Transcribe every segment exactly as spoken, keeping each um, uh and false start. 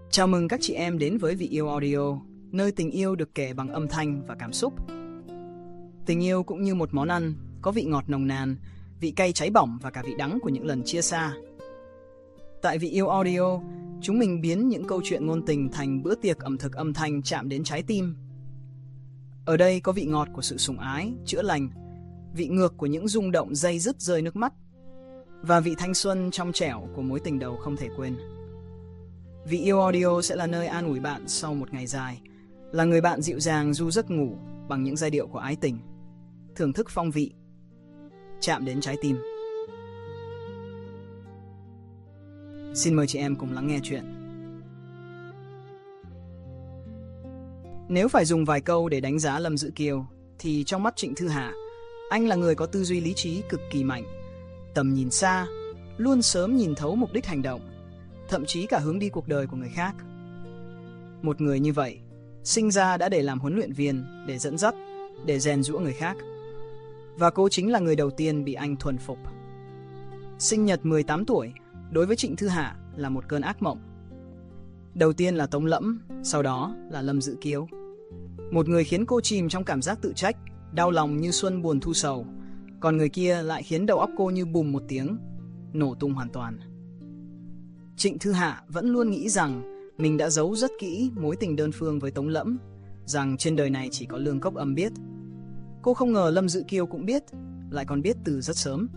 Chào mừng các chị em đến với Vị Yêu Audio, nơi tình yêu được kể bằng âm thanh và cảm xúc. Tình yêu cũng như một món ăn, có vị ngọt nồng nàn, vị cay cháy bỏng và cả vị đắng của những lần chia xa. Tại Vị Yêu Audio, chúng mình biến những câu chuyện ngôn tình thành bữa tiệc ẩm thực âm thanh chạm đến trái tim. Ở đây có vị ngọt của sự sủng ái, chữa lành, vị ngược của những rung động day dứt rơi nước mắt, và vị thanh xuân trong trẻo của mối tình đầu không thể quên. Vị Yêu Audio sẽ là nơi an ủi bạn sau một ngày dài, là người bạn dịu dàng du giấc ngủ bằng những giai điệu của ái tình, thưởng thức phong vị, chạm đến trái tim. Xin mời chị em cùng lắng nghe chuyện. Nếu phải dùng vài câu để đánh giá Lâm Dữ Kiều, thì trong mắt Trịnh Thư Hạ, anh là người có tư duy lý trí cực kỳ mạnh, tầm nhìn xa, luôn sớm nhìn thấu mục đích hành động, thậm chí cả hướng đi cuộc đời của người khác. Một người như vậy, sinh ra đã để làm huấn luyện viên, để dẫn dắt, để rèn giũa người khác. Và cô chính là người đầu tiên bị anh thuần phục. Sinh nhật mười tám tuổi, đối với Trịnh Thư Hạ là một cơn ác mộng. Đầu tiên là Tống Lẫm, sau đó là Lâm Dữ Kiều. Một người khiến cô chìm trong cảm giác tự trách, đau lòng như xuân buồn thu sầu, còn người kia lại khiến đầu óc cô như bùm một tiếng, nổ tung hoàn toàn. Trịnh Thư Hạ vẫn luôn nghĩ rằng mình đã giấu rất kỹ mối tình đơn phương với Tống Lẫm, rằng trên đời này chỉ có Lương Cốc Âm biết. Cô không ngờ Lâm Dữ Kiều cũng biết, lại còn biết từ rất sớm.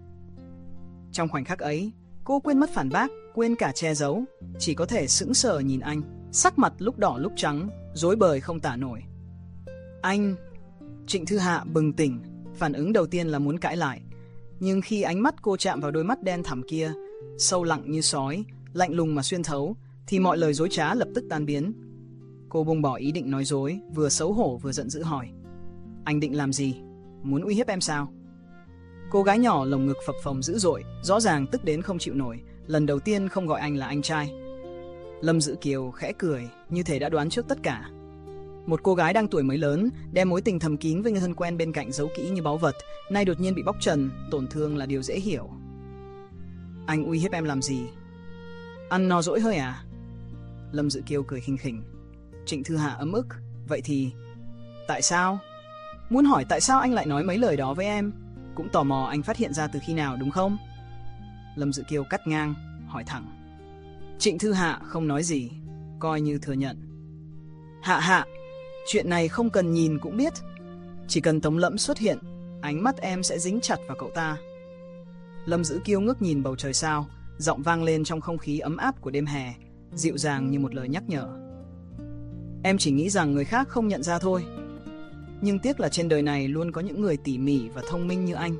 Trong khoảnh khắc ấy, cô quên mất phản bác, quên cả che giấu, chỉ có thể sững sờ nhìn anh, sắc mặt lúc đỏ lúc trắng, rối bời không tả nổi. Anh... Trịnh Thư Hạ bừng tỉnh, phản ứng đầu tiên là muốn cãi lại. Nhưng khi ánh mắt cô chạm vào đôi mắt đen thẳm kia, sâu lặng như sói, lạnh lùng mà xuyên thấu, thì mọi lời dối trá lập tức tan biến. Cô buông bỏ ý định nói dối, vừa xấu hổ vừa giận dữ hỏi: Anh định làm gì? Muốn uy hiếp em sao? Cô gái nhỏ lồng ngực phập phồng dữ dội, rõ ràng tức đến không chịu nổi, lần đầu tiên không gọi anh là anh trai. Lâm Dữ Kiều khẽ cười, như thể đã đoán trước tất cả. Một cô gái đang tuổi mới lớn, đem mối tình thầm kín với người thân quen bên cạnh giấu kỹ như báu vật, nay đột nhiên bị bóc trần, tổn thương là điều dễ hiểu. Anh uy hiếp em làm gì? Ăn no dỗi hơi à? Lâm Dữ Kiều cười khinh khỉnh. Trịnh Thư Hạ ấm ức. Vậy thì... Tại sao? Muốn hỏi tại sao anh lại nói mấy lời đó với em? Cũng tò mò anh phát hiện ra từ khi nào đúng không? Lâm Dữ Kiều cắt ngang, hỏi thẳng. Trịnh Thư Hạ không nói gì, coi như thừa nhận. Hạ Hạ, chuyện này không cần nhìn cũng biết. Chỉ cần Tống Lẫm xuất hiện, ánh mắt em sẽ dính chặt vào cậu ta. Lâm Dữ Kiều ngước nhìn bầu trời sao, giọng vang lên trong không khí ấm áp của đêm hè, dịu dàng như một lời nhắc nhở. Em chỉ nghĩ rằng người khác không nhận ra thôi. Nhưng tiếc là trên đời này luôn có những người tỉ mỉ và thông minh như anh.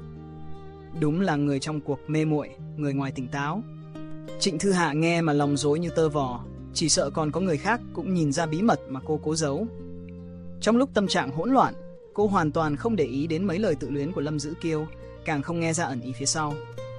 Đúng là người trong cuộc mê muội, người ngoài tỉnh táo. Trịnh Thư Hạ nghe mà lòng rối như tơ vò, chỉ sợ còn có người khác cũng nhìn ra bí mật mà cô cố giấu. Trong lúc tâm trạng hỗn loạn, cô hoàn toàn không để ý đến mấy lời tự luyến của Lâm Dữ Kiều, càng không nghe ra ẩn ý phía sau.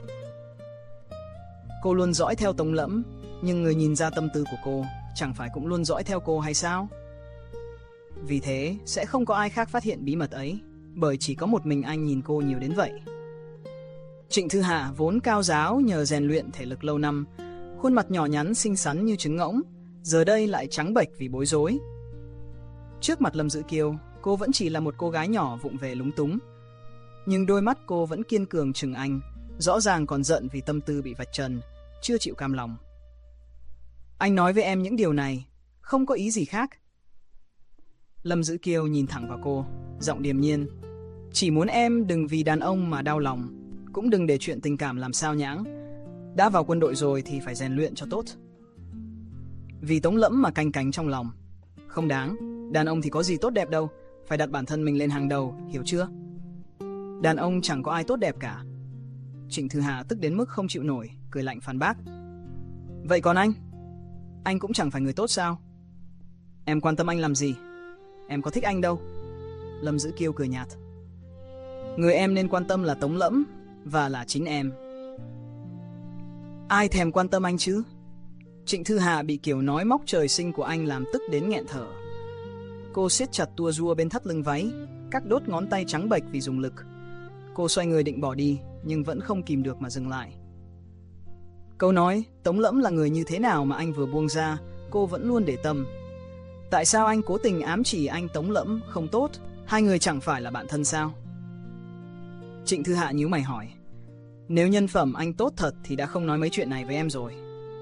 Cô luôn dõi theo Tống Lẫm, nhưng người nhìn ra tâm tư của cô chẳng phải cũng luôn dõi theo cô hay sao? Vì thế sẽ không có ai khác phát hiện bí mật ấy, bởi chỉ có một mình anh nhìn cô nhiều đến vậy. Trịnh Thư Hạ vốn cao ráo nhờ rèn luyện thể lực lâu năm, khuôn mặt nhỏ nhắn xinh xắn như trứng ngỗng, giờ đây lại trắng bệch vì bối rối. Trước mặt Lâm Dữ Kiều, cô vẫn chỉ là một cô gái nhỏ vụng về lúng túng, nhưng đôi mắt cô vẫn kiên cường chừng anh, rõ ràng còn giận vì tâm tư bị vạch trần, chưa chịu cam lòng. Anh nói với em những điều này, không có ý gì khác. Lâm Dữ Kiều nhìn thẳng vào cô, giọng điềm nhiên. Chỉ muốn em đừng vì đàn ông mà đau lòng, cũng đừng để chuyện tình cảm làm sao nhãng. Đã vào quân đội rồi thì phải rèn luyện cho tốt. Vì Tống Lẫm mà canh cánh trong lòng, không đáng. Đàn ông thì có gì tốt đẹp đâu, phải đặt bản thân mình lên hàng đầu, hiểu chưa? Đàn ông chẳng có ai tốt đẹp cả. Trịnh Thư Hạ tức đến mức không chịu nổi, cười lạnh phản bác. Vậy còn anh? Anh cũng chẳng phải người tốt sao? Em quan tâm anh làm gì? Em có thích anh đâu. Lâm Dữ Kiều cười nhạt. Người em nên quan tâm là Tống Lẫm, và là chính em. Ai thèm quan tâm anh chứ? Trịnh Thư Hạ bị kiểu nói móc trời sinh của anh làm tức đến nghẹn thở. Cô siết chặt tua rua bên thắt lưng váy, các đốt ngón tay trắng bệch vì dùng lực. Cô xoay người định bỏ đi, nhưng vẫn không kìm được mà dừng lại. Câu nói Tống Lẫm là người như thế nào mà anh vừa buông ra, cô vẫn luôn để tâm. Tại sao anh cố tình ám chỉ anh Tống Lẫm không tốt? Hai người chẳng phải là bạn thân sao? Trịnh Thư Hạ nhíu mày hỏi. Nếu nhân phẩm anh tốt thật thì đã không nói mấy chuyện này với em rồi.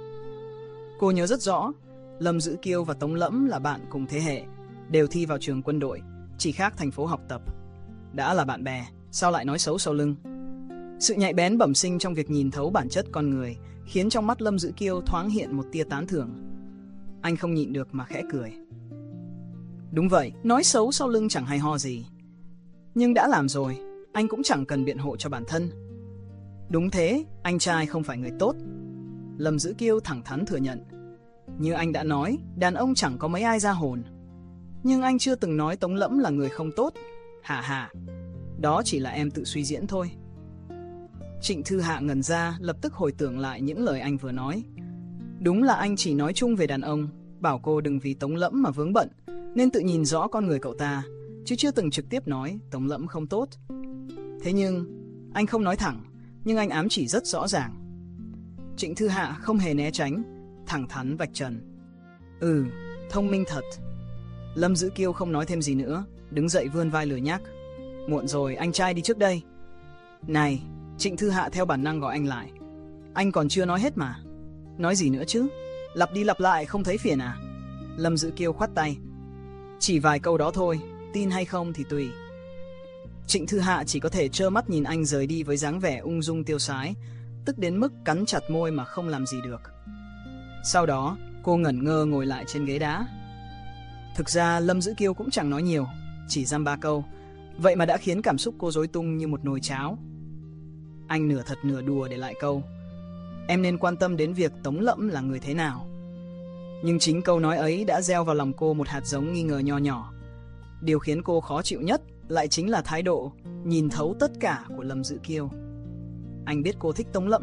Cô nhớ rất rõ, Lâm Dữ Kiêu và Tống Lẫm là bạn cùng thế hệ, đều thi vào trường quân đội, chỉ khác thành phố học tập. Đã là bạn bè, sao lại nói xấu sau lưng? Sự nhạy bén bẩm sinh trong việc nhìn thấu bản chất con người khiến trong mắt Lâm Dữ Kiêu thoáng hiện một tia tán thưởng. Anh không nhịn được mà khẽ cười. Đúng vậy, nói xấu sau lưng chẳng hay ho gì. Nhưng đã làm rồi, anh cũng chẳng cần biện hộ cho bản thân. Đúng thế, anh trai không phải người tốt. Lâm Dữ Kiêu thẳng thắn thừa nhận. Như anh đã nói, đàn ông chẳng có mấy ai ra hồn. Nhưng anh chưa từng nói Tống Lẫm là người không tốt. Hả hả, đó chỉ là em tự suy diễn thôi. Trịnh Thư Hạ ngẩn ra, lập tức hồi tưởng lại những lời anh vừa nói. Đúng là anh chỉ nói chung về đàn ông, bảo cô đừng vì Tống Lẫm mà vướng bận, nên tự nhìn rõ con người cậu ta, chứ chưa từng trực tiếp nói Tống Lẫm không tốt. Thế nhưng, anh không nói thẳng, nhưng anh ám chỉ rất rõ ràng. Trịnh Thư Hạ không hề né tránh, thẳng thắn vạch trần. Ừ, thông minh thật. Lâm Dữ Kiêu không nói thêm gì nữa, đứng dậy vươn vai lười nhác. Muộn rồi, anh trai đi trước đây. Này, Trịnh Thư Hạ theo bản năng gọi anh lại. Anh còn chưa nói hết mà. Nói gì nữa chứ? Lặp đi lặp lại không thấy phiền à? Lâm Dữ Kiêu khoát tay. Chỉ vài câu đó thôi, tin hay không thì tùy. Trịnh Thư Hạ chỉ có thể trơ mắt nhìn anh rời đi với dáng vẻ ung dung tiêu sái, tức đến mức cắn chặt môi mà không làm gì được. Sau đó, cô ngẩn ngơ ngồi lại trên ghế đá. Thực ra Lâm Dữ Kiêu cũng chẳng nói nhiều, chỉ dăm ba câu, vậy mà đã khiến cảm xúc cô rối tung như một nồi cháo. Anh nửa thật nửa đùa để lại câu, em nên quan tâm đến việc Tống Lẫm là người thế nào. Nhưng chính câu nói ấy đã gieo vào lòng cô một hạt giống nghi ngờ nho nhỏ. Điều khiến cô khó chịu nhất lại chính là thái độ nhìn thấu tất cả của Lâm Dữ Kiêu. Anh biết cô thích Tống Lẫm.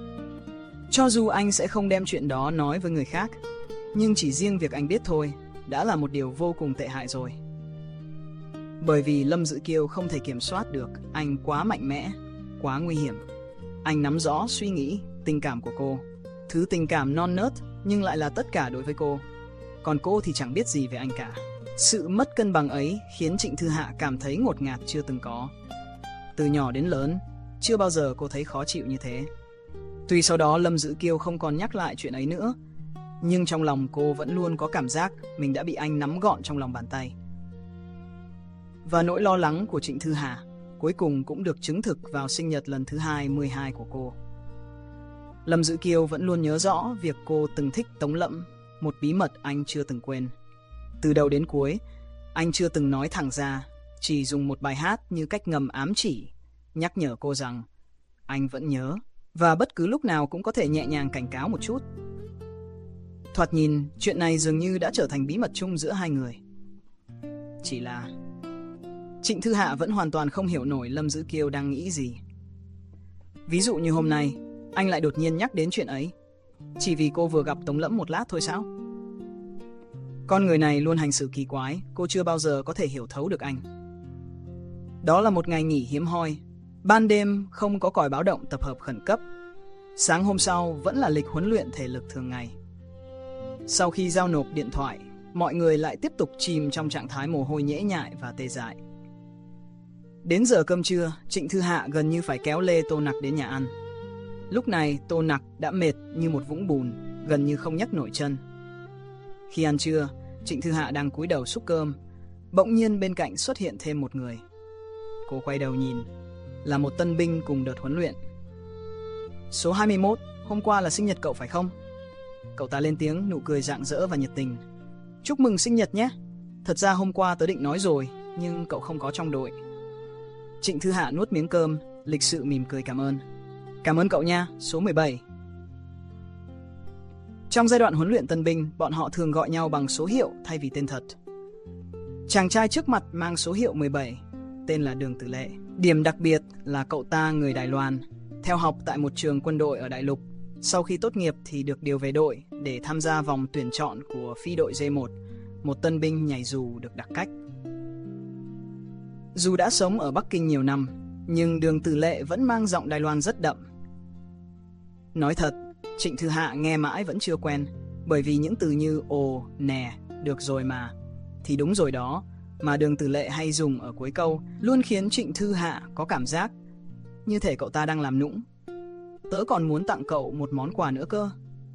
Cho dù anh sẽ không đem chuyện đó nói với người khác, nhưng chỉ riêng việc anh biết thôi đã là một điều vô cùng tệ hại rồi. Bởi vì Lâm Dữ Kiêu không thể kiểm soát được, anh quá mạnh mẽ, quá nguy hiểm. Anh nắm rõ suy nghĩ, tình cảm của cô, thứ tình cảm non nớt nhưng lại là tất cả đối với cô. Còn cô thì chẳng biết gì về anh cả. Sự mất cân bằng ấy khiến Trịnh Thư Hạ cảm thấy ngột ngạt chưa từng có. Từ nhỏ đến lớn, chưa bao giờ cô thấy khó chịu như thế. Tuy sau đó Lâm Dữ Kiêu không còn nhắc lại chuyện ấy nữa, nhưng trong lòng cô vẫn luôn có cảm giác mình đã bị anh nắm gọn trong lòng bàn tay. Và nỗi lo lắng của Trịnh Thư Hạ cuối cùng cũng được chứng thực vào sinh nhật lần thứ hai mười hai của cô. Lâm Dữ Kiêu vẫn luôn nhớ rõ việc cô từng thích Tống Lẫm, một bí mật anh chưa từng quên. Từ đầu đến cuối, anh chưa từng nói thẳng ra, chỉ dùng một bài hát như cách ngầm ám chỉ, nhắc nhở cô rằng anh vẫn nhớ và bất cứ lúc nào cũng có thể nhẹ nhàng cảnh cáo một chút. Thoạt nhìn, chuyện này dường như đã trở thành bí mật chung giữa hai người. Chỉ là Trịnh Thư Hạ vẫn hoàn toàn không hiểu nổi Lâm Dữ Kiêu đang nghĩ gì. Ví dụ như hôm nay, anh lại đột nhiên nhắc đến chuyện ấy, chỉ vì cô vừa gặp Tống Lẫm một lát thôi sao? Con người này luôn hành xử kỳ quái, cô chưa bao giờ có thể hiểu thấu được anh. Đó là một ngày nghỉ hiếm hoi. Ban đêm không có còi báo động tập hợp khẩn cấp. Sáng hôm sau vẫn là lịch huấn luyện thể lực thường ngày. Sau khi giao nộp điện thoại, mọi người lại tiếp tục chìm trong trạng thái mồ hôi nhễ nhại và tê dại. Đến giờ cơm trưa, Trịnh Thư Hạ gần như phải kéo lê Tô Nặc đến nhà ăn. Lúc này Tô Nặc đã mệt như một vũng bùn, gần như không nhấc nổi chân. Khi ăn trưa, Trịnh Thư Hạ đang cúi đầu xúc cơm, bỗng nhiên bên cạnh xuất hiện thêm một người. Cô quay đầu nhìn, là một tân binh cùng đợt huấn luyện. Số hai mươi mốt, hôm qua là sinh nhật cậu phải không? Cậu ta lên tiếng, nụ cười rạng rỡ và nhiệt tình. Chúc mừng sinh nhật nhé. Thật ra hôm qua tớ định nói rồi, nhưng cậu không có trong đội. Trịnh Thư Hạ nuốt miếng cơm, lịch sự mỉm cười cảm ơn. Cảm ơn cậu nha, số mười bảy. Trong giai đoạn huấn luyện tân binh, bọn họ thường gọi nhau bằng số hiệu thay vì tên thật. Chàng trai trước mặt mang số hiệu mười bảy, tên là Đường Tử Lệ. Điểm đặc biệt là cậu ta người Đài Loan, theo học tại một trường quân đội ở Đại Lục. Sau khi tốt nghiệp thì được điều về đội để tham gia vòng tuyển chọn của phi đội D một, một tân binh nhảy dù được đặc cách. Dù đã sống ở Bắc Kinh nhiều năm, nhưng Đường Tử Lệ vẫn mang giọng Đài Loan rất đậm. Nói thật, Trịnh Thư Hạ nghe mãi vẫn chưa quen, bởi vì những từ như ồ, nè, được rồi mà, thì đúng rồi đó, mà Đường Tử Lệ hay dùng ở cuối câu luôn khiến Trịnh Thư Hạ có cảm giác như thể cậu ta đang làm nũng. Tớ còn muốn tặng cậu một món quà nữa cơ.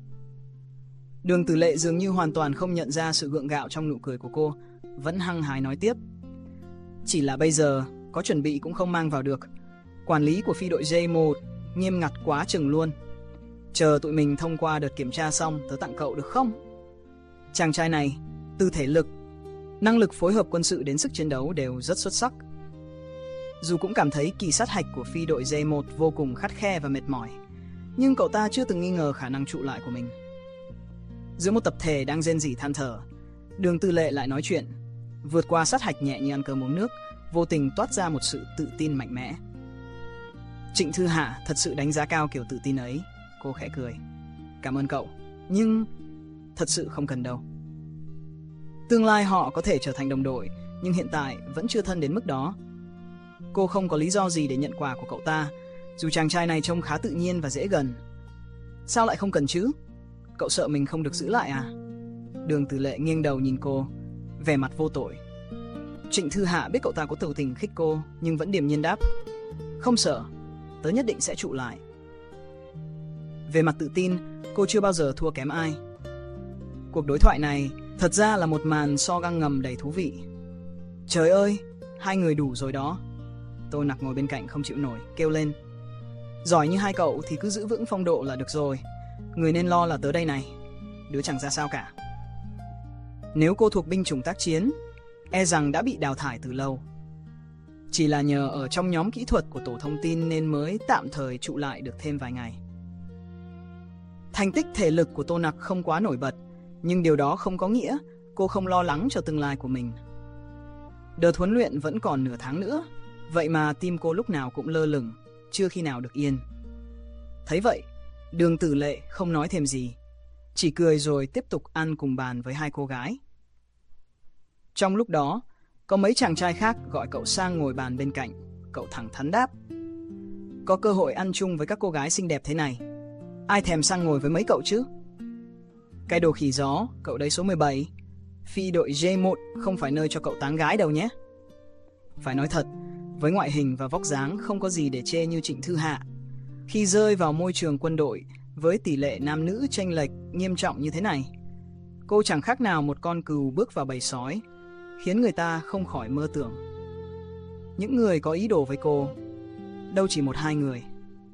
Đường Tử Lệ dường như hoàn toàn không nhận ra sự gượng gạo trong nụ cười của cô, vẫn hăng hái nói tiếp. Chỉ là bây giờ có chuẩn bị cũng không mang vào được. Quản lý của phi đội J một nghiêm ngặt quá chừng luôn. Chờ tụi mình thông qua đợt kiểm tra xong tớ tặng cậu được không? Chàng trai này, từ thể lực, năng lực phối hợp quân sự đến sức chiến đấu đều rất xuất sắc. Dù cũng cảm thấy kỳ sát hạch của phi đội J một vô cùng khắt khe và mệt mỏi, nhưng cậu ta chưa từng nghi ngờ khả năng trụ lại của mình. Giữa một tập thể đang rên rỉ than thở, Đường Tử Lệ lại nói chuyện, vượt qua sát hạch nhẹ như ăn cơm uống nước, vô tình toát ra một sự tự tin mạnh mẽ. Trịnh Thư Hạ thật sự đánh giá cao kiểu tự tin ấy. Cô khẽ cười. Cảm ơn cậu, nhưng thật sự không cần đâu. Tương lai họ có thể trở thành đồng đội, nhưng hiện tại vẫn chưa thân đến mức đó. Cô không có lý do gì để nhận quà của cậu ta, dù chàng trai này trông khá tự nhiên và dễ gần. Sao lại không cần chứ? Cậu sợ mình không được giữ lại à? Đường Tử Lệ nghiêng đầu nhìn cô, vẻ mặt vô tội. Trịnh Thư Hạ biết cậu ta có tỏ tình khích cô, nhưng vẫn điềm nhiên đáp. Không sợ, tớ nhất định sẽ trụ lại. Về mặt tự tin, cô chưa bao giờ thua kém ai. Cuộc đối thoại này thật ra là một màn so găng ngầm đầy thú vị. Trời ơi, hai người đủ rồi đó. Tô Nặc ngồi bên cạnh không chịu nổi, kêu lên. Giỏi như hai cậu thì cứ giữ vững phong độ là được rồi. Người nên lo là tớ đây này, đứa chẳng ra sao cả. Nếu cô thuộc binh chủng tác chiến, e rằng đã bị đào thải từ lâu. Chỉ là nhờ ở trong nhóm kỹ thuật của tổ thông tin nên mới tạm thời trụ lại được thêm vài ngày. Thành tích thể lực của Tô Nặc không quá nổi bật, nhưng điều đó không có nghĩa cô không lo lắng cho tương lai của mình. Đợt huấn luyện vẫn còn nửa tháng nữa, vậy mà tim cô lúc nào cũng lơ lửng, chưa khi nào được yên. Thấy vậy, Đường Tử Lệ không nói thêm gì, chỉ cười rồi tiếp tục ăn cùng bàn với hai cô gái. Trong lúc đó, có mấy chàng trai khác gọi cậu sang ngồi bàn bên cạnh, cậu thẳng thắn đáp. Có cơ hội ăn chung với các cô gái xinh đẹp thế này, ai thèm sang ngồi với mấy cậu chứ? Cái đồ khỉ gió, cậu đấy số mười bảy, phi đội J một không phải nơi cho cậu tán gái đâu nhé. Phải nói thật, với ngoại hình và vóc dáng không có gì để chê như Trịnh Thư Hạ, khi rơi vào môi trường quân đội với tỷ lệ nam nữ chênh lệch nghiêm trọng như thế này, cô chẳng khác nào một con cừu bước vào bầy sói, khiến người ta không khỏi mơ tưởng. Những người có ý đồ với cô, đâu chỉ một hai người.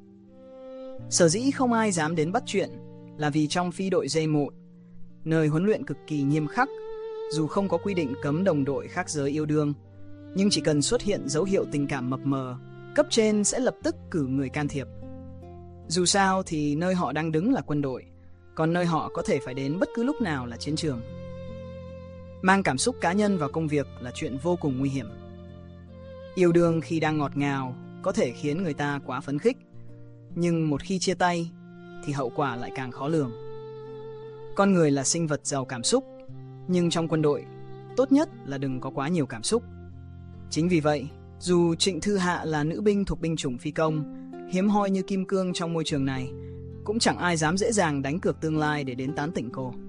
Sở dĩ không ai dám đến bắt chuyện là vì trong phi đội J một, nơi huấn luyện cực kỳ nghiêm khắc, dù không có quy định cấm đồng đội khác giới yêu đương, nhưng chỉ cần xuất hiện dấu hiệu tình cảm mập mờ, cấp trên sẽ lập tức cử người can thiệp. Dù sao thì nơi họ đang đứng là quân đội, còn nơi họ có thể phải đến bất cứ lúc nào là chiến trường. Mang cảm xúc cá nhân vào công việc là chuyện vô cùng nguy hiểm. Yêu đương khi đang ngọt ngào có thể khiến người ta quá phấn khích, nhưng một khi chia tay thì hậu quả lại càng khó lường. Con người là sinh vật giàu cảm xúc, nhưng trong quân đội, tốt nhất là đừng có quá nhiều cảm xúc. Chính vì vậy, dù Trịnh Thư Hạ là nữ binh thuộc binh chủng phi công, hiếm hoi như kim cương trong môi trường này, cũng chẳng ai dám dễ dàng đánh cược tương lai để đến tán tỉnh cô.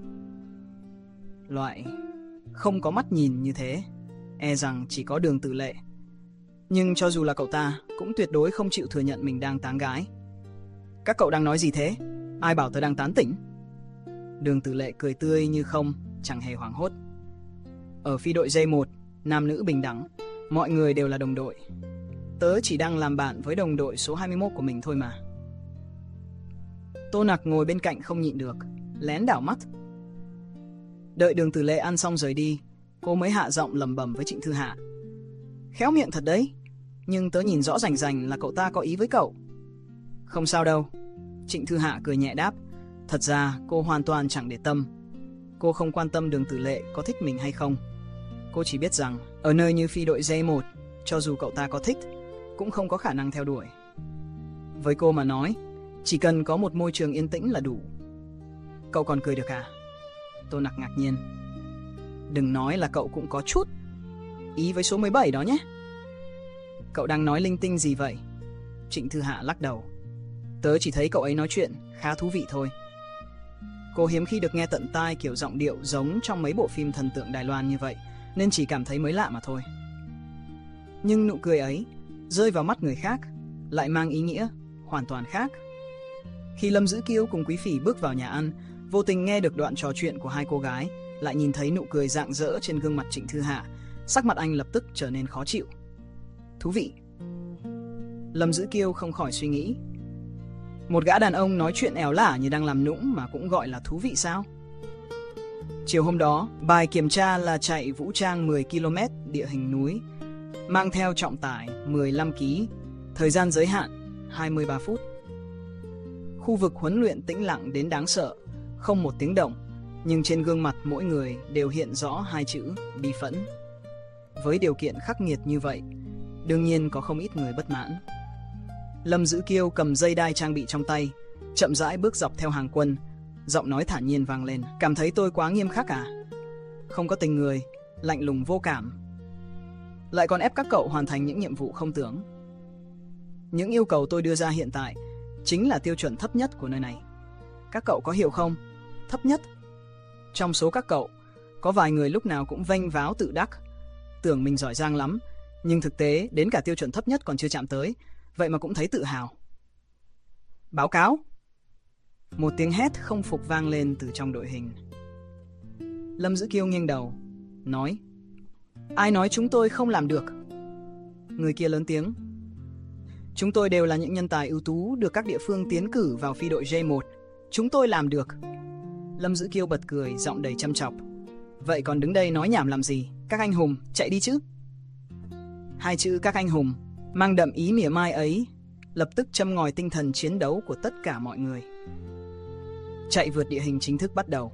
Loại không có mắt nhìn như thế, e rằng chỉ có Đường Tử Lệ. Nhưng cho dù là cậu ta, cũng tuyệt đối không chịu thừa nhận mình đang tán gái. Các cậu đang nói gì thế? Ai bảo tớ đang tán tỉnh? Đường Tử Lệ cười tươi như không, chẳng hề hoảng hốt. Ở phi đội J một, nam nữ bình đẳng, mọi người đều là đồng đội. Tớ chỉ đang làm bạn với đồng đội số hai mươi mốt của mình thôi mà. Tô Nặc ngồi bên cạnh không nhịn được, lén đảo mắt. Đợi Đường Tử Lệ ăn xong rời đi, cô mới hạ giọng lẩm bẩm với Trịnh Thư Hạ. Khéo miệng thật đấy, nhưng tớ nhìn rõ rành rành là cậu ta có ý với cậu. Không sao đâu, Trịnh Thư Hạ cười nhẹ đáp. Thật ra cô hoàn toàn chẳng để tâm. Cô không quan tâm Đường Tử Lệ có thích mình hay không. Cô chỉ biết rằng ở nơi như phi đội J một, cho dù cậu ta có thích, cũng không có khả năng theo đuổi. Với cô mà nói, chỉ cần có một môi trường yên tĩnh là đủ. Cậu còn cười được à? Tô Nặc ngạc nhiên. Đừng nói là cậu cũng có chút ý với số mười bảy đó nhé. Cậu đang nói linh tinh gì vậy? Trịnh Thư Hạ lắc đầu. Tớ chỉ thấy cậu ấy nói chuyện khá thú vị thôi. Cô hiếm khi được nghe tận tai kiểu giọng điệu giống trong mấy bộ phim thần tượng Đài Loan như vậy, nên chỉ cảm thấy mới lạ mà thôi. Nhưng nụ cười ấy, rơi vào mắt người khác, lại mang ý nghĩa hoàn toàn khác. Khi Lâm Dữ Kiêu cùng Quý Phỉ bước vào nhà ăn, vô tình nghe được đoạn trò chuyện của hai cô gái, lại nhìn thấy nụ cười rạng rỡ trên gương mặt Trịnh Thư Hạ, sắc mặt anh lập tức trở nên khó chịu. Thú vị. Lâm Dữ Kiêu không khỏi suy nghĩ. Một gã đàn ông nói chuyện ẻo lả như đang làm nũng mà cũng gọi là thú vị sao? Chiều hôm đó, bài kiểm tra là chạy vũ trang mười ki lô mét địa hình núi, mang theo trọng tải mười lăm ki lô gam, thời gian giới hạn hai mươi ba phút. Khu vực huấn luyện tĩnh lặng đến đáng sợ, không một tiếng động, nhưng trên gương mặt mỗi người đều hiện rõ hai chữ bi phẫn. Với điều kiện khắc nghiệt như vậy, đương nhiên có không ít người bất mãn. Lâm Dữ Kiêu cầm dây đai trang bị trong tay, chậm rãi bước dọc theo hàng quân, giọng nói thản nhiên vang lên. Cảm thấy tôi quá nghiêm khắc à? Không có tình người, lạnh lùng vô cảm. Lại còn ép các cậu hoàn thành những nhiệm vụ không tưởng. Những yêu cầu tôi đưa ra hiện tại chính là tiêu chuẩn thấp nhất của nơi này. Các cậu có hiểu không? Thấp nhất. Trong số các cậu, có vài người lúc nào cũng vênh váo tự đắc, tưởng mình giỏi giang lắm, nhưng thực tế đến cả tiêu chuẩn thấp nhất còn chưa chạm tới, vậy mà cũng thấy tự hào. Báo cáo! Một tiếng hét không phục vang lên từ trong đội hình. Lâm Dữ Kiêu nghiêng đầu, nói: Ai nói chúng tôi không làm được? Người kia lớn tiếng: Chúng tôi đều là những nhân tài ưu tú được các địa phương tiến cử vào phi đội J một. Chúng tôi làm được. Lâm Dữ Kiêu bật cười, giọng đầy chăm chọc: Vậy còn đứng đây nói nhảm làm gì? Các anh hùng, chạy đi chứ! Hai chữ các anh hùng mang đậm ý mỉa mai ấy lập tức châm ngòi tinh thần chiến đấu của tất cả mọi người. Chạy vượt địa hình chính thức bắt đầu.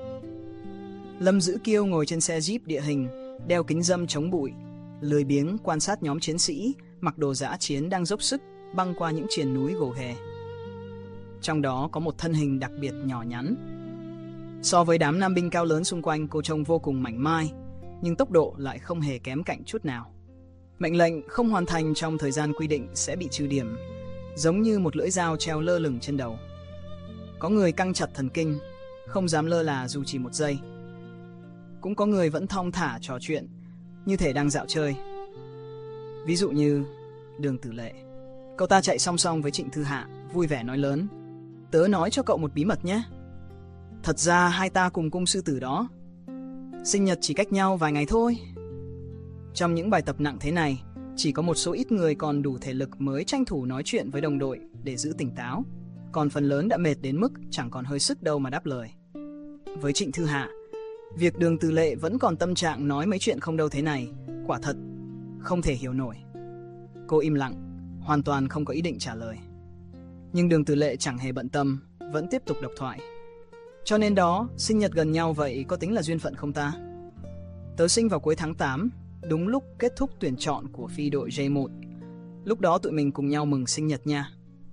Lâm Dữ Kiêu ngồi trên xe Jeep địa hình, đeo kính râm chống bụi, lười biếng quan sát nhóm chiến sĩ mặc đồ dã chiến đang dốc sức băng qua những triền núi gồ ghề. Trong đó có một thân hình đặc biệt nhỏ nhắn. So với đám nam binh cao lớn xung quanh, cô trông vô cùng mảnh mai, nhưng tốc độ lại không hề kém cạnh chút nào. Mệnh lệnh không hoàn thành trong thời gian quy định sẽ bị trừ điểm, giống như một lưỡi dao treo lơ lửng trên đầu. Có người căng chặt thần kinh, không dám lơ là dù chỉ một giây. Cũng có người vẫn thong thả trò chuyện, như thể đang dạo chơi. Ví dụ như Đường Tử Lệ. Cậu ta chạy song song với Trịnh Thư Hạ, vui vẻ nói lớn: Tớ nói cho cậu một bí mật nhé. Thật ra hai ta cùng cung sư tử đó, sinh nhật chỉ cách nhau vài ngày thôi. Trong những bài tập nặng thế này, chỉ có một số ít người còn đủ thể lực mới tranh thủ nói chuyện với đồng đội để giữ tỉnh táo, còn phần lớn đã mệt đến mức chẳng còn hơi sức đâu mà đáp lời. Với Trịnh Thư Hạ, việc Đường Tử Lệ vẫn còn tâm trạng nói mấy chuyện không đâu thế này, quả thật không thể hiểu nổi. Cô im lặng, hoàn toàn không có ý định trả lời. Nhưng Đường Tử Lệ chẳng hề bận tâm, vẫn tiếp tục độc thoại. Cho nên đó, sinh nhật gần nhau vậy có tính là duyên phận không ta? Tớ sinh vào cuối tháng tám, đúng lúc kết thúc tuyển chọn của phi đội J một. Lúc đó tụi mình cùng nhau mừng sinh nhật nha.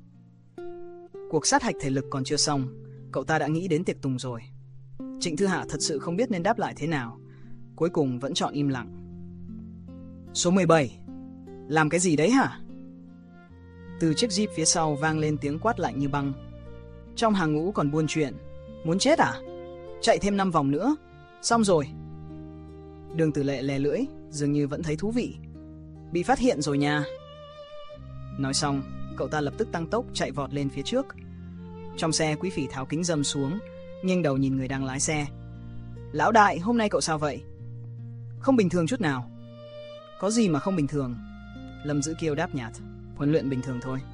Cuộc sát hạch thể lực còn chưa xong, cậu ta đã nghĩ đến tiệc tùng rồi. Trịnh Thư Hạ thật sự không biết nên đáp lại thế nào, cuối cùng vẫn chọn im lặng. Số mười bảy, làm cái gì đấy hả? Từ chiếc Jeep phía sau vang lên tiếng quát lạnh như băng. Trong hàng ngũ còn buôn chuyện: Muốn chết à? Chạy thêm năm vòng nữa, xong rồi. Đường Tử Lệ lè lưỡi, dường như vẫn thấy thú vị. Bị phát hiện rồi nha. Nói xong, cậu ta lập tức tăng tốc chạy vọt lên phía trước. Trong xe, Quý Phỉ tháo kính râm xuống, nghiêng đầu nhìn người đang lái xe. Lão đại, hôm nay cậu sao vậy? Không bình thường chút nào. Có gì mà không bình thường? Lâm Dữ Kiêu đáp nhạt: Huấn luyện bình thường thôi.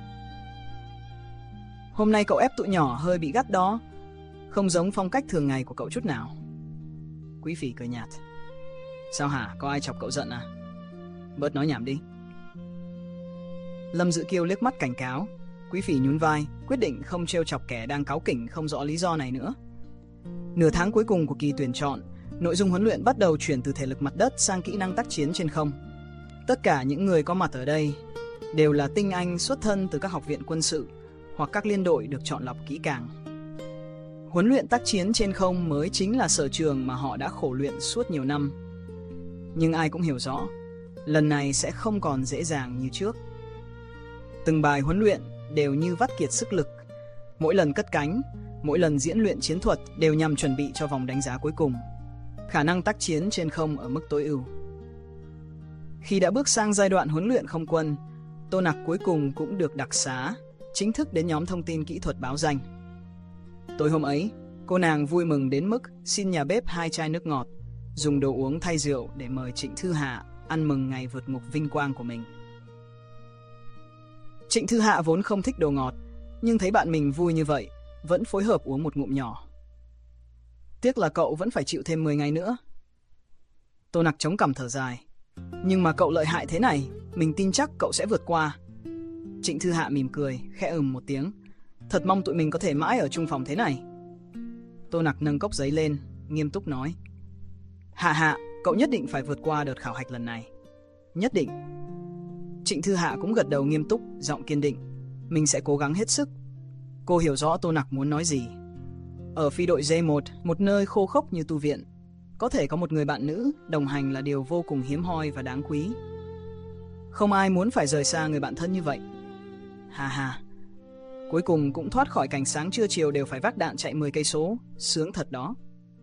Hôm nay cậu ép tụi nhỏ hơi bị gắt đó, không giống phong cách thường ngày của cậu chút nào. Quý Phỉ cười nhạt: Sao hả, có ai chọc cậu giận à? Bớt nói nhảm đi. Lâm Dữ Kiêu liếc mắt cảnh cáo. Quý Phỉ nhún vai, quyết định không trêu chọc kẻ đang cáu kỉnh không rõ lý do này nữa. Nửa tháng cuối cùng của kỳ tuyển chọn, nội dung huấn luyện bắt đầu chuyển từ thể lực mặt đất sang kỹ năng tác chiến trên không. Tất cả những người có mặt ở đây đều là tinh anh xuất thân từ các học viện quân sự hoặc các liên đội được chọn lọc kỹ càng. Huấn luyện tác chiến trên không mới chính là sở trường mà họ đã khổ luyện suốt nhiều năm. Nhưng ai cũng hiểu rõ, lần này sẽ không còn dễ dàng như trước. Từng bài huấn luyện đều như vắt kiệt sức lực, Mỗi lần cất cánh, mỗi lần diễn luyện chiến thuật đều nhằm chuẩn bị cho vòng đánh giá cuối cùng. Khả năng tác chiến trên không ở mức tối ưu. Khi đã bước sang giai đoạn huấn luyện không quân, Tô Nặc cuối cùng cũng được đặc xá, chính thức đến nhóm thông tin kỹ thuật báo danh. Tối hôm ấy, cô nàng vui mừng đến mức xin nhà bếp hai chai nước ngọt, dùng đồ uống thay rượu để mời Trịnh Thư Hạ ăn mừng ngày vượt ngục vinh quang của mình. Trịnh Thư Hạ vốn không thích đồ ngọt, nhưng thấy bạn mình vui như vậy, vẫn phối hợp uống một ngụm nhỏ. Tiếc là cậu vẫn phải chịu thêm mười ngày nữa. Tô Nặc chống cằm thở dài. Nhưng mà cậu lợi hại thế này, mình tin chắc cậu sẽ vượt qua. Trịnh Thư Hạ mỉm cười, khẽ ừm một tiếng. Thật mong tụi mình có thể mãi ở chung phòng thế này. Tô Nặc nâng cốc giấy lên, nghiêm túc nói. Hạ Hạ, cậu nhất định phải vượt qua đợt khảo hạch lần này. Nhất định. Trịnh Thư Hạ cũng gật đầu nghiêm túc, giọng kiên định. Mình sẽ cố gắng hết sức. Cô hiểu rõ Tô Nặc muốn nói gì. Ở phi đội J một, một nơi khô khốc như tu viện, có thể có một người bạn nữ đồng hành là điều vô cùng hiếm hoi và đáng quý. Không ai muốn phải rời xa người bạn thân như vậy. Hà hà. Cuối cùng cũng thoát khỏi cảnh sáng trưa chiều đều phải vác đạn chạy mười cây số, sướng thật đó.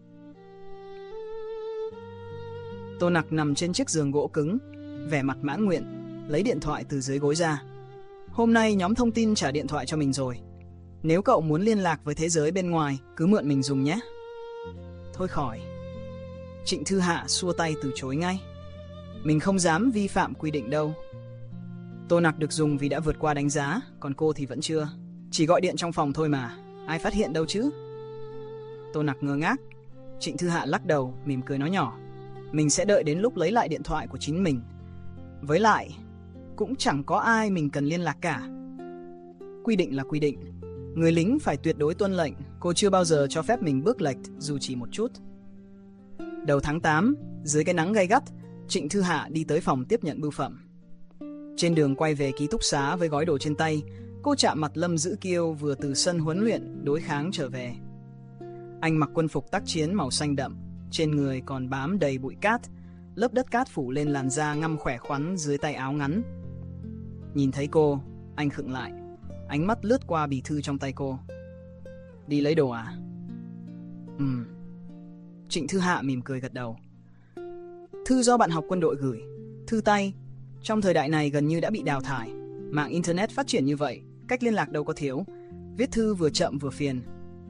Tô Nặc nằm trên chiếc giường gỗ cứng, vẻ mặt mãn nguyện, lấy điện thoại từ dưới gối ra. Hôm nay nhóm thông tin trả điện thoại cho mình rồi. Nếu cậu muốn liên lạc với thế giới bên ngoài, cứ mượn mình dùng nhé. Thôi khỏi. Trịnh Thư Hạ xua tay từ chối ngay. Mình không dám vi phạm quy định đâu. Tô Nặc được dùng vì đã vượt qua đánh giá, còn cô thì vẫn chưa. Chỉ gọi điện trong phòng thôi mà, ai phát hiện đâu chứ. Tô Nặc ngơ ngác. Trịnh Thư Hạ lắc đầu, mỉm cười nói nhỏ. Mình sẽ đợi đến lúc lấy lại điện thoại của chính mình. Với lại, cũng chẳng có ai mình cần liên lạc cả. Quy định là quy định. Người lính phải tuyệt đối tuân lệnh. Cô chưa bao giờ cho phép mình bước lệch dù chỉ một chút. Đầu tháng tám, dưới cái nắng gay gắt, Trịnh Thư Hạ đi tới phòng tiếp nhận bưu phẩm. Trên đường quay về ký túc xá với gói đồ trên tay, cô chạm mặt Lâm Dữ Kiêu vừa từ sân huấn luyện đối kháng trở về. Anh mặc quân phục tác chiến màu xanh đậm, trên người còn bám đầy bụi cát, lớp đất cát phủ lên làn da ngăm khỏe khoắn dưới tay áo ngắn. Nhìn thấy cô, anh khựng lại, ánh mắt lướt qua bì thư trong tay cô. Đi lấy đồ à? Ừm. Trịnh Thư Hạ mỉm cười gật đầu. Thư do bạn học quân đội gửi, thư tay. Trong thời đại này gần như đã bị đào thải. Mạng Internet phát triển như vậy, cách liên lạc đâu có thiếu. Viết thư vừa chậm vừa phiền.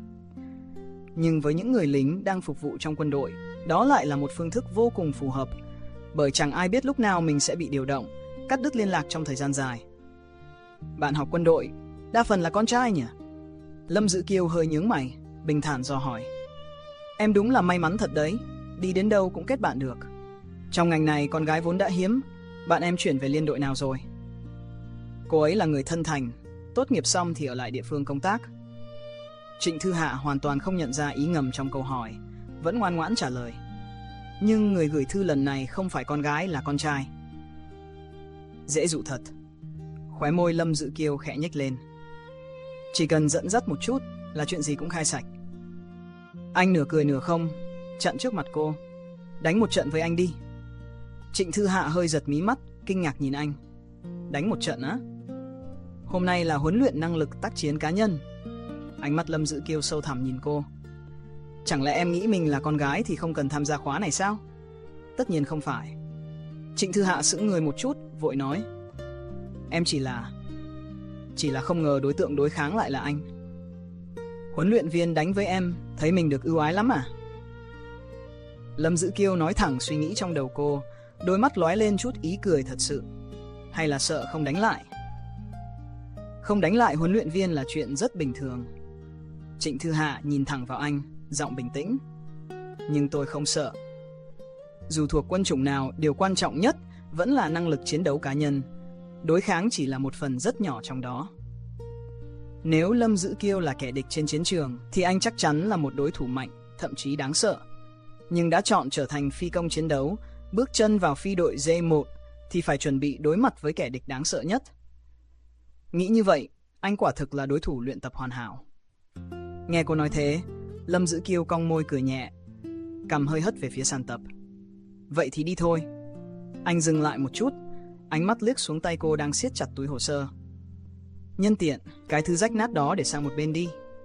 Nhưng với những người lính đang phục vụ trong quân đội, đó lại là một phương thức vô cùng phù hợp. Bởi chẳng ai biết lúc nào mình sẽ bị điều động, cắt đứt liên lạc trong thời gian dài. Bạn học quân đội, đa phần là con trai nhỉ? Lâm Dữ Kiêu hơi nhướng mày, bình thản dò hỏi. Em đúng là may mắn thật đấy, đi đến đâu cũng kết bạn được. Trong ngành này con gái vốn đã hiếm, bạn em chuyển về liên đội nào rồi? Cô ấy là người thân thành, tốt nghiệp xong thì ở lại địa phương công tác. Trịnh Thư Hạ hoàn toàn không nhận ra ý ngầm trong câu hỏi, vẫn ngoan ngoãn trả lời. Nhưng người gửi thư lần này không phải con gái là con trai. Dễ dụ thật. Khóe môi Lâm Dữ Kiêu khẽ nhếch lên. Chỉ cần dẫn dắt một chút là chuyện gì cũng khai sạch. Anh nửa cười nửa không, chặn trước mặt cô. Đánh một trận với anh đi. Trịnh Thư Hạ hơi giật mí mắt, kinh ngạc nhìn anh. Đánh một trận á? Hôm nay là huấn luyện năng lực tác chiến cá nhân. Ánh mắt Lâm Dữ Kiêu sâu thẳm nhìn cô. Chẳng lẽ em nghĩ mình là con gái thì không cần tham gia khóa này sao? Tất nhiên không phải. Trịnh Thư Hạ sững người một chút, vội nói. Em chỉ là... Chỉ là không ngờ đối tượng đối kháng lại là anh. Huấn luyện viên đánh với em, thấy mình được ưu ái lắm à? Lâm Dữ Kiêu nói thẳng suy nghĩ trong đầu cô, đôi mắt lóe lên chút ý cười thật sự. Hay là sợ không đánh lại? Không đánh lại huấn luyện viên là chuyện rất bình thường. Trịnh Thư Hạ nhìn thẳng vào anh, giọng bình tĩnh. Nhưng tôi không sợ. Dù thuộc quân chủng nào, điều quan trọng nhất vẫn là năng lực chiến đấu cá nhân. Đối kháng chỉ là một phần rất nhỏ trong đó. Nếu Lâm Dữ Kiêu là kẻ địch trên chiến trường, thì anh chắc chắn là một đối thủ mạnh, thậm chí đáng sợ. Nhưng đã chọn trở thành phi công chiến đấu, bước chân vào phi đội J một, thì phải chuẩn bị đối mặt với kẻ địch đáng sợ nhất. Nghĩ như vậy, anh quả thực là đối thủ luyện tập hoàn hảo. Nghe cô nói thế, Lâm Dữ Kiêu cong môi cười nhẹ, cằm hơi hất về phía sàn tập. Vậy thì đi thôi. Anh dừng lại một chút, ánh mắt liếc xuống tay cô đang siết chặt túi hồ sơ. Nhân tiện, cái thư rách nát đó để sang một bên đi.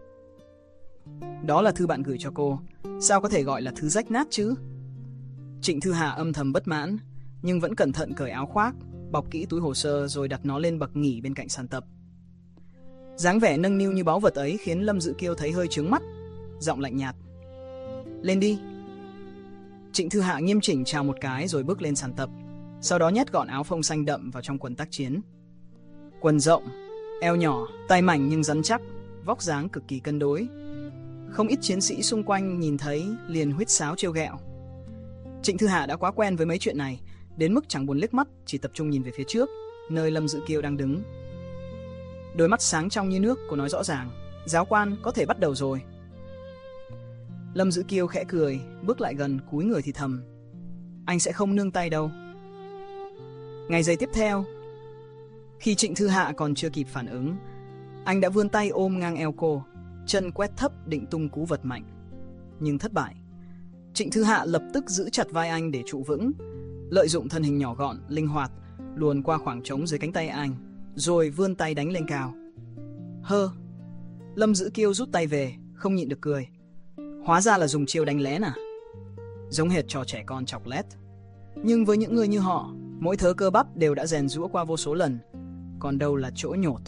Đó là thư bạn gửi cho cô, sao có thể gọi là thứ rách nát chứ? Trịnh Thư Hạ âm thầm bất mãn, nhưng vẫn cẩn thận cởi áo khoác, bọc kỹ túi hồ sơ rồi đặt nó lên bậc nghỉ bên cạnh sàn tập. Dáng vẻ nâng niu như báu vật ấy khiến Lâm Dữ Kiêu thấy hơi chướng mắt, giọng lạnh nhạt. Lên đi. Trịnh Thư Hạ nghiêm chỉnh chào một cái rồi bước lên sàn tập, sau đó nhét gọn áo phông xanh đậm vào trong quần tác chiến. Quần rộng, eo nhỏ, tay mảnh nhưng rắn chắc, vóc dáng cực kỳ cân đối. Không ít chiến sĩ xung quanh nhìn thấy liền huýt sáo trêu ghẹo. Trịnh Thư Hạ đã quá quen với mấy chuyện này, đến mức chẳng buồn liếc mắt, chỉ tập trung nhìn về phía trước, nơi Lâm Dữ Kiêu đang đứng. Đôi mắt sáng trong như nước, cô nói rõ ràng, giáo quan có thể bắt đầu rồi. Lâm Dữ Kiêu khẽ cười, bước lại gần, cúi người thì thầm. Anh sẽ không nương tay đâu. Ngày giây tiếp theo, khi Trịnh Thư Hạ còn chưa kịp phản ứng, anh đã vươn tay ôm ngang eo cô, chân quét thấp định tung cú vật mạnh. Nhưng thất bại. Trịnh Thư Hạ lập tức giữ chặt vai anh để trụ vững, lợi dụng thân hình nhỏ gọn, linh hoạt, luồn qua khoảng trống dưới cánh tay anh, rồi vươn tay đánh lên cao. Hơ! Lâm Dữ Kiêu rút tay về, không nhịn được cười. Hóa ra là dùng chiêu đánh lén à? Giống hệt trò trẻ con chọc lét. Nhưng với những người như họ, mỗi thớ cơ bắp đều đã rèn giũa qua vô số lần, còn đâu là chỗ nhột.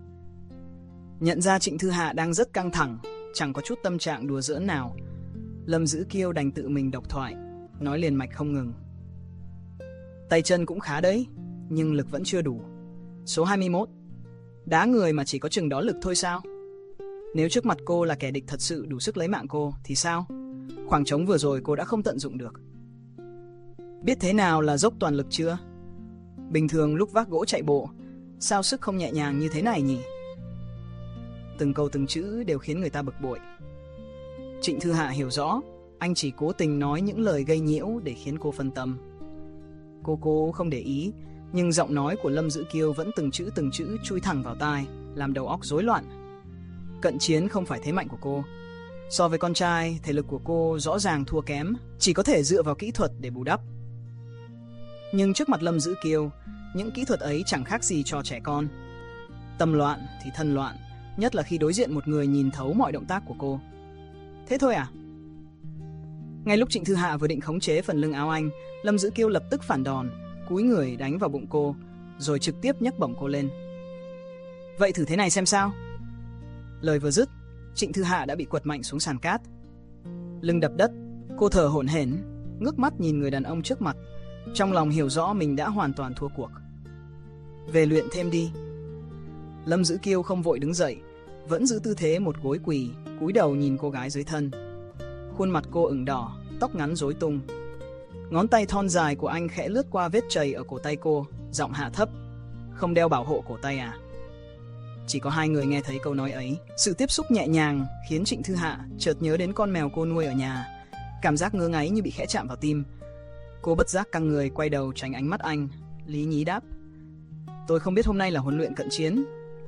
Nhận ra Trịnh Thư Hạ đang rất căng thẳng, chẳng có chút tâm trạng đùa giỡn nào, Lâm Dữ Kiêu đành tự mình độc thoại, nói liền mạch không ngừng. Tay chân cũng khá đấy, nhưng lực vẫn chưa đủ. Số hai mươi mốt. Đá người mà chỉ có chừng đó lực thôi sao? Nếu trước mặt cô là kẻ địch thật sự đủ sức lấy mạng cô thì sao? Khoảng trống vừa rồi cô đã không tận dụng được. Biết thế nào là dốc toàn lực chưa? Bình thường lúc vác gỗ chạy bộ, sao sức không nhẹ nhàng như thế này nhỉ? Từng câu từng chữ đều khiến người ta bực bội. Trịnh Thư Hạ hiểu rõ, anh chỉ cố tình nói những lời gây nhiễu để khiến cô phân tâm. Cô cố không để ý, nhưng giọng nói của Lâm Dữ Kiêu vẫn từng chữ từng chữ chui thẳng vào tai, làm đầu óc rối loạn. Cận chiến không phải thế mạnh của cô. So với con trai, thể lực của cô rõ ràng thua kém, chỉ có thể dựa vào kỹ thuật để bù đắp. Nhưng trước mặt Lâm Dữ Kiêu, những kỹ thuật ấy chẳng khác gì cho trẻ con. Tâm loạn thì thân loạn, nhất là khi đối diện một người nhìn thấu mọi động tác của cô. Thế thôi à? Ngay lúc Trịnh Thư Hạ vừa định khống chế phần lưng áo anh, Lâm Dữ Kiêu lập tức phản đòn, cúi người đánh vào bụng cô, rồi trực tiếp nhấc bổng cô lên. Vậy thử thế này xem sao? Lời vừa dứt, Trịnh Thư Hạ đã bị quật mạnh xuống sàn cát. Lưng đập đất, cô thở hổn hển, ngước mắt nhìn người đàn ông trước mặt, trong lòng hiểu rõ mình đã hoàn toàn thua cuộc. Về luyện thêm đi. Lâm Dữ Kiêu không vội đứng dậy, vẫn giữ tư thế một gối quỳ, cúi đầu nhìn cô gái dưới thân. Khuôn mặt cô ửng đỏ, tóc ngắn rối tung. Ngón tay thon dài của anh khẽ lướt qua vết chày ở cổ tay cô, giọng hạ thấp. Không đeo bảo hộ cổ tay à? Chỉ có hai người nghe thấy câu nói ấy. Sự tiếp xúc nhẹ nhàng khiến Trịnh Thư Hạ chợt nhớ đến con mèo cô nuôi ở nhà. Cảm giác ngứa ngáy như bị khẽ chạm vào tim. Cô bất giác căng người quay đầu tránh ánh mắt anh, lý nhí đáp. Tôi không biết hôm nay là huấn luyện cận chiến.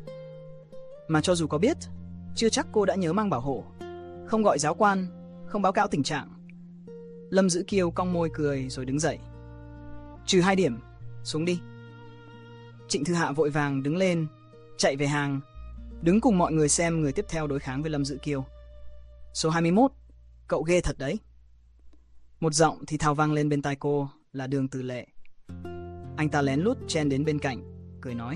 Mà cho dù có biết, chưa chắc cô đã nhớ mang bảo hộ. Không gọi giáo quan, không báo cáo tình trạng. Lâm Dữ Kiêu cong môi cười rồi đứng dậy. Trừ hai điểm, xuống đi. Trịnh Thư Hạ vội vàng đứng lên, chạy về hàng, đứng cùng mọi người xem người tiếp theo đối kháng với Lâm Dữ Kiêu. Số hai mươi mốt, cậu ghê thật đấy. Một giọng thì thào vang lên bên tai cô là Đường Từ Lệ. Anh ta lén lút chen đến bên cạnh, cười nói.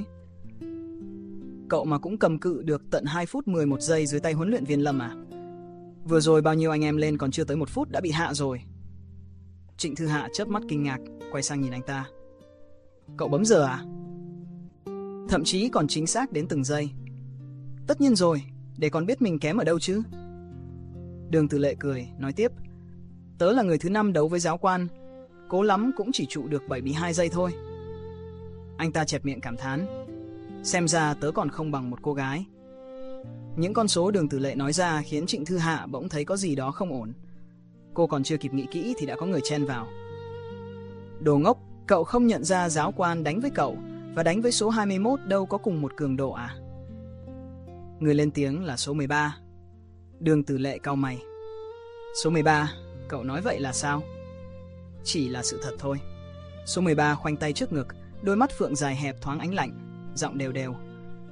Cậu mà cũng cầm cự được tận hai phút mười một giây dưới tay huấn luyện viên Lâm à? Vừa rồi bao nhiêu anh em lên còn chưa tới một phút đã bị hạ rồi. Trịnh Thư Hạ chớp mắt kinh ngạc, quay sang nhìn anh ta. Cậu bấm giờ à? Thậm chí còn chính xác đến từng giây. Tất nhiên rồi, để còn biết mình kém ở đâu chứ. Đường Từ Lệ cười, nói tiếp. Tớ là người thứ năm đấu với giáo quan, cố lắm cũng chỉ trụ được bảy mươi hai giây thôi. Anh ta chẹp miệng cảm thán. Xem ra tớ còn không bằng một cô gái. Những con số Đường Từ Lệ nói ra khiến Trịnh Thư Hạ bỗng thấy có gì đó không ổn. Cô còn chưa kịp nghĩ kỹ thì đã có người chen vào. Đồ ngốc, cậu không nhận ra giáo quan đánh với cậu và đánh với số hai mươi mốt đâu có cùng một cường độ à? Người lên tiếng là số mười ba. Đường Từ Lệ cau mày. Số mười ba, cậu nói vậy là sao? Chỉ là sự thật thôi. Số mười ba khoanh tay trước ngực, đôi mắt phượng dài hẹp thoáng ánh lạnh, giọng đều đều.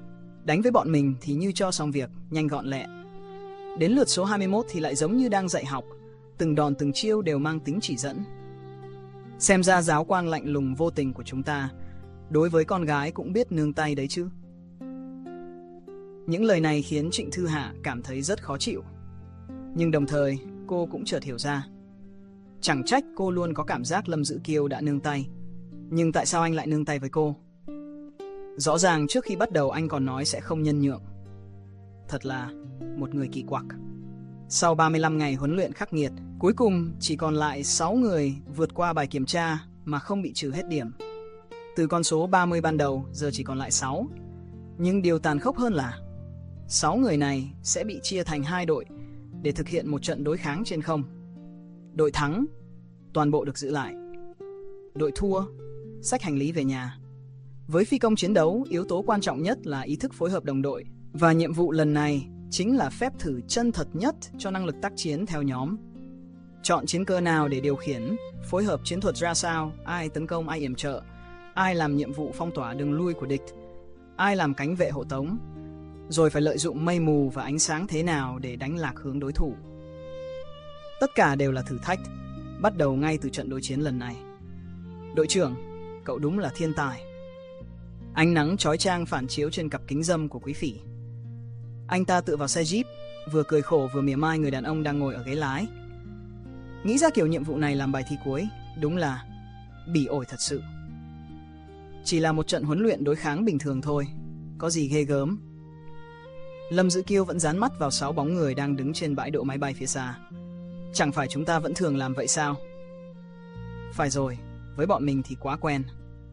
Đánh với bọn mình thì như cho xong việc, nhanh gọn lẹ. Đến lượt số hai mươi mốt thì lại giống như đang dạy học, từng đòn từng chiêu đều mang tính chỉ dẫn. Xem ra giáo quang lạnh lùng vô tình của chúng ta, đối với con gái cũng biết nương tay đấy chứ. Những lời này khiến Trịnh Thư Hạ cảm thấy rất khó chịu. Nhưng đồng thời cô cũng chợt hiểu ra. Chẳng trách cô luôn có cảm giác Lâm Dữ Kiêu đã nương tay. Nhưng tại sao anh lại nương tay với cô? Rõ ràng trước khi bắt đầu anh còn nói sẽ không nhân nhượng. Thật là một người kỳ quặc. Sau ba mươi lăm ngày huấn luyện khắc nghiệt, cuối cùng chỉ còn lại sáu người vượt qua bài kiểm tra mà không bị trừ hết điểm. Từ con số ba mươi ban đầu giờ chỉ còn lại sáu. Nhưng điều tàn khốc hơn là sáu người này sẽ bị chia thành hai đội để thực hiện một trận đối kháng trên không. Đội thắng, toàn bộ được giữ lại. Đội thua, xách hành lý về nhà. Với phi công chiến đấu, yếu tố quan trọng nhất là ý thức phối hợp đồng đội. Và nhiệm vụ lần này chính là phép thử chân thật nhất cho năng lực tác chiến theo nhóm. Chọn chiến cơ nào để điều khiển, phối hợp chiến thuật ra sao, ai tấn công ai yểm trợ, ai làm nhiệm vụ phong tỏa đường lui của địch, ai làm cánh vệ hộ tống, rồi phải lợi dụng mây mù và ánh sáng thế nào để đánh lạc hướng đối thủ. Tất cả đều là thử thách, bắt đầu ngay từ trận đối chiến lần này. Đội trưởng, cậu đúng là thiên tài. Ánh nắng chói chang phản chiếu trên cặp kính râm của Quý Phỉ. Anh ta tựa vào xe Jeep, vừa cười khổ vừa mỉa mai người đàn ông đang ngồi ở ghế lái. Nghĩ ra kiểu nhiệm vụ này làm bài thi cuối, đúng là bỉ ổi thật sự. Chỉ là một trận huấn luyện đối kháng bình thường thôi, có gì ghê gớm. Lâm Dữ Kiêu vẫn dán mắt vào sáu bóng người đang đứng trên bãi đỗ máy bay phía xa. Chẳng phải chúng ta vẫn thường làm vậy sao? Phải rồi, với bọn mình thì quá quen.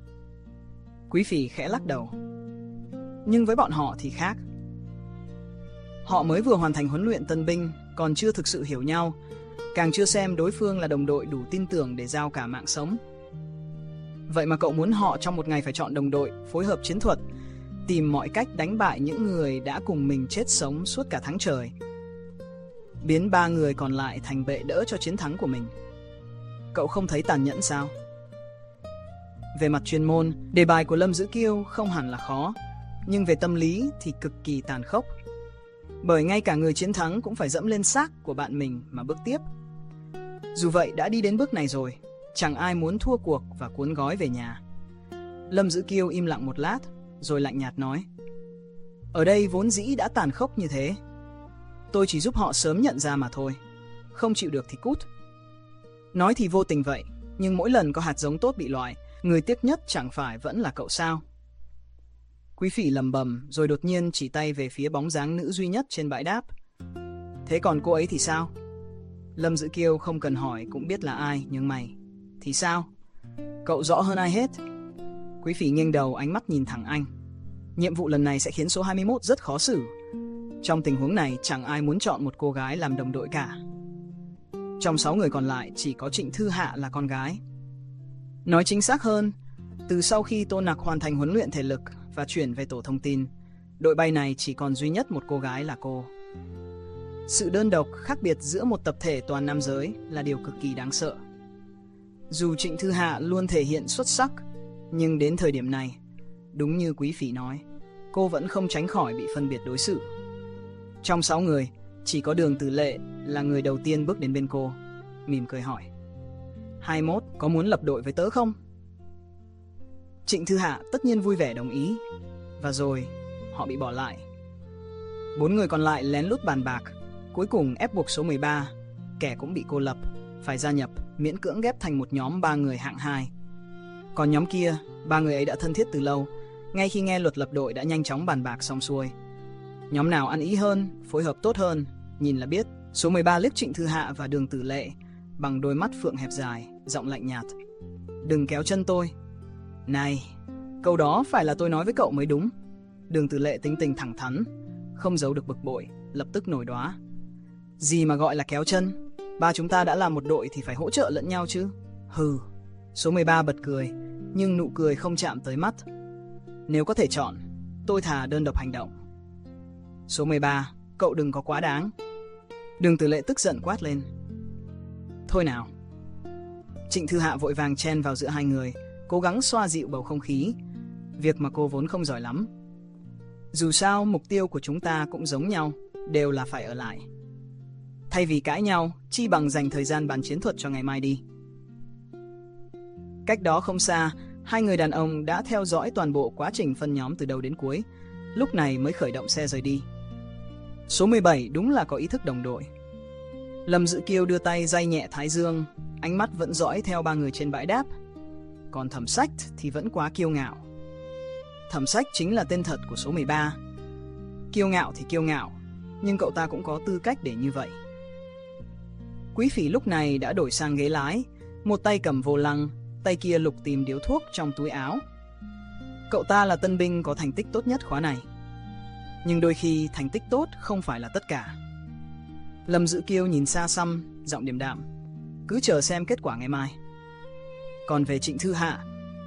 Quý Phỉ khẽ lắc đầu. Nhưng với bọn họ thì khác. Họ mới vừa hoàn thành huấn luyện tân binh, còn chưa thực sự hiểu nhau, càng chưa xem đối phương là đồng đội đủ tin tưởng để giao cả mạng sống. Vậy mà cậu muốn họ trong một ngày phải chọn đồng đội, phối hợp chiến thuật, tìm mọi cách đánh bại những người đã cùng mình chết sống suốt cả tháng trời, biến ba người còn lại thành bệ đỡ cho chiến thắng của mình. Cậu không thấy tàn nhẫn sao? Về mặt chuyên môn, đề bài của Lâm Dữ Kiêu không hẳn là khó, nhưng về tâm lý thì cực kỳ tàn khốc. Bởi ngay cả người chiến thắng cũng phải dẫm lên xác của bạn mình mà bước tiếp. Dù vậy đã đi đến bước này rồi, chẳng ai muốn thua cuộc và cuốn gói về nhà. Lâm Dữ Kiêu im lặng một lát, rồi lạnh nhạt nói: Ở đây vốn dĩ đã tàn khốc như thế. Tôi chỉ giúp họ sớm nhận ra mà thôi. Không chịu được thì cút. Nói thì vô tình vậy, nhưng mỗi lần có hạt giống tốt bị loại, người tiếc nhất chẳng phải vẫn là cậu sao? Quý Phỉ lầm bầm rồi đột nhiên chỉ tay về phía bóng dáng nữ duy nhất trên bãi đáp. Thế còn cô ấy thì sao? Lâm Dữ Kiêu không cần hỏi cũng biết là ai, nhưng mày thì sao? Cậu rõ hơn ai hết. Quý Phỉ nghiêng đầu, ánh mắt nhìn thẳng anh. Nhiệm vụ lần này sẽ khiến số hai mươi mốt rất khó xử. Trong tình huống này chẳng ai muốn chọn một cô gái làm đồng đội cả. Trong sáu người còn lại chỉ có Trịnh Thư Hạ là con gái. Nói chính xác hơn, từ sau khi Tô Nặc hoàn thành huấn luyện thể lực và chuyển về tổ thông tin, đội bay này chỉ còn duy nhất một cô gái là cô. Sự đơn độc khác biệt giữa một tập thể toàn nam giới là điều cực kỳ đáng sợ. Dù Trịnh Thư Hạ luôn thể hiện xuất sắc, nhưng đến thời điểm này, đúng như Quý Phỉ nói, cô vẫn không tránh khỏi bị phân biệt đối xử. Trong sáu người, chỉ có Đường Tử Lệ là người đầu tiên bước đến bên cô, mỉm cười hỏi: hai mươi mốt có muốn lập đội với tớ không? Trịnh Thư Hạ tất nhiên vui vẻ đồng ý. Và rồi họ bị bỏ lại. Bốn người còn lại lén lút bàn bạc, cuối cùng ép buộc số mười ba, kẻ cũng bị cô lập, phải gia nhập, miễn cưỡng ghép thành một nhóm ba người hạng hai. Còn nhóm kia, ba người ấy đã thân thiết từ lâu, ngay khi nghe luật lập đội đã nhanh chóng bàn bạc xong xuôi. Nhóm nào ăn ý hơn, phối hợp tốt hơn, nhìn là biết. Số mười ba liếc Trịnh Thư Hạ và Đường Tử Lệ bằng đôi mắt phượng hẹp dài, giọng lạnh nhạt: Đừng kéo chân tôi. Này, câu đó phải là tôi nói với cậu mới đúng. Đường Tử Lệ tính tình thẳng thắn, không giấu được bực bội, lập tức nổi đoá. Gì mà gọi là kéo chân? Ba chúng ta đã là một đội thì phải hỗ trợ lẫn nhau chứ. Hừ. Số mười ba bật cười, nhưng nụ cười không chạm tới mắt. Nếu có thể chọn, tôi thà đơn độc hành động. Số mười ba, cậu đừng có quá đáng. Đường Tử Lệ tức giận quát lên. Thôi nào. Trịnh Thư Hạ vội vàng chen vào giữa hai người, cố gắng xoa dịu bầu không khí, việc mà cô vốn không giỏi lắm. Dù sao, mục tiêu của chúng ta cũng giống nhau, đều là phải ở lại. Thay vì cãi nhau, chi bằng dành thời gian bàn chiến thuật cho ngày mai đi. Cách đó không xa, hai người đàn ông đã theo dõi toàn bộ quá trình phân nhóm từ đầu đến cuối, lúc này mới khởi động xe rời đi. Số mười bảy đúng là có ý thức đồng đội. Lâm Dự Kiêu đưa tay day nhẹ thái dương, ánh mắt vẫn dõi theo ba người trên bãi đáp. Còn Thẩm Sách thì vẫn quá kiêu ngạo. Thẩm Sách chính là tên thật của số mười ba. Kiêu ngạo thì kiêu ngạo, nhưng cậu ta cũng có tư cách để như vậy. Quý Phỉ lúc này đã đổi sang ghế lái, một tay cầm vô lăng, tay kia lục tìm điếu thuốc trong túi áo. Cậu ta là tân binh có thành tích tốt nhất khóa này. Nhưng đôi khi thành tích tốt không phải là tất cả. Lâm Dự Kiêu nhìn xa xăm, giọng điềm đạm. Cứ chờ xem kết quả ngày mai. Còn về Trịnh Thư Hạ...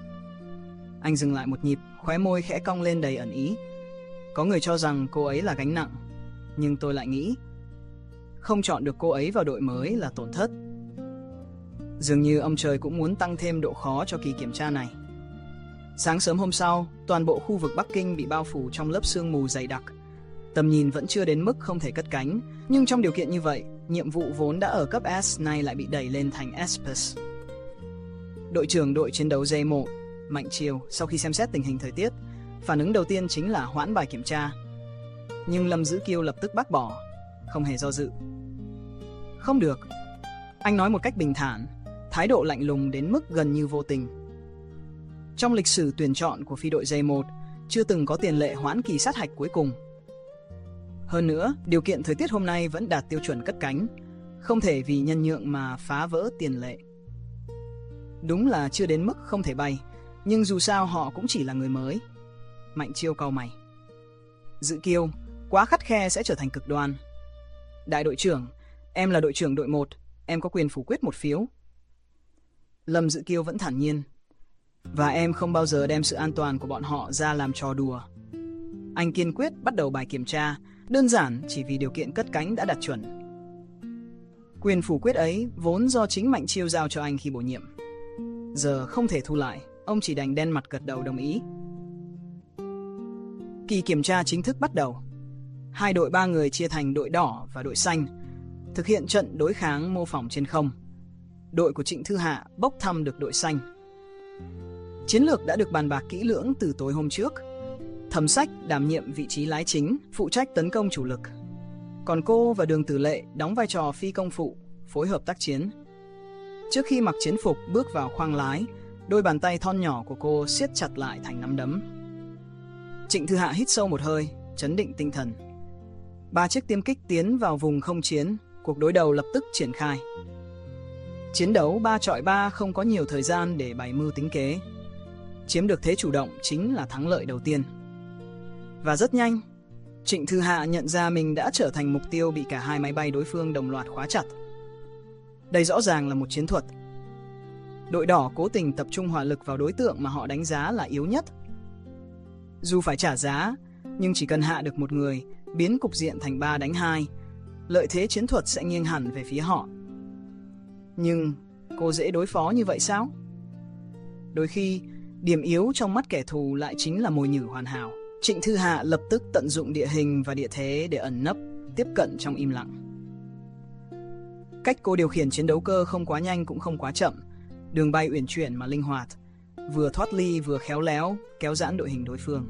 Anh dừng lại một nhịp, khóe môi khẽ cong lên đầy ẩn ý. Có người cho rằng cô ấy là gánh nặng, nhưng tôi lại nghĩ không chọn được cô ấy vào đội mới là tổn thất. Dường như ông trời cũng muốn tăng thêm độ khó cho kỳ kiểm tra này. Sáng sớm hôm sau, toàn bộ khu vực Bắc Kinh bị bao phủ trong lớp sương mù dày đặc. Tầm nhìn vẫn chưa đến mức không thể cất cánh, nhưng trong điều kiện như vậy, nhiệm vụ vốn đã ở cấp S nay lại bị đẩy lên thành S plus. Đội trưởng đội chiến đấu J một, Mạnh Triều, sau khi xem xét tình hình thời tiết, phản ứng đầu tiên chính là hoãn bài kiểm tra. Nhưng Lâm Dự Kiêu lập tức bác bỏ, không hề do dự. Không được. Anh nói một cách bình thản, thái độ lạnh lùng đến mức gần như vô tình. Trong lịch sử tuyển chọn của phi đội J một, chưa từng có tiền lệ hoãn kỳ sát hạch cuối cùng. Hơn nữa, điều kiện thời tiết hôm nay vẫn đạt tiêu chuẩn cất cánh, không thể vì nhân nhượng mà phá vỡ tiền lệ. Đúng là chưa đến mức không thể bay, nhưng dù sao họ cũng chỉ là người mới. Mạnh Chiêu cau mày. Dự Kiêu, quá khắt khe sẽ trở thành cực đoan. Đại đội trưởng, em là đội trưởng đội một, em có quyền phủ quyết một phiếu. Lâm Dự Kiêu vẫn thản nhiên. Và em không bao giờ đem sự an toàn của bọn họ ra làm trò đùa. Anh kiên quyết bắt đầu bài kiểm tra, đơn giản chỉ vì điều kiện cất cánh đã đạt chuẩn. Quyền phủ quyết ấy vốn do chính Mạnh Chiêu giao cho anh khi bổ nhiệm. Giờ không thể thu lại, ông chỉ đành đen mặt gật đầu đồng ý. Kỳ kiểm tra chính thức bắt đầu. Hai đội ba người chia thành đội đỏ và đội xanh, thực hiện trận đối kháng mô phỏng trên không. Đội của Trịnh Thư Hạ bốc thăm được đội xanh. Chiến lược đã được bàn bạc kỹ lưỡng từ tối hôm trước. Thẩm Sách đảm nhiệm vị trí lái chính, phụ trách tấn công chủ lực. Còn cô và Đường Tử Lệ đóng vai trò phi công phụ, phối hợp tác chiến. Trước khi mặc chiến phục bước vào khoang lái, đôi bàn tay thon nhỏ của cô siết chặt lại thành nắm đấm. Trịnh Thư Hạ hít sâu một hơi, trấn định tinh thần. Ba chiếc tiêm kích tiến vào vùng không chiến, cuộc đối đầu lập tức triển khai. Chiến đấu ba chọi ba không có nhiều thời gian để bày mưu tính kế. Chiếm được thế chủ động chính là thắng lợi đầu tiên. Và rất nhanh, Trịnh Thư Hạ nhận ra mình đã trở thành mục tiêu bị cả hai máy bay đối phương đồng loạt khóa chặt. Đây rõ ràng là một chiến thuật. Đội đỏ cố tình tập trung hỏa lực vào đối tượng mà họ đánh giá là yếu nhất. Dù phải trả giá, nhưng chỉ cần hạ được một người, biến cục diện thành ba đánh hai, lợi thế chiến thuật sẽ nghiêng hẳn về phía họ. Nhưng cô dễ đối phó như vậy sao? Đôi khi, điểm yếu trong mắt kẻ thù lại chính là mồi nhử hoàn hảo. Trịnh Thư Hạ lập tức tận dụng địa hình và địa thế để ẩn nấp, tiếp cận trong im lặng. Cách cô điều khiển chiến đấu cơ không quá nhanh cũng không quá chậm, đường bay uyển chuyển mà linh hoạt, vừa thoát ly vừa khéo léo, kéo giãn đội hình đối phương.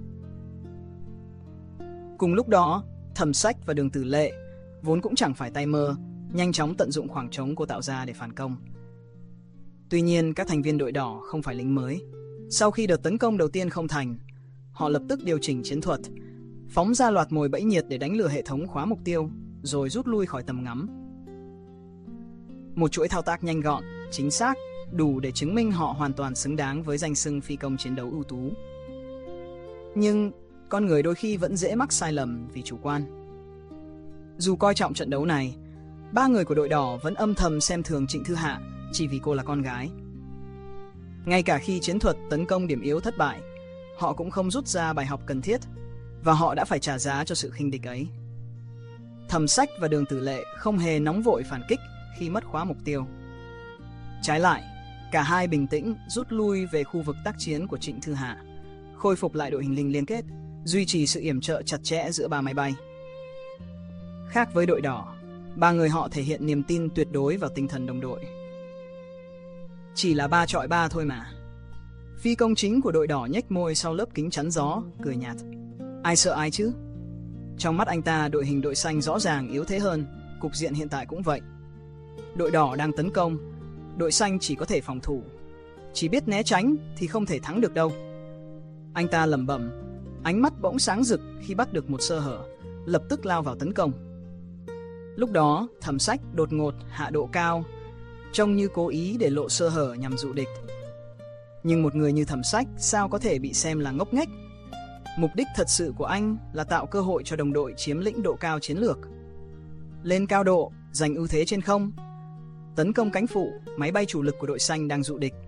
Cùng lúc đó, Thẩm Sách và Đường Tử Lệ, vốn cũng chẳng phải tay mơ, nhanh chóng tận dụng khoảng trống cô tạo ra để phản công. Tuy nhiên, các thành viên đội đỏ không phải lính mới. Sau khi đợt tấn công đầu tiên không thành, họ lập tức điều chỉnh chiến thuật, phóng ra loạt mồi bẫy nhiệt để đánh lừa hệ thống khóa mục tiêu, rồi rút lui khỏi tầm ngắm. Một chuỗi thao tác nhanh gọn, chính xác, đủ để chứng minh họ hoàn toàn xứng đáng với danh xưng phi công chiến đấu ưu tú. Nhưng con người đôi khi vẫn dễ mắc sai lầm vì chủ quan. Dù coi trọng trận đấu này, ba người của đội đỏ vẫn âm thầm xem thường Trịnh Thư Hạ chỉ vì cô là con gái. Ngay cả khi chiến thuật tấn công điểm yếu thất bại, họ cũng không rút ra bài học cần thiết, và họ đã phải trả giá cho sự khinh địch ấy. Thẩm Sách và Đường Tử Lệ không hề nóng vội phản kích khi mất khóa mục tiêu. Trái lại, cả hai bình tĩnh rút lui về khu vực tác chiến của Trịnh Thư Hạ, khôi phục lại đội hình linh liên kết, duy trì sự yểm trợ chặt chẽ giữa ba máy bay. Khác với đội đỏ, ba người họ thể hiện niềm tin tuyệt đối vào tinh thần đồng đội. Chỉ là ba chọi ba thôi mà. Phi công chính của đội đỏ nhếch môi sau lớp kính chắn gió, cười nhạt. Ai sợ ai chứ? Trong mắt anh ta, đội hình đội xanh rõ ràng yếu thế hơn, cục diện hiện tại cũng vậy. Đội đỏ đang tấn công, đội xanh chỉ có thể phòng thủ. Chỉ biết né tránh thì không thể thắng được đâu. Anh ta lẩm bẩm, ánh mắt bỗng sáng rực khi bắt được một sơ hở, lập tức lao vào tấn công. Lúc đó, Thẩm Sách đột ngột hạ độ cao, trông như cố ý để lộ sơ hở nhằm dụ địch. Nhưng một người như Thẩm Sách sao có thể bị xem là ngốc nghếch? Mục đích thật sự của anh là tạo cơ hội cho đồng đội chiếm lĩnh độ cao chiến lược. Lên cao độ, giành ưu thế trên không, tấn công cánh phụ, máy bay chủ lực của đội xanh đang dụ địch.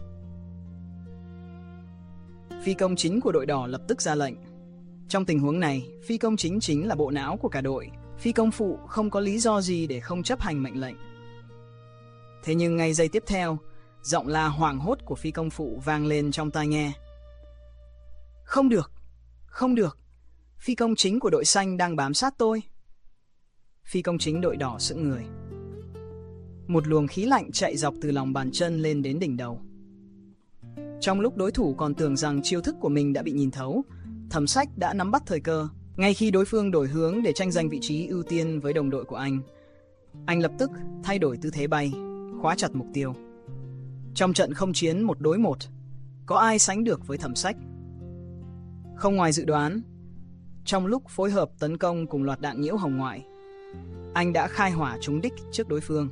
Phi công chính của đội đỏ lập tức ra lệnh. Trong tình huống này, phi công chính chính là bộ não của cả đội. Phi công phụ không có lý do gì để không chấp hành mệnh lệnh. Thế nhưng ngay giây tiếp theo, giọng la hoảng hốt của phi công phụ vang lên trong tai nghe. Không được, không được, phi công chính của đội xanh đang bám sát tôi. Phi công chính đội đỏ sững người. Một luồng khí lạnh chạy dọc từ lòng bàn chân lên đến đỉnh đầu. Trong lúc đối thủ còn tưởng rằng chiêu thức của mình đã bị nhìn thấu, Thẩm Sách đã nắm bắt thời cơ. Ngay khi đối phương đổi hướng để tranh giành vị trí ưu tiên với đồng đội của anh, anh lập tức thay đổi tư thế bay, khóa chặt mục tiêu. Trong trận không chiến một đối một, có ai sánh được với Thẩm Sách? Không ngoài dự đoán, trong lúc phối hợp tấn công cùng loạt đạn nhiễu hồng ngoại, anh đã khai hỏa trúng đích trước đối phương.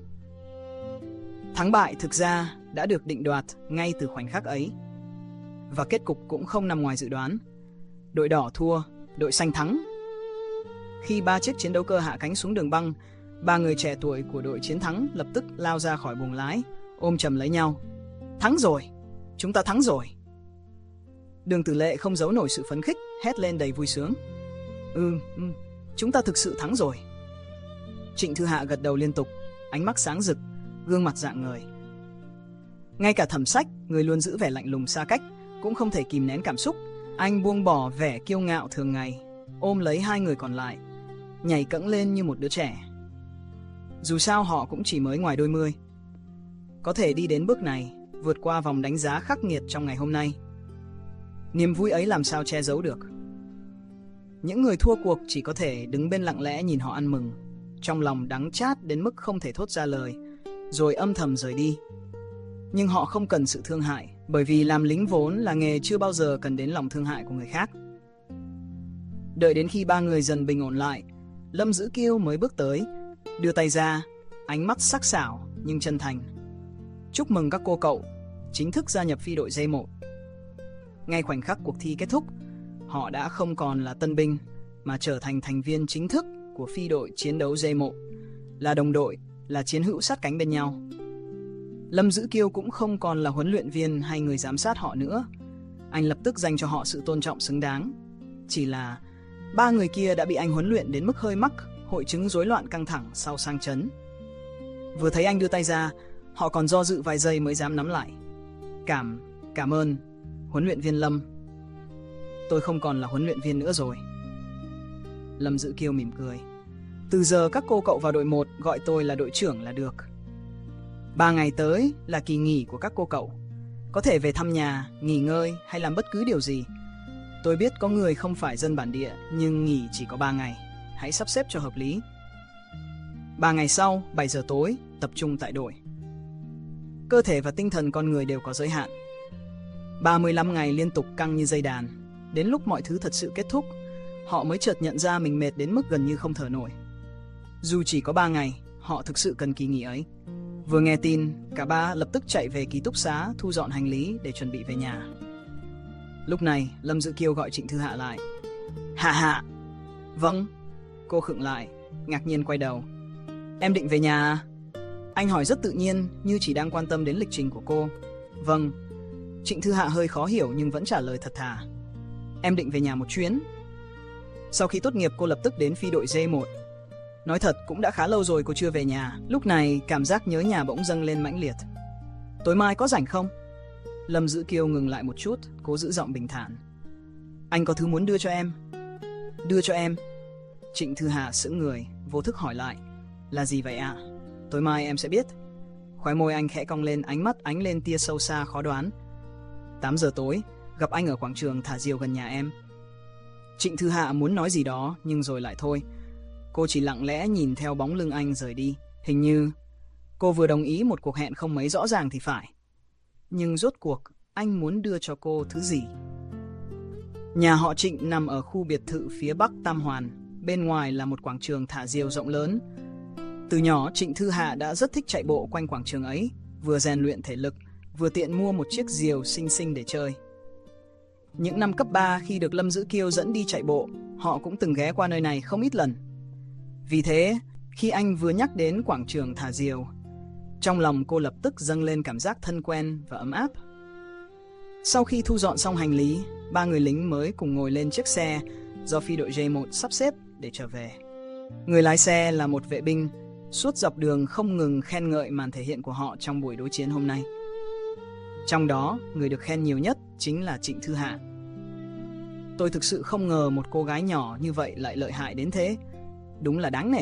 Thắng bại thực ra đã được định đoạt ngay từ khoảnh khắc ấy. Và kết cục cũng không nằm ngoài dự đoán. Đội đỏ thua, đội xanh thắng. Khi ba chiếc chiến đấu cơ hạ cánh xuống đường băng, ba người trẻ tuổi của đội chiến thắng lập tức lao ra khỏi buồng lái, ôm chầm lấy nhau. Thắng rồi! Chúng ta thắng rồi! Đường Tử Lệ không giấu nổi sự phấn khích, hét lên đầy vui sướng. Ừ, ừ, chúng ta thực sự thắng rồi. Trịnh Thư Hạ gật đầu liên tục, ánh mắt sáng rực, gương mặt rạng ngời. Ngay cả Thẩm Sách, người luôn giữ vẻ lạnh lùng xa cách, cũng không thể kìm nén cảm xúc. Anh buông bỏ vẻ kiêu ngạo thường ngày, ôm lấy hai người còn lại, nhảy cẫng lên như một đứa trẻ. Dù sao họ cũng chỉ mới ngoài đôi mươi. Có thể đi đến bước này, vượt qua vòng đánh giá khắc nghiệt trong ngày hôm nay, niềm vui ấy làm sao che giấu được. Những người thua cuộc chỉ có thể đứng bên lặng lẽ nhìn họ ăn mừng, trong lòng đắng chát đến mức không thể thốt ra lời, rồi âm thầm rời đi. Nhưng họ không cần sự thương hại, bởi vì làm lính vốn là nghề chưa bao giờ cần đến lòng thương hại của người khác. Đợi đến khi ba người dần bình ổn lại, Lâm Dữ Kiêu mới bước tới, đưa tay ra, ánh mắt sắc sảo nhưng chân thành. Chúc mừng các cô cậu, chính thức gia nhập phi đội D một. Ngay khoảnh khắc cuộc thi kết thúc, họ đã không còn là tân binh, mà trở thành thành viên chính thức của phi đội chiến đấu D một, là đồng đội, là chiến hữu sát cánh bên nhau. Lâm Dữ Kiêu cũng không còn là huấn luyện viên hay người giám sát họ nữa. Anh lập tức dành cho họ sự tôn trọng xứng đáng. Chỉ là ba người kia đã bị anh huấn luyện đến mức hơi mắc hội chứng rối loạn căng thẳng sau sang chấn. Vừa thấy anh đưa tay ra, họ còn do dự vài giây mới dám nắm lại. Cảm, cảm ơn, huấn luyện viên Lâm. Tôi không còn là huấn luyện viên nữa rồi. Lâm Dữ Kiêu mỉm cười. Từ giờ các cô cậu vào đội một gọi tôi là đội trưởng là được. Ba ngày tới là kỳ nghỉ của các cô cậu. Có thể về thăm nhà, nghỉ ngơi hay làm bất cứ điều gì. Tôi biết có người không phải dân bản địa, nhưng nghỉ chỉ có ba ngày. Hãy sắp xếp cho hợp lý. Ba ngày sau, bảy giờ tối, tập trung tại đội. Cơ thể và tinh thần con người đều có giới hạn. ba mươi lăm ngày liên tục căng như dây đàn. Đến lúc mọi thứ thật sự kết thúc, họ mới chợt nhận ra mình mệt đến mức gần như không thở nổi. Dù chỉ có ba ngày, họ thực sự cần kỳ nghỉ ấy. Vừa nghe tin, cả ba lập tức chạy về ký túc xá thu dọn hành lý để chuẩn bị về nhà. Lúc này, Lâm Dữ Kiêu gọi Trịnh Thư Hạ lại. Hạ Hạ. Vâng. Cô khựng lại, ngạc nhiên quay đầu. Em định về nhà à? Anh hỏi rất tự nhiên, như chỉ đang quan tâm đến lịch trình của cô. Vâng. Trịnh Thư Hạ hơi khó hiểu nhưng vẫn trả lời thật thà. Em định về nhà một chuyến. Sau khi tốt nghiệp cô lập tức đến phi đội D một. Nói thật cũng đã khá lâu rồi cô chưa về nhà. Lúc này cảm giác nhớ nhà bỗng dâng lên mãnh liệt. Tối mai có rảnh không? Lâm Dữ Kiêu ngừng lại một chút, cố giữ giọng bình thản. Anh có thứ muốn đưa cho em. Đưa cho em. Trịnh Thư Hà sững người, vô thức hỏi lại. Là gì vậy ạ? À? Tối mai em sẽ biết. Khóe môi anh khẽ cong lên, ánh mắt ánh lên tia sâu xa khó đoán. tám giờ tối, gặp anh ở quảng trường thả diều gần nhà em. Trịnh Thư Hạ muốn nói gì đó nhưng rồi lại thôi. Cô chỉ lặng lẽ nhìn theo bóng lưng anh rời đi. Hình như cô vừa đồng ý một cuộc hẹn không mấy rõ ràng thì phải. Nhưng rốt cuộc anh muốn đưa cho cô thứ gì? Nhà họ Trịnh nằm ở khu biệt thự phía bắc Tam Hoàn. Bên ngoài là một quảng trường thả diều rộng lớn. Từ nhỏ Trịnh Thư Hạ đã rất thích chạy bộ quanh quảng trường ấy, vừa rèn luyện thể lực, vừa tiện mua một chiếc diều xinh xinh để chơi. Những năm cấp ba khi được Lâm Dữ Kiêu dẫn đi chạy bộ, họ cũng từng ghé qua nơi này không ít lần. Vì thế, khi anh vừa nhắc đến quảng trường thả diều, trong lòng cô lập tức dâng lên cảm giác thân quen và ấm áp. Sau khi thu dọn xong hành lý, ba người lính mới cùng ngồi lên chiếc xe do phi đội J một sắp xếp để trở về. Người lái xe là một vệ binh, suốt dọc đường không ngừng khen ngợi màn thể hiện của họ trong buổi đối chiến hôm nay. Trong đó, người được khen nhiều nhất chính là Trịnh Thư Hạ. Tôi thực sự không ngờ một cô gái nhỏ như vậy lại lợi hại đến thế. Đúng là đáng nể.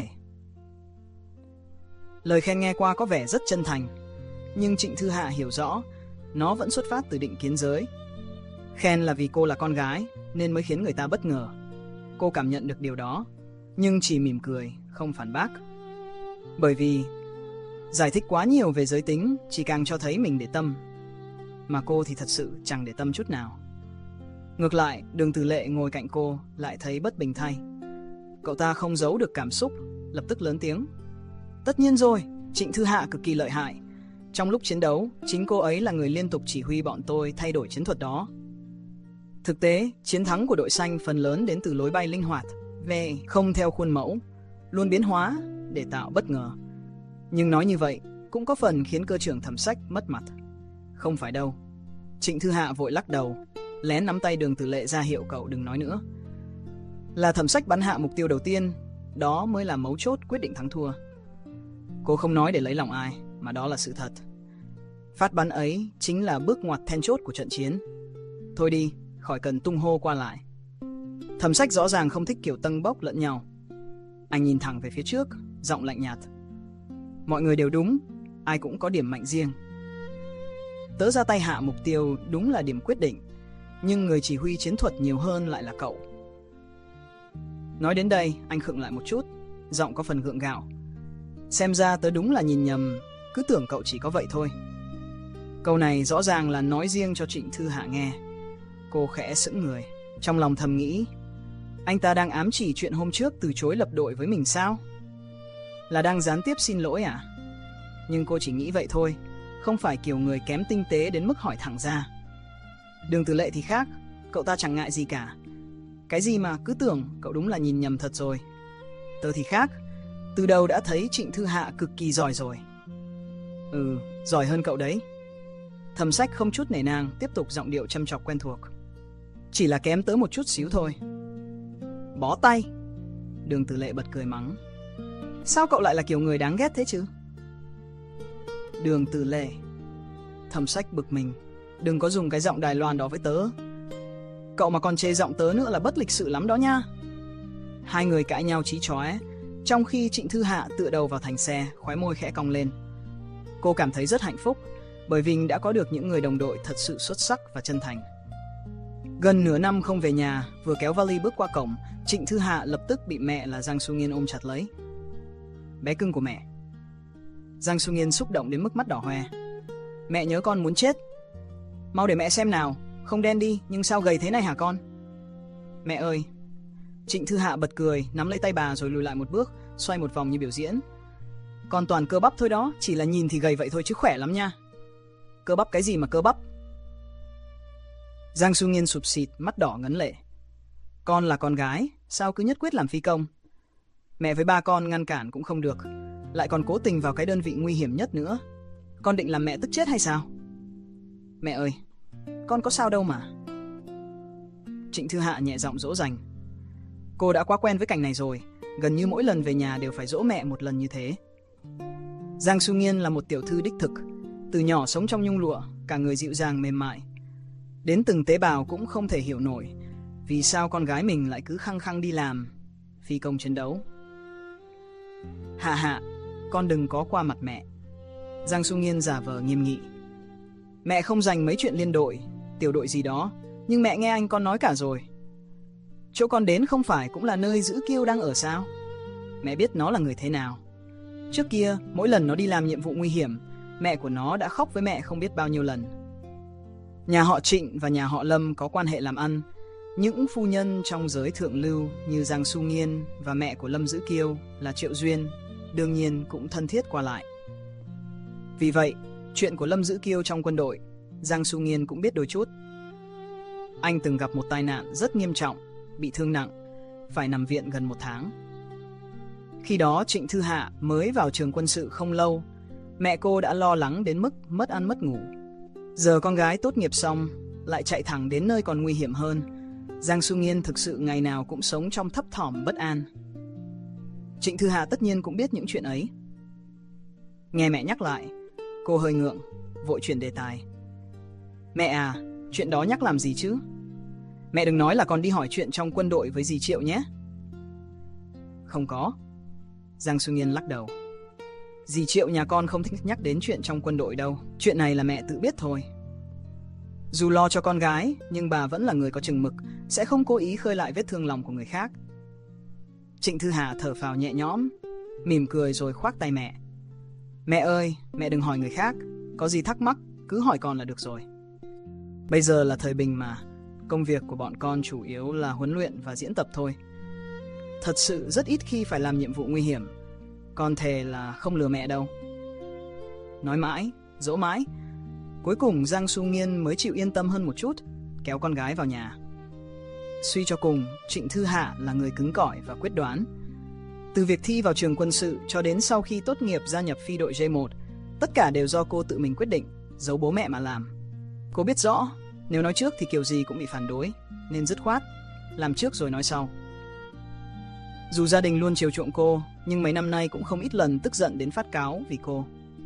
Lời khen nghe qua có vẻ rất chân thành, nhưng Trịnh Thư Hạ hiểu rõ, nó vẫn xuất phát từ định kiến giới. Khen là vì cô là con gái nên mới khiến người ta bất ngờ. Cô cảm nhận được điều đó, nhưng chỉ mỉm cười, không phản bác. Bởi vì giải thích quá nhiều về giới tính chỉ càng cho thấy mình để tâm, mà cô thì thật sự chẳng để tâm chút nào. Ngược lại, Đường Tử Lệ ngồi cạnh cô lại thấy bất bình thay. Cậu ta không giấu được cảm xúc, lập tức lớn tiếng. Tất nhiên rồi, Trịnh Thư Hạ cực kỳ lợi hại. Trong lúc chiến đấu, chính cô ấy là người liên tục chỉ huy bọn tôi thay đổi chiến thuật đó. Thực tế, chiến thắng của đội xanh phần lớn đến từ lối bay linh hoạt, về không theo khuôn mẫu, luôn biến hóa để tạo bất ngờ. Nhưng nói như vậy cũng có phần khiến cơ trưởng Thẩm Sách mất mặt. Không phải đâu. Trịnh Thư Hạ vội lắc đầu, lén nắm tay Đường Tử Lệ ra hiệu cậu đừng nói nữa. Là Thẩm Sách bắn hạ mục tiêu đầu tiên, đó mới là mấu chốt quyết định thắng thua. Cô không nói để lấy lòng ai, mà đó là sự thật. Phát bắn ấy chính là bước ngoặt then chốt của trận chiến. Thôi đi, khỏi cần tung hô qua lại. Thẩm Sách rõ ràng không thích kiểu tâng bốc lẫn nhau. Anh nhìn thẳng về phía trước, giọng lạnh nhạt. Mọi người đều đúng, ai cũng có điểm mạnh riêng. Tớ ra tay hạ mục tiêu đúng là điểm quyết định, nhưng người chỉ huy chiến thuật nhiều hơn lại là cậu. Nói đến đây, anh khựng lại một chút, giọng có phần gượng gạo. Xem ra tớ đúng là nhìn nhầm, cứ tưởng cậu chỉ có vậy thôi. Câu này rõ ràng là nói riêng cho Trịnh Thư Hạ nghe. Cô khẽ sững người, trong lòng thầm nghĩ, anh ta đang ám chỉ chuyện hôm trước từ chối lập đội với mình sao? Là đang gián tiếp xin lỗi à? Nhưng cô chỉ nghĩ vậy thôi, không phải kiểu người kém tinh tế đến mức hỏi thẳng ra. Đường Tử Lệ thì khác, cậu ta chẳng ngại gì cả. Cái gì mà cứ tưởng cậu đúng là nhìn nhầm thật rồi. Tớ thì khác, từ đầu đã thấy Trịnh Thư Hạ cực kỳ giỏi rồi. Ừ, giỏi hơn cậu đấy. Thẩm Sách không chút nể nang, tiếp tục giọng điệu châm chọc quen thuộc. Chỉ là kém tớ một chút xíu thôi. Bó tay. Đường Tử Lệ bật cười mắng. Sao cậu lại là kiểu người đáng ghét thế chứ? Đường Tử Lệ. Thẩm Sách bực mình. Đừng có dùng cái giọng Đài Loan đó với tớ. Cậu mà còn chê giọng tớ nữa là bất lịch sự lắm đó nha. Hai người cãi nhau chí chóe, trong khi Trịnh Thư Hạ tựa đầu vào thành xe, khóe môi khẽ cong lên. Cô cảm thấy rất hạnh phúc, bởi vì đã có được những người đồng đội thật sự xuất sắc và chân thành. Gần nửa năm không về nhà, vừa kéo vali bước qua cổng, Trịnh Thư Hạ lập tức bị mẹ là Giang Xu Nghiên ôm chặt lấy. Bé cưng của mẹ. Giang Xu Nghiên xúc động đến mức mắt đỏ hoe. Mẹ nhớ con muốn chết. Mau để mẹ xem nào, không đen đi nhưng sao gầy thế này hả con? Mẹ ơi. Trịnh Thư Hạ bật cười, nắm lấy tay bà rồi lùi lại một bước, xoay một vòng như biểu diễn. Con toàn cơ bắp thôi đó, chỉ là nhìn thì gầy vậy thôi chứ khỏe lắm nha. Cơ bắp cái gì mà cơ bắp? Giang Xu Nghiên sụp xịt, mắt đỏ ngấn lệ. Con là con gái, sao cứ nhất quyết làm phi công? Mẹ với ba con ngăn cản cũng không được, lại còn cố tình vào cái đơn vị nguy hiểm nhất nữa. Con định làm mẹ tức chết hay sao? Mẹ ơi, con có sao đâu mà. Trịnh Thư Hạ nhẹ giọng dỗ dành. Cô đã quá quen với cảnh này rồi, gần như mỗi lần về nhà đều phải dỗ mẹ một lần như thế. Giang Xu Nghiên là một tiểu thư đích thực, từ nhỏ sống trong nhung lụa, cả người dịu dàng mềm mại. Đến từng tế bào cũng không thể hiểu nổi, Vì sao con gái mình lại cứ khăng khăng đi làm phi công chiến đấu? Hạ hạ, con đừng có qua mặt mẹ. Giang Su Nghiên giả vờ nghiêm nghị. Mẹ không dành mấy chuyện liên đội, tiểu đội gì đó, nhưng mẹ nghe anh con nói cả rồi. Chỗ con đến không phải cũng là nơi Dữ Kiêu đang ở sao? Mẹ biết nó là người thế nào. Trước kia, mỗi lần nó đi làm nhiệm vụ nguy hiểm, mẹ của nó đã khóc với mẹ không biết bao nhiêu lần. Nhà họ Trịnh và nhà họ Lâm có quan hệ làm ăn. Những phu nhân trong giới thượng lưu như Giang Su Nghiên và mẹ của Lâm Dữ Kiêu là Triệu Duyên, đương nhiên cũng thân thiết qua lại. Vì vậy, chuyện của Lâm Dữ Kiêu trong quân đội, Giang Su Nghiên cũng biết đôi chút. Anh từng gặp một tai nạn rất nghiêm trọng, bị thương nặng, phải nằm viện gần một tháng. Khi đó Trịnh Thư Hạ mới vào trường quân sự không lâu, mẹ cô đã lo lắng đến mức mất ăn mất ngủ. Giờ con gái tốt nghiệp xong, lại chạy thẳng đến nơi còn nguy hiểm hơn. Giang Su Nghiên thực sự ngày nào cũng sống trong thấp thỏm bất an. Trịnh Thư Hạ tất nhiên cũng biết những chuyện ấy. Nghe mẹ nhắc lại, cô hơi ngượng, vội chuyển đề tài. Mẹ à, chuyện đó nhắc làm gì chứ? Mẹ đừng nói là con đi hỏi chuyện trong quân đội với dì Triệu nhé. Không có. Giang Su Nghiên lắc đầu. Dì Triệu nhà con không thích nhắc đến chuyện trong quân đội đâu. Chuyện này là mẹ tự biết thôi. Dù lo cho con gái, nhưng bà vẫn là người có chừng mực, sẽ không cố ý khơi lại vết thương lòng của người khác. Trịnh Thư Hà thở phào nhẹ nhõm, mỉm cười rồi khoác tay mẹ. Mẹ ơi, mẹ đừng hỏi người khác, có gì thắc mắc, cứ hỏi con là được rồi. Bây giờ là thời bình mà, công việc của bọn con chủ yếu là huấn luyện và diễn tập thôi. Thật sự rất ít khi phải làm nhiệm vụ nguy hiểm, con thề là không lừa mẹ đâu. Nói mãi, dỗ mãi, cuối cùng Giang Su Nghiên mới chịu yên tâm hơn một chút, kéo con gái vào nhà. Suy cho cùng, Trịnh Thư Hạ là người cứng cỏi và quyết đoán. Từ việc thi vào trường quân sự cho đến sau khi tốt nghiệp gia nhập phi đội J một, tất cả đều do cô tự mình quyết định, giấu bố mẹ mà làm. Cô biết rõ, nếu nói trước thì kiểu gì cũng bị phản đối, nên dứt khoát, làm trước rồi nói sau. Dù gia đình luôn chiều chuộng cô, nhưng mấy năm nay cũng không ít lần tức giận đến phát cáu vì cô.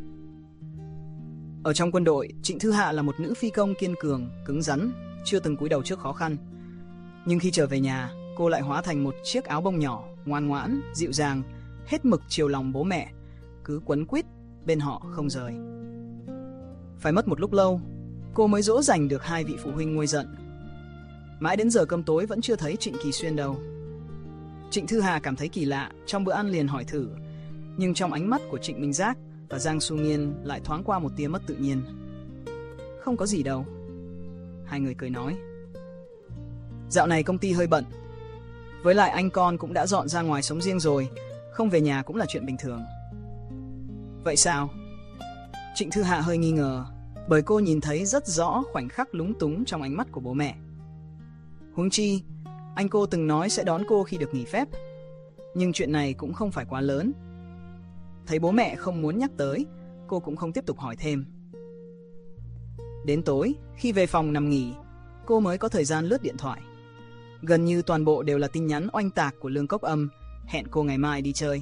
Ở trong quân đội, Trịnh Thư Hạ là một nữ phi công kiên cường, cứng rắn, chưa từng cúi đầu trước khó khăn. Nhưng khi trở về nhà, cô lại hóa thành một chiếc áo bông nhỏ, ngoan ngoãn, dịu dàng, hết mực chiều lòng bố mẹ, cứ quấn quýt bên họ không rời. Phải mất một lúc lâu, cô mới dỗ dành được hai vị phụ huynh nguôi giận. Mãi đến giờ cơm tối vẫn chưa thấy Trịnh Kỳ Xuyên đâu. Trịnh Thư Hà cảm thấy kỳ lạ, trong bữa ăn liền hỏi thử, nhưng trong ánh mắt của Trịnh Minh Giác và Giang Su Nghiên lại thoáng qua một tia mất tự nhiên. Không có gì đâu. Hai người cười nói. Dạo này công ty hơi bận. Với lại anh con cũng đã dọn ra ngoài sống riêng rồi, không về nhà cũng là chuyện bình thường. Vậy sao? Trịnh Thư Hạ hơi nghi ngờ, bởi cô nhìn thấy rất rõ khoảnh khắc lúng túng trong ánh mắt của bố mẹ. Huống chi, anh cô từng nói sẽ đón cô khi được nghỉ phép, nhưng chuyện này cũng không phải quá lớn. Thấy bố mẹ không muốn nhắc tới, cô cũng không tiếp tục hỏi thêm. Đến tối, khi về phòng nằm nghỉ, cô mới có thời gian lướt điện thoại. Gần như toàn bộ đều là tin nhắn oanh tạc của Lương Cốc Âm, hẹn cô ngày mai đi chơi.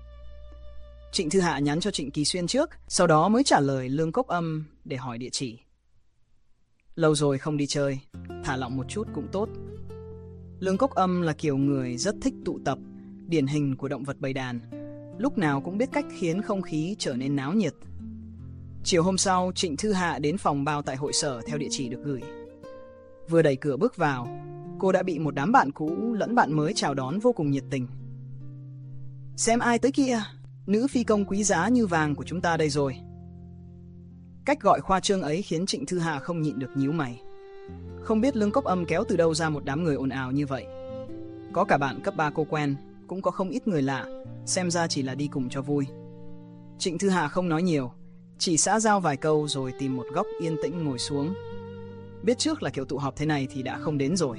Trịnh Thư Hạ nhắn cho Trịnh Kỳ Xuyên trước, sau đó mới trả lời Lương Cốc Âm để hỏi địa chỉ. Lâu rồi không đi chơi, thả lỏng một chút cũng tốt. Lương Cốc Âm là kiểu người rất thích tụ tập, điển hình của động vật bầy đàn, lúc nào cũng biết cách khiến không khí trở nên náo nhiệt. Chiều hôm sau, Trịnh Thư Hạ đến phòng bao tại hội sở theo địa chỉ được gửi. Vừa đẩy cửa bước vào, cô đã bị một đám bạn cũ lẫn bạn mới chào đón vô cùng nhiệt tình. Xem ai tới kia, nữ phi công quý giá như vàng của chúng ta đây rồi. Cách gọi khoa trương ấy khiến Trịnh Thư Hạ không nhịn được nhíu mày. Không biết Lương Cốc Âm kéo từ đâu ra một đám người ồn ào như vậy. Có cả bạn cấp ba cô quen, cũng có không ít người lạ, xem ra chỉ là đi cùng cho vui. Trịnh Thư Hạ không nói nhiều, chỉ xã giao vài câu rồi tìm một góc yên tĩnh ngồi xuống. Biết trước là kiểu tụ họp thế này thì đã không đến rồi.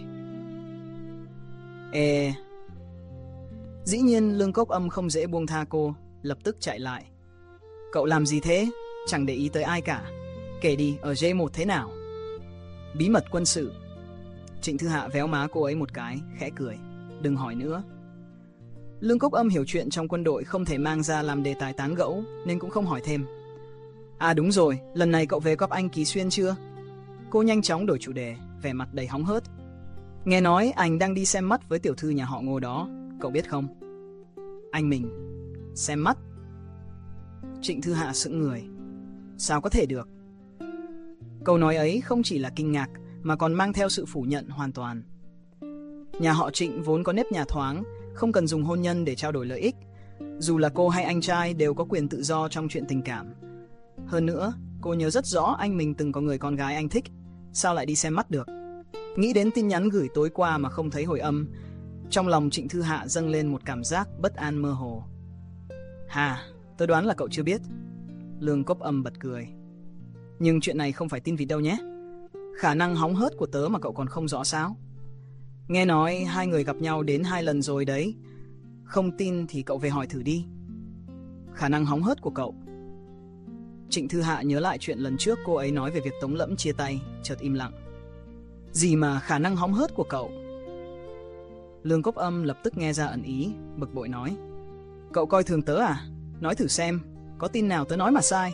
Ê... Dĩ nhiên Lương Cốc Âm không dễ buông tha cô, lập tức chạy lại. Cậu làm gì thế? Chẳng để ý tới ai cả. Kể đi, ở J một thế nào? Bí mật quân sự. Trịnh Thư Hạ véo má cô ấy một cái, khẽ cười. Đừng hỏi nữa. Lương Cốc Âm hiểu chuyện trong quân đội không thể mang ra làm đề tài tán gẫu, nên cũng không hỏi thêm. À đúng rồi, lần này cậu về gặp anh Kỳ Xuyên chưa? Cô nhanh chóng đổi chủ đề, vẻ mặt đầy hóng hớt. Nghe nói anh đang đi xem mắt với tiểu thư nhà họ Ngô đó, cậu biết không? Anh mình xem mắt? Trịnh Thư Hạ sững người. Sao có thể được? Câu nói ấy không chỉ là kinh ngạc mà còn mang theo sự phủ nhận hoàn toàn. Nhà họ Trịnh vốn có nếp nhà thoáng, không cần dùng hôn nhân để trao đổi lợi ích. Dù là cô hay anh trai đều có quyền tự do trong chuyện tình cảm. Hơn nữa, cô nhớ rất rõ anh mình từng có người con gái anh thích, sao lại đi xem mắt được? Nghĩ đến tin nhắn gửi tối qua mà không thấy hồi âm, trong lòng Trịnh Thư Hạ dâng lên một cảm giác bất an mơ hồ. Hà, tôi đoán là cậu chưa biết. Lương Cốc Âm bật cười. Nhưng chuyện này không phải tin vịt đâu nhé. Khả năng hóng hớt của tớ mà cậu còn không rõ sao? Nghe nói hai người gặp nhau đến hai lần rồi đấy. Không tin thì cậu về hỏi thử đi. Khả năng hóng hớt của cậu. Trịnh Thư Hạ nhớ lại chuyện lần trước cô ấy nói về việc Tống Lẫm chia tay, chợt im lặng. Gì mà khả năng hóng hớt của cậu? Lương Cốc Âm lập tức nghe ra ẩn ý, bực bội nói. Cậu coi thường tớ à? Nói thử xem, có tin nào tớ nói mà sai?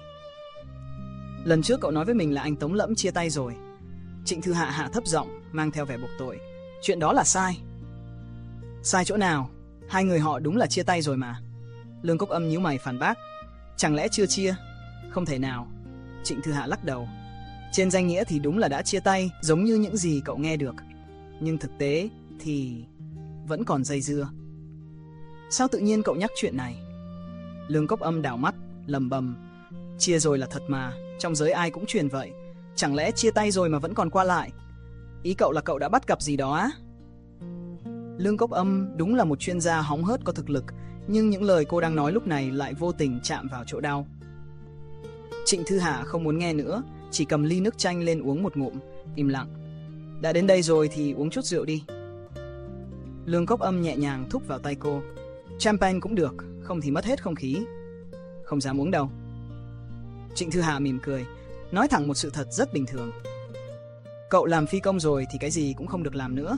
Lần trước cậu nói với mình là anh Tống Lẫm chia tay rồi. Trịnh Thư Hạ hạ thấp giọng, mang theo vẻ buộc tội. Chuyện đó là sai. Sai chỗ nào? Hai người họ đúng là chia tay rồi mà. Lương Cốc Âm nhíu mày phản bác. Chẳng lẽ chưa chia? Không thể nào. Trịnh Thư Hạ lắc đầu. Trên danh nghĩa thì đúng là đã chia tay, giống như những gì cậu nghe được. Nhưng thực tế thì vẫn còn dây dưa. Sao tự nhiên cậu nhắc chuyện này? Lương Cốc Âm đảo mắt, lầm bầm. Chia rồi là thật mà, trong giới ai cũng truyền vậy. Chẳng lẽ chia tay rồi mà vẫn còn qua lại? Ý cậu là cậu đã bắt gặp gì đó á? Lương Cốc Âm đúng là một chuyên gia hóng hớt có thực lực, nhưng những lời cô đang nói lúc này lại vô tình chạm vào chỗ đau. Trịnh Thư Hạ không muốn nghe nữa, chỉ cầm ly nước chanh lên uống một ngụm, im lặng. Đã đến đây rồi thì uống chút rượu đi. Lương Cốc Âm nhẹ nhàng thúc vào tay cô. Champagne cũng được, không thì mất hết không khí. Không dám uống đâu. Trịnh Thư Hạ mỉm cười, nói thẳng một sự thật rất bình thường. Cậu làm phi công rồi thì cái gì cũng không được làm nữa.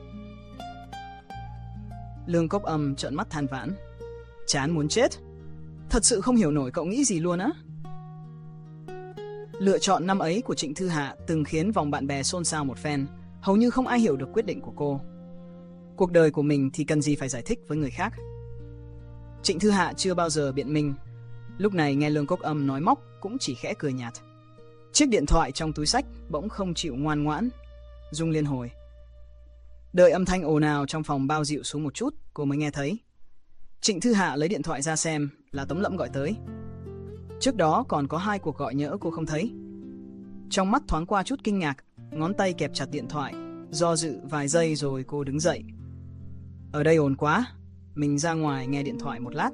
Lương Cốc Âm trợn mắt than vãn. Chán muốn chết. Thật sự không hiểu nổi cậu nghĩ gì luôn á. Lựa chọn năm ấy của Trịnh Thư Hạ từng khiến vòng bạn bè xôn xao một phen. Hầu như không ai hiểu được quyết định của cô. Cuộc đời của mình thì cần gì phải giải thích với người khác. Trịnh Thư Hạ chưa bao giờ biện minh. Lúc này nghe Lương Cốc Âm nói móc cũng chỉ khẽ cười nhạt. Chiếc điện thoại trong túi xách bỗng không chịu ngoan ngoãn, rung liên hồi. Đợi âm thanh ồn ào trong phòng bao dịu xuống một chút, cô mới nghe thấy. Trịnh Thư Hạ lấy điện thoại ra xem là Tống Lẫm gọi tới. Trước đó còn có hai cuộc gọi nhỡ cô không thấy. Trong mắt thoáng qua chút kinh ngạc, ngón tay kẹp chặt điện thoại, do dự vài giây rồi cô đứng dậy. Ở đây ồn quá, mình ra ngoài nghe điện thoại một lát.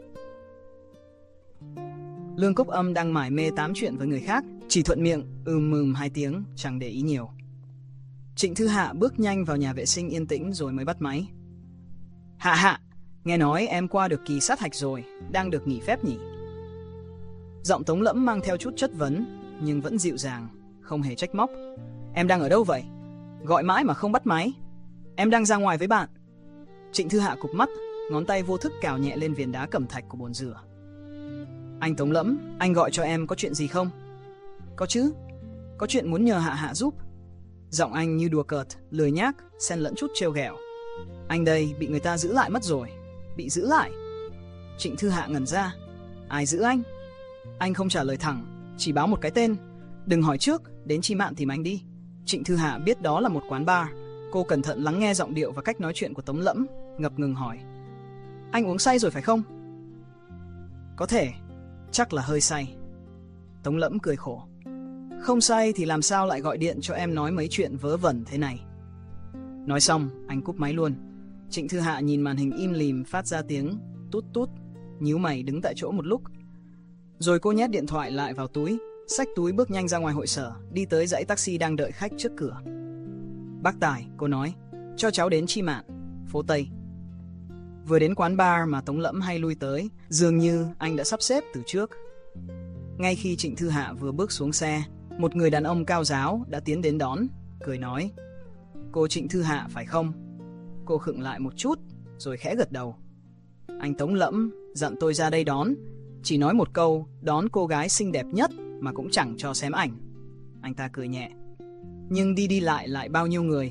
Lương Cốc Âm đang mải mê tám chuyện với người khác, chỉ thuận miệng ừm mừm hai tiếng, chẳng để ý nhiều. Trịnh Thư Hạ bước nhanh vào nhà vệ sinh yên tĩnh rồi mới bắt máy. Hạ Hạ, nghe nói em qua được kỳ sát hạch rồi, đang được nghỉ phép nhỉ? Giọng Tống Lẫm mang theo chút chất vấn, nhưng vẫn dịu dàng, không hề trách móc. Em đang ở đâu vậy? Gọi mãi mà không bắt máy. Em đang ra ngoài với bạn. Trịnh Thư Hạ cụp mắt, ngón tay vô thức cào nhẹ lên viền đá cẩm thạch của bồn rửa. Anh Tống Lẫm, anh gọi cho em có chuyện gì không? Có chứ, có chuyện muốn nhờ Hạ Hạ giúp. Giọng anh như đùa cợt, lười nhác, xen lẫn chút trêu ghẹo. Anh đây bị người ta giữ lại mất rồi. Bị giữ lại? Trịnh Thư Hạ ngẩn ra. Ai giữ anh? Anh không trả lời thẳng, chỉ báo một cái tên. Đừng hỏi trước, đến Chi Mạn tìm anh đi. Trịnh Thư Hạ biết đó là một quán bar. Cô cẩn thận lắng nghe giọng điệu và cách nói chuyện của Tống Lẫm, ngập ngừng hỏi. Anh uống say rồi phải không? Có thể, chắc là hơi say. Tống Lẫm cười khổ. Không say thì làm sao lại gọi điện cho em nói mấy chuyện vớ vẩn thế này. Nói xong, anh cúp máy luôn. Trịnh Thư Hạ nhìn màn hình im lìm phát ra tiếng tút tút, nhíu mày đứng tại chỗ một lúc. Rồi cô nhét điện thoại lại vào túi, xách túi bước nhanh ra ngoài hội sở, đi tới dãy taxi đang đợi khách trước cửa. Bác Tài, cô nói, cho cháu đến Chi Mạn, phố Tây. Vừa đến quán bar mà Tống Lẫm hay lui tới, dường như anh đã sắp xếp từ trước. Ngay khi Trịnh Thư Hạ vừa bước xuống xe, một người đàn ông cao ráo đã tiến đến đón, cười nói, cô Trịnh Thư Hạ phải không? Cô khựng lại một chút, rồi khẽ gật đầu. Anh Tống Lẫm dặn tôi ra đây đón, chỉ nói một câu đón cô gái xinh đẹp nhất mà cũng chẳng cho xem ảnh. Anh ta cười nhẹ. Nhưng đi đi lại lại bao nhiêu người,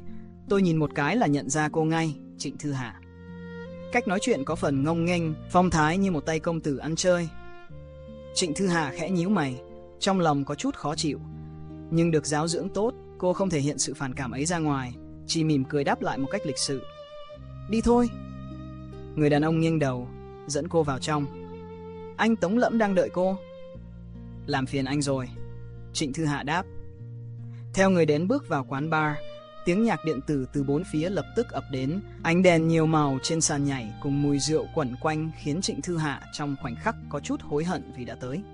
Tôi nhìn một cái là nhận ra cô ngay, Trịnh Thư Hà. Cách nói chuyện có phần ngông nghênh, phong thái như một tay công tử ăn chơi. Trịnh Thư Hà khẽ nhíu mày, trong lòng có chút khó chịu. Nhưng được giáo dưỡng tốt, cô không thể hiện sự phản cảm ấy ra ngoài, chỉ mỉm cười đáp lại một cách lịch sự. Đi thôi. Người đàn ông nghiêng đầu, dẫn cô vào trong. Anh Tống Lẫm đang đợi cô. Làm phiền anh rồi, Trịnh Thư Hà đáp. Theo người đến bước vào quán bar, tiếng nhạc điện tử từ bốn phía lập tức ập đến, ánh đèn nhiều màu trên sàn nhảy cùng mùi rượu quẩn quanh khiến Trịnh Thư Hà trong khoảnh khắc có chút hối hận vì đã tới.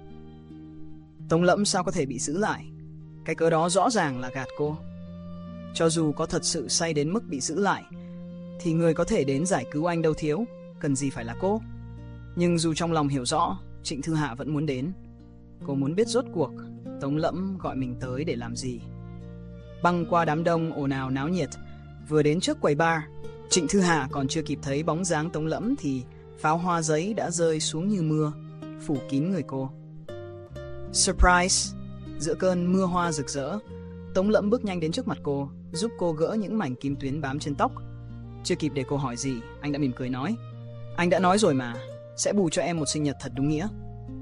Tống Lẫm sao có thể bị giữ lại? Cái cớ đó rõ ràng là gạt cô. Cho dù có thật sự say đến mức bị giữ lại, thì người có thể đến giải cứu anh đâu thiếu, cần gì phải là cô. Nhưng dù trong lòng hiểu rõ, Trịnh Thư Hà vẫn muốn đến. Cô muốn biết rốt cuộc Tống Lẫm gọi mình tới để làm gì. Băng qua đám đông ồn ào náo nhiệt, vừa đến trước quầy bar, Trịnh Thư Hà còn chưa kịp thấy bóng dáng Tống Lẫm thì pháo hoa giấy đã rơi xuống như mưa, phủ kín người cô. Surprise! Giữa cơn mưa hoa rực rỡ, Tống Lẫm bước nhanh đến trước mặt cô, giúp cô gỡ những mảnh kim tuyến bám trên tóc. Chưa kịp để cô hỏi gì, anh đã mỉm cười nói: Anh đã nói rồi mà, sẽ bù cho em một sinh nhật thật đúng nghĩa.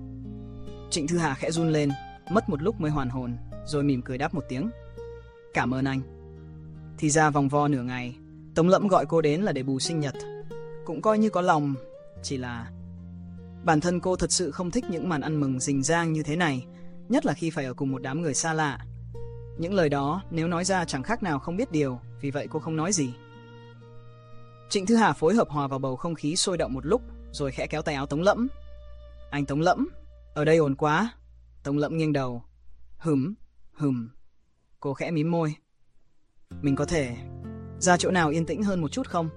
Trịnh Thư Hà khẽ run lên, mất một lúc mới hoàn hồn, rồi mỉm cười đáp một tiếng: Cảm ơn anh. Thì ra vòng vo nửa ngày, Tống Lẫm gọi cô đến là để bù sinh nhật. Cũng coi như có lòng, chỉ là bản thân cô thật sự không thích những màn ăn mừng rình rang như thế này, nhất là khi phải ở cùng một đám người xa lạ. Những lời đó nếu nói ra chẳng khác nào không biết điều, vì vậy cô không nói gì. Trịnh Thư Hà phối hợp hòa vào bầu không khí sôi động một lúc, rồi khẽ kéo tay áo Tống Lẫm. Anh Tống Lẫm, ở đây ồn quá. Tống Lẫm nghiêng đầu. Hừm, hừm. Cô khẽ mím môi. Mình có thể ra chỗ nào yên tĩnh hơn một chút không?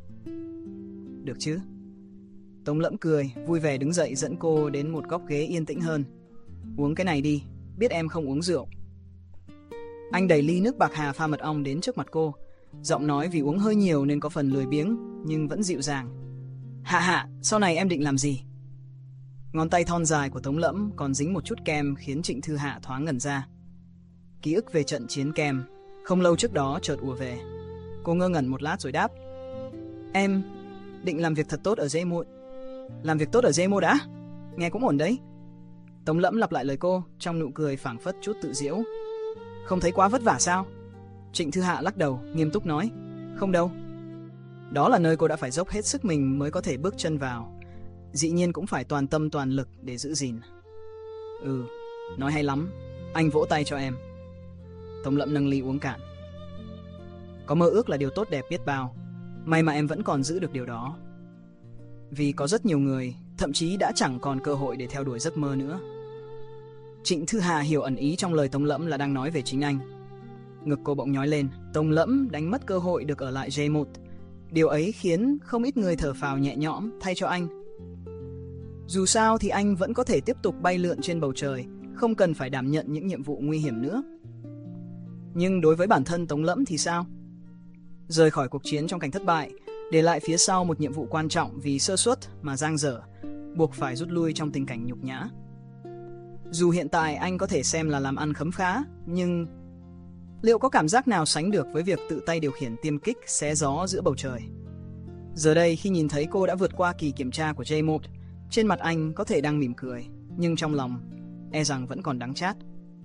Được chứ. Tống Lẫm cười, vui vẻ đứng dậy dẫn cô đến một góc ghế yên tĩnh hơn. Uống cái này đi, biết em không uống rượu. Anh đẩy ly nước bạc hà pha mật ong đến trước mặt cô. Giọng nói vì uống hơi nhiều nên có phần lười biếng, nhưng vẫn dịu dàng. Hạ hạ, sau này em định làm gì? Ngón tay thon dài của Tống Lẫm còn dính một chút kem khiến Trịnh Thư Hạ thoáng ngẩn ra. Ký ức về trận chiến kem không lâu trước đó chợt ùa về. Cô ngơ ngẩn một lát rồi đáp: Em định làm việc thật tốt ở J-Mo. Làm việc tốt ở J-Mo đã? Nghe cũng ổn đấy. Tống Lẫm lặp lại lời cô, trong nụ cười phảng phất chút tự giễu. Không thấy quá vất vả sao? Trịnh Thư Hạ lắc đầu, nghiêm túc nói: Không đâu. Đó là nơi cô đã phải dốc hết sức mình mới có thể bước chân vào. Dĩ nhiên cũng phải toàn tâm toàn lực để giữ gìn. Ừ, nói hay lắm. Anh vỗ tay cho em. Tống Lẫm nâng ly uống cạn. Có mơ ước là điều tốt đẹp biết bao. May mà em vẫn còn giữ được điều đó. Vì có rất nhiều người thậm chí đã chẳng còn cơ hội để theo đuổi giấc mơ nữa. Trịnh Thư Hà hiểu ẩn ý trong lời Tống Lẫm là đang nói về chính anh. Ngực cô bỗng nhói lên. Tống Lẫm đánh mất cơ hội được ở lại J-Mo. Điều ấy khiến không ít người thở phào nhẹ nhõm thay cho anh. Dù sao thì anh vẫn có thể tiếp tục bay lượn trên bầu trời, không cần phải đảm nhận những nhiệm vụ nguy hiểm nữa. Nhưng đối với bản thân Tống Lẫm thì sao? Rời khỏi cuộc chiến trong cảnh thất bại, để lại phía sau một nhiệm vụ quan trọng vì sơ suất mà dang dở, buộc phải rút lui trong tình cảnh nhục nhã. Dù hiện tại anh có thể xem là làm ăn khấm khá, nhưng liệu có cảm giác nào sánh được với việc tự tay điều khiển tiêm kích xé gió giữa bầu trời? Giờ đây khi nhìn thấy cô đã vượt qua kỳ kiểm tra của J-Mo, trên mặt anh có thể đang mỉm cười, nhưng trong lòng e rằng vẫn còn đắng chát.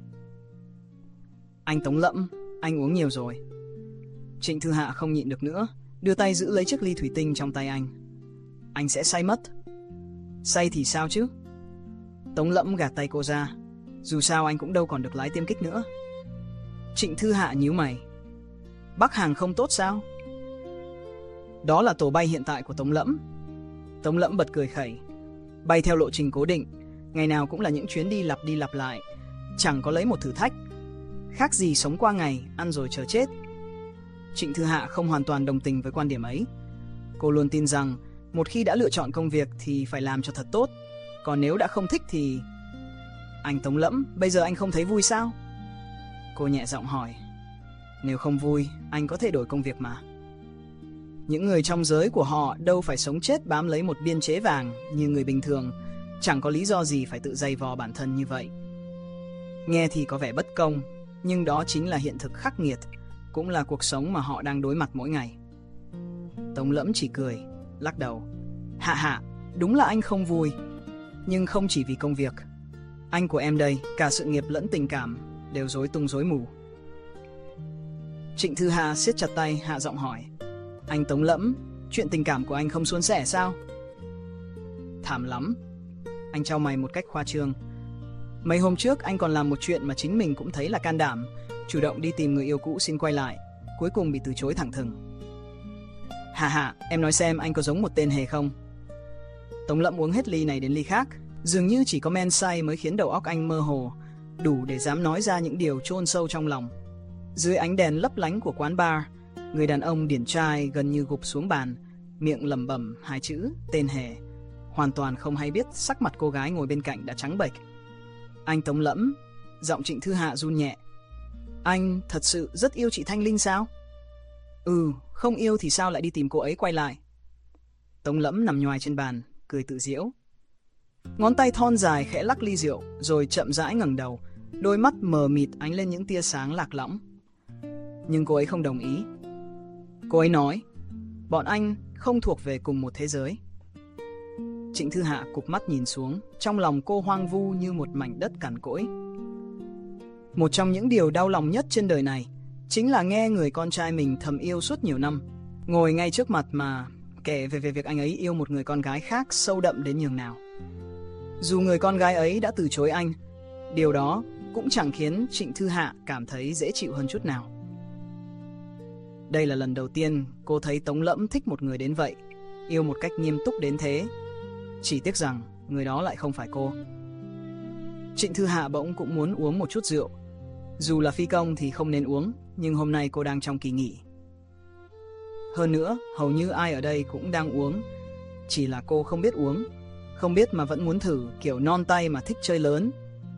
Anh Tống Lẫm, anh uống nhiều rồi. Trịnh Thư Hạ không nhịn được nữa, đưa tay giữ lấy chiếc ly thủy tinh trong tay anh. Anh sẽ say mất. Say thì sao chứ? Tống Lẫm gạt tay cô ra. Dù sao anh cũng đâu còn được lái tiêm kích nữa. Trịnh Thư Hạ nhíu mày. Bắc Hàng không tốt sao? Đó là tổ bay hiện tại của Tống Lẫm. Tống Lẫm bật cười khẩy. Bay theo lộ trình cố định, ngày nào cũng là những chuyến đi lặp đi lặp lại, chẳng có lấy một thử thách. Khác gì sống qua ngày, ăn rồi chờ chết. Trịnh Thư Hạ không hoàn toàn đồng tình với quan điểm ấy. Cô luôn tin rằng một khi đã lựa chọn công việc thì phải làm cho thật tốt. Còn nếu đã không thích thì... Anh Tống Lẫm, bây giờ anh không thấy vui sao? Cô nhẹ giọng hỏi. Nếu không vui, anh có thể đổi công việc mà. Những người trong giới của họ đâu phải sống chết bám lấy một biên chế vàng như người bình thường, chẳng có lý do gì phải tự dày vò bản thân như vậy. Nghe thì có vẻ bất công, nhưng đó chính là hiện thực khắc nghiệt, cũng là cuộc sống mà họ đang đối mặt mỗi ngày. Tống Lẫm chỉ cười, lắc đầu. Hạ hạ, đúng là anh không vui, nhưng không chỉ vì công việc. Anh của em đây, cả sự nghiệp lẫn tình cảm đều rối tung rối mù. Trịnh Thư Hạ siết chặt tay, hạ giọng hỏi. Anh Tống Lẫm, chuyện tình cảm của anh không suôn sẻ sao? Thảm lắm. Anh chau mày một cách khoa trương. Mấy hôm trước anh còn làm một chuyện mà chính mình cũng thấy là can đảm, chủ động đi tìm người yêu cũ xin quay lại, cuối cùng bị từ chối thẳng thừng. Hà hà, em nói xem anh có giống một tên hề không? Tống Lẫm uống hết ly này đến ly khác, dường như chỉ có men say mới khiến đầu óc anh mơ hồ, đủ để dám nói ra những điều chôn sâu trong lòng. Dưới ánh đèn lấp lánh của quán bar, người đàn ông điển trai gần như gục xuống bàn, miệng lẩm bẩm hai chữ tên hề, hoàn toàn không hay biết sắc mặt cô gái ngồi bên cạnh đã trắng bệch. Anh Tống Lẫm, giọng Trịnh Thư Hạ run nhẹ. Anh thật sự rất yêu chị Thanh Linh sao? Ừ, không yêu thì sao lại đi tìm cô ấy quay lại? Tống Lẫm nằm nhoài trên bàn, cười tự giễu. Ngón tay thon dài khẽ lắc ly rượu, rồi chậm rãi ngẩng đầu, đôi mắt mờ mịt ánh lên những tia sáng lạc lõng. Nhưng cô ấy không đồng ý. Cô ấy nói, bọn anh không thuộc về cùng một thế giới. Trịnh Thư Hạ cụp mắt nhìn xuống, trong lòng cô hoang vu như một mảnh đất cằn cỗi. Một trong những điều đau lòng nhất trên đời này chính là nghe người con trai mình thầm yêu suốt nhiều năm ngồi ngay trước mặt mà kể về, về việc anh ấy yêu một người con gái khác sâu đậm đến nhường nào. Dù người con gái ấy đã từ chối anh, điều đó cũng chẳng khiến Trịnh Thư Hạ cảm thấy dễ chịu hơn chút nào. Đây là lần đầu tiên cô thấy Tống Lẫm thích một người đến vậy, yêu một cách nghiêm túc đến thế. Chỉ tiếc rằng người đó lại không phải cô. Trịnh Thư Hạ bỗng cũng muốn uống một chút rượu. Dù là phi công thì không nên uống, nhưng hôm nay cô đang trong kỳ nghỉ. Hơn nữa, hầu như ai ở đây cũng đang uống, chỉ là cô không biết uống, không biết mà vẫn muốn thử, kiểu non tay mà thích chơi lớn.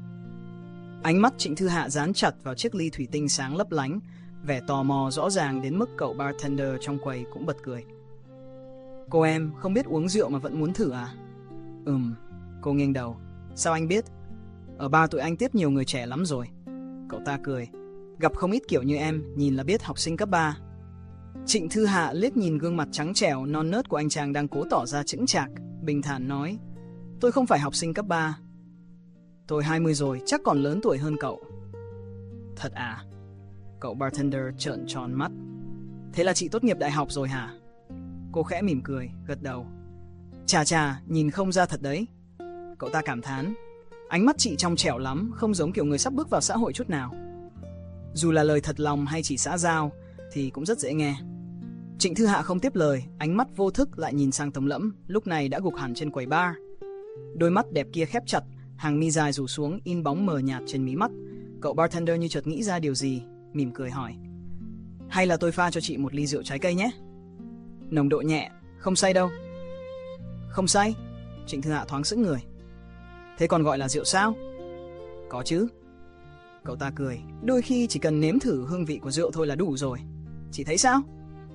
Ánh mắt Trịnh Thư Hạ dán chặt vào chiếc ly thủy tinh sáng lấp lánh, vẻ tò mò rõ ràng đến mức cậu bartender trong quầy cũng bật cười. Cô em không biết uống rượu mà vẫn muốn thử à? Ừm, cô nghiêng đầu. Sao anh biết? Ở bar tụi anh tiếp nhiều người trẻ lắm rồi. Cậu ta cười. Gặp không ít kiểu như em, nhìn là biết học sinh cấp ba. Trịnh Thư Hạ liếc nhìn gương mặt trắng trẻo non nớt của anh chàng đang cố tỏ ra chững chạc, bình thản nói. Tôi không phải học sinh cấp ba. Tôi hai mươi rồi, chắc còn lớn tuổi hơn cậu. Thật à? Cậu bartender trợn tròn mắt. Thế là chị tốt nghiệp đại học rồi hả? Cô khẽ mỉm cười, gật đầu. Chà chà, nhìn không ra thật đấy. Cậu ta cảm thán. Ánh mắt chị trong trẻo lắm, không giống kiểu người sắp bước vào xã hội chút nào. Dù là lời thật lòng hay chỉ xã giao thì cũng rất dễ nghe. Trịnh Thư Hạ không tiếp lời, ánh mắt vô thức lại nhìn sang Tống Lẫm, lúc này đã gục hẳn trên quầy bar. Đôi mắt đẹp kia khép chặt, hàng mi dài rủ xuống in bóng mờ nhạt trên mí mắt. Cậu bartender như chợt nghĩ ra điều gì, mỉm cười hỏi. Hay là tôi pha cho chị một ly rượu trái cây nhé? Nồng độ nhẹ, không say đâu. Không say? Trịnh Thư Hạ thoáng sững người. Thế còn gọi là rượu sao? Có chứ. Cậu ta cười. Đôi khi chỉ cần nếm thử hương vị của rượu thôi là đủ rồi. Chị thấy sao?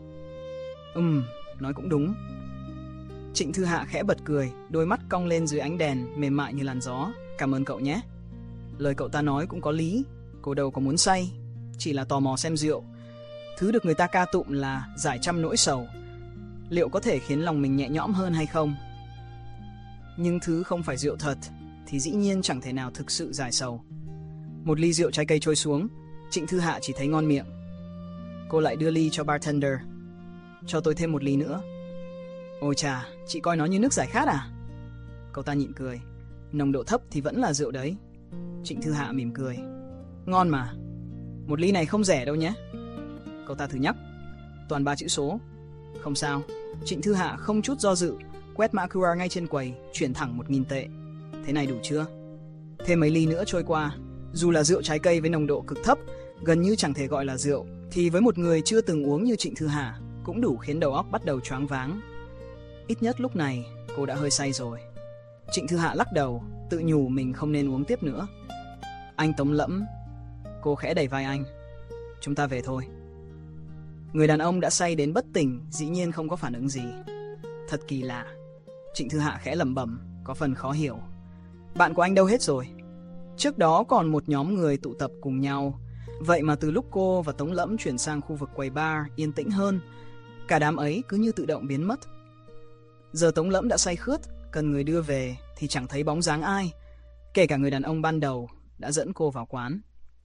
Ừm, nói cũng đúng. Trịnh Thư Hạ khẽ bật cười, đôi mắt cong lên dưới ánh đèn, mềm mại như làn gió. Cảm ơn cậu nhé. Lời cậu ta nói cũng có lý. Cô đâu có muốn say, chỉ là tò mò xem rượu, thứ được người ta ca tụng là giải trăm nỗi sầu, liệu có thể khiến lòng mình nhẹ nhõm hơn hay không. Nhưng thứ không phải rượu thật thì dĩ nhiên chẳng thể nào thực sự giải sầu. Một ly rượu trái cây trôi xuống, Trịnh Thư Hạ chỉ thấy ngon miệng. Cô lại đưa ly cho bartender. Cho tôi thêm một ly nữa. Ôi chà, chị coi nó như nước giải khát à? Cậu ta nhịn cười. Nồng độ thấp thì vẫn là rượu đấy. Trịnh Thư Hạ mỉm cười. Ngon mà. Một ly này không rẻ đâu nhé. Cậu ta thử nhắc. Toàn ba chữ số. Không sao. Trịnh Thư Hạ không chút do dự, quét mã quy rờ ngay trên quầy, chuyển thẳng một nghìn tệ. Thế này đủ chưa? Thêm mấy ly nữa trôi qua. Dù là rượu trái cây với nồng độ cực thấp, gần như chẳng thể gọi là rượu, thì với một người chưa từng uống như Trịnh Thư Hạ, cũng đủ khiến đầu óc bắt đầu choáng váng. Ít nhất lúc này, cô đã hơi say rồi. Trịnh Thư Hạ lắc đầu, tự nhủ mình không nên uống tiếp nữa. Anh Tống Lẫm. Cô khẽ đẩy vai anh. Chúng ta về thôi. Người đàn ông đã say đến bất tỉnh, dĩ nhiên không có phản ứng gì. Thật kỳ lạ. Trịnh Thư Hạ khẽ lẩm bẩm, có phần khó hiểu. Bạn của anh đâu hết rồi? Trước đó còn một nhóm người tụ tập cùng nhau, Vậy mà từ lúc cô và Tống Lẫm chuyển sang khu vực quầy bar yên tĩnh hơn, cả đám ấy cứ như tự động biến mất. Giờ Tống Lẫm đã say khướt, cần người đưa về thì chẳng thấy bóng dáng ai, kể cả người đàn ông ban đầu đã dẫn cô vào quán.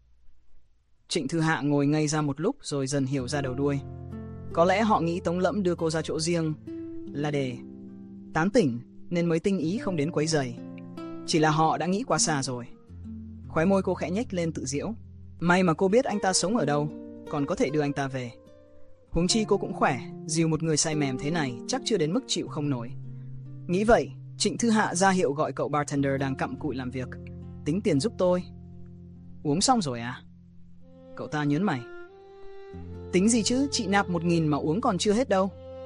Trịnh Thư Hạ ngồi ngây ra một lúc rồi dần hiểu ra đầu đuôi. Có lẽ họ nghĩ Tống Lẫm đưa cô ra chỗ riêng là để tán tỉnh nên mới tinh ý không đến quấy rầy. Chỉ là họ đã nghĩ quá xa rồi. Khóe môi cô khẽ nhếch lên tự giễu. May mà cô biết anh ta sống ở đâu, còn có thể đưa anh ta về. Huống chi cô cũng khỏe, dìu một người say mềm thế này chắc chưa đến mức chịu không nổi. Nghĩ vậy, Trịnh Thư Hạ ra hiệu gọi cậu bartender đang cặm cụi làm việc. Tính tiền giúp tôi. Uống xong rồi à? Cậu ta nhớn mày. Tính gì chứ, chị nạp một nghìn mà uống còn chưa hết đâu.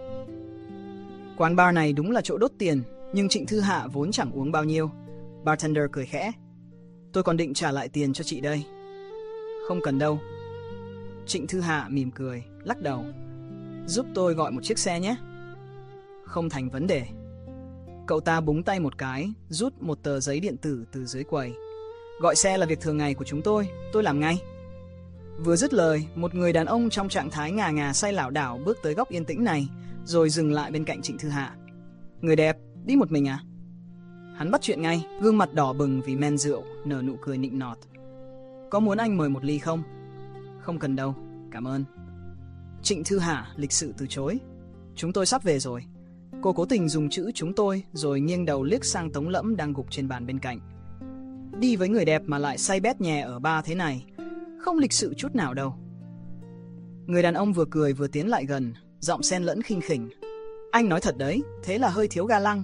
Quán bar này đúng là chỗ đốt tiền, nhưng Trịnh Thư Hạ vốn chẳng uống bao nhiêu. Bartender cười khẽ. Tôi còn định trả lại tiền cho chị đây. Không cần đâu. Trịnh Thư Hạ mỉm cười, lắc đầu. Giúp tôi gọi một chiếc xe nhé. Không thành vấn đề. Cậu ta búng tay một cái, rút một tờ giấy điện tử từ dưới quầy. Gọi xe là việc thường ngày của chúng tôi, tôi làm ngay. Vừa dứt lời, một người đàn ông trong trạng thái ngà ngà say lảo đảo bước tới góc yên tĩnh này, rồi dừng lại bên cạnh Trịnh Thư Hạ. Người đẹp, đi một mình à? Hắn bắt chuyện ngay, gương mặt đỏ bừng vì men rượu, nở nụ cười nịnh nọt. Có muốn anh mời một ly không? Không cần đâu, cảm ơn. Trịnh Thư Hạ lịch sự từ chối. Chúng tôi sắp về rồi. Cô cố tình dùng chữ chúng tôi rồi nghiêng đầu liếc sang Tống Lẫm đang gục trên bàn bên cạnh. Đi với người đẹp mà lại say bét nhè ở bar thế này, không lịch sự chút nào đâu. Người đàn ông vừa cười vừa tiến lại gần, giọng xen lẫn khinh khỉnh. Anh nói thật đấy, thế là hơi thiếu ga lăng.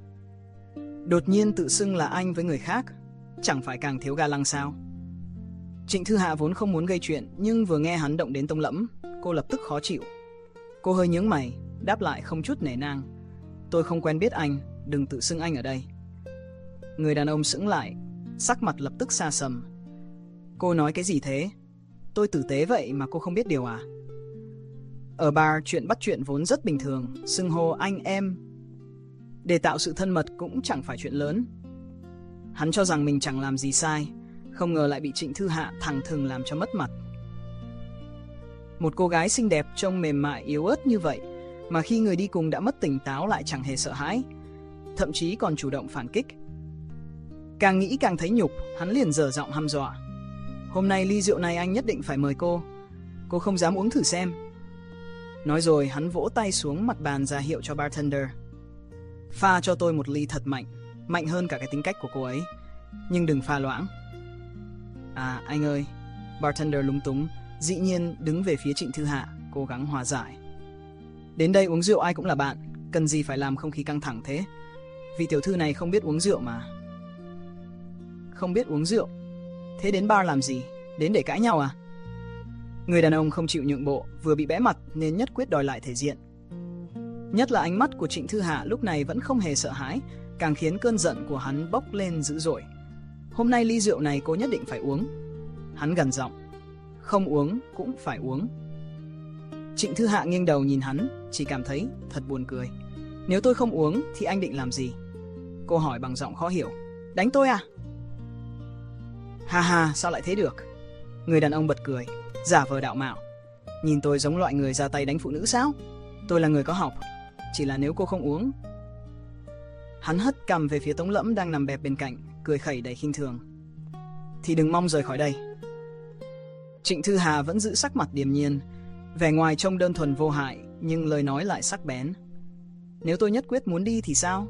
Đột nhiên tự xưng là anh với người khác, chẳng phải càng thiếu ga lăng sao? Trịnh Thư Hạ vốn không muốn gây chuyện, nhưng vừa nghe hắn động đến Tống Lẫm, cô lập tức khó chịu. Cô hơi nhướng mày, đáp lại không chút nể nang. Tôi không quen biết anh, đừng tự xưng anh ở đây. Người đàn ông sững lại, sắc mặt lập tức xa sầm. Cô nói cái gì thế? Tôi tử tế vậy mà cô không biết điều à? Ở bar chuyện bắt chuyện vốn rất bình thường, xưng hô anh em để tạo sự thân mật cũng chẳng phải chuyện lớn. Hắn cho rằng mình chẳng làm gì sai, không ngờ lại bị Trịnh Thư Hạ thẳng thừng làm cho mất mặt. Một cô gái xinh đẹp trông mềm mại yếu ớt như vậy mà khi người đi cùng đã mất tỉnh táo lại chẳng hề sợ hãi, thậm chí còn chủ động phản kích. Càng nghĩ càng thấy nhục, hắn liền dở giọng hăm dọa. Hôm nay ly rượu này anh nhất định phải mời cô. Cô không dám uống thử xem. Nói rồi hắn vỗ tay xuống mặt bàn ra hiệu cho bartender. Pha cho tôi một ly thật mạnh, mạnh hơn cả cái tính cách của cô ấy, nhưng đừng pha loãng. À anh ơi. Bartender lúng túng, dĩ nhiên đứng về phía Trịnh Thư Hạ, cố gắng hòa giải. Đến đây uống rượu ai cũng là bạn, cần gì phải làm không khí căng thẳng thế? Vị tiểu thư này không biết uống rượu mà. Không biết uống rượu? Thế đến bar làm gì? Đến để cãi nhau à? Người đàn ông không chịu nhượng bộ, vừa bị bẽ mặt nên nhất quyết đòi lại thể diện. Nhất là ánh mắt của Trịnh Thư Hạ lúc này vẫn không hề sợ hãi, càng khiến cơn giận của hắn bốc lên dữ dội. Hôm nay ly rượu này cô nhất định phải uống. Hắn gằn giọng. Không uống cũng phải uống. Trịnh Thư Hạ nghiêng đầu nhìn hắn, chỉ cảm thấy thật buồn cười. Nếu tôi không uống thì anh định làm gì? Cô hỏi bằng giọng khó hiểu. Đánh tôi à? Ha ha, sao lại thế được? Người đàn ông bật cười, giả vờ đạo mạo. Nhìn tôi giống loại người ra tay đánh phụ nữ sao? Tôi là người có học, chỉ là nếu cô không uống. Hắn hất cằm về phía Tống Lẫm đang nằm bẹp bên cạnh, cười khẩy đầy khinh thường. Thì đừng mong rời khỏi đây. Trịnh Thư Hà vẫn giữ sắc mặt điềm nhiên, vẻ ngoài trông đơn thuần vô hại, nhưng lời nói lại sắc bén. Nếu tôi nhất quyết muốn đi thì sao?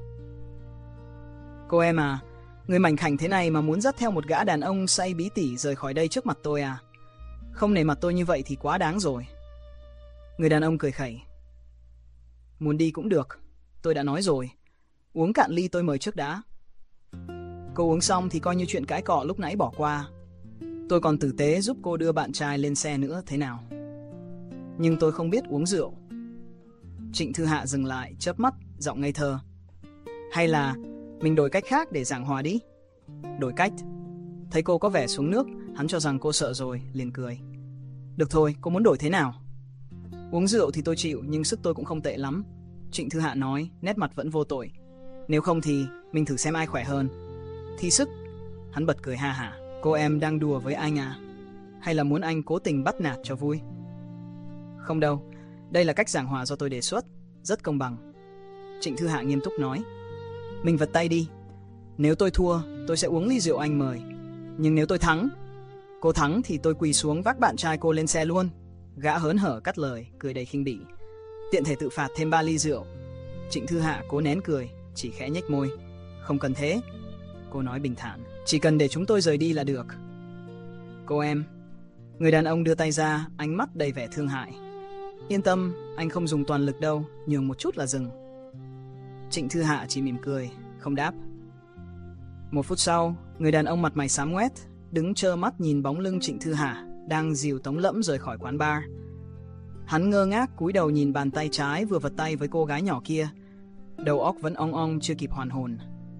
Cô em à, người mảnh khảnh thế này mà muốn dắt theo một gã đàn ông say bí tỉ rời khỏi đây trước mặt tôi à? Không nể mặt tôi như vậy thì quá đáng rồi. Người đàn ông cười khẩy. Muốn đi cũng được, tôi đã nói rồi. Uống cạn ly tôi mời trước đã. Cô uống xong thì coi như chuyện cãi cọ lúc nãy bỏ qua. Tôi còn tử tế giúp cô đưa bạn trai lên xe nữa thế nào? Nhưng tôi không biết uống rượu. Trịnh Thư Hạ dừng lại, chớp mắt, giọng ngây thơ. Hay là mình đổi cách khác để giảng hòa đi? Đổi cách? Thấy cô có vẻ xuống nước, hắn cho rằng cô sợ rồi, liền cười. Được thôi, cô muốn đổi thế nào? Uống rượu thì tôi chịu, nhưng sức tôi cũng không tệ lắm. Trịnh Thư Hạ nói, nét mặt vẫn vô tội. Nếu không thì mình thử xem ai khỏe hơn. Thi sức? Hắn bật cười ha hả. Cô em đang đùa với anh à? hay là muốn anh cố tình bắt nạt cho vui? Không đâu, đây là cách giảng hòa do tôi đề xuất, rất công bằng. Trịnh Thư Hạ nghiêm túc nói. Mình vật tay đi. Nếu tôi thua, tôi sẽ uống ly rượu anh mời. Nhưng nếu tôi thắng, cô thắng thì tôi quỳ xuống vác bạn trai cô lên xe luôn. Gã hớn hở cắt lời, cười đầy khinh bỉ. Tiện thể tự phạt thêm ba ly rượu. Trịnh Thư Hạ cố nén cười, chỉ khẽ nhếch môi. Không cần thế, cô nói bình thản. Chỉ cần để chúng tôi rời đi là được. Cô em. Người đàn ông đưa tay ra, ánh mắt đầy vẻ thương hại. Yên tâm, anh không dùng toàn lực đâu, nhường một chút là dừng. Trịnh Thư Hạ chỉ mỉm cười, không đáp. Một phút sau, người đàn ông mặt mày xám ngoét, đứng trơ mắt nhìn bóng lưng Trịnh Thư Hạ đang dìu Tống Lẫm rời khỏi quán bar. Hắn ngơ ngác cúi đầu nhìn bàn tay trái vừa vật tay với cô gái nhỏ kia, đầu óc vẫn ong ong chưa kịp hoàn hồn.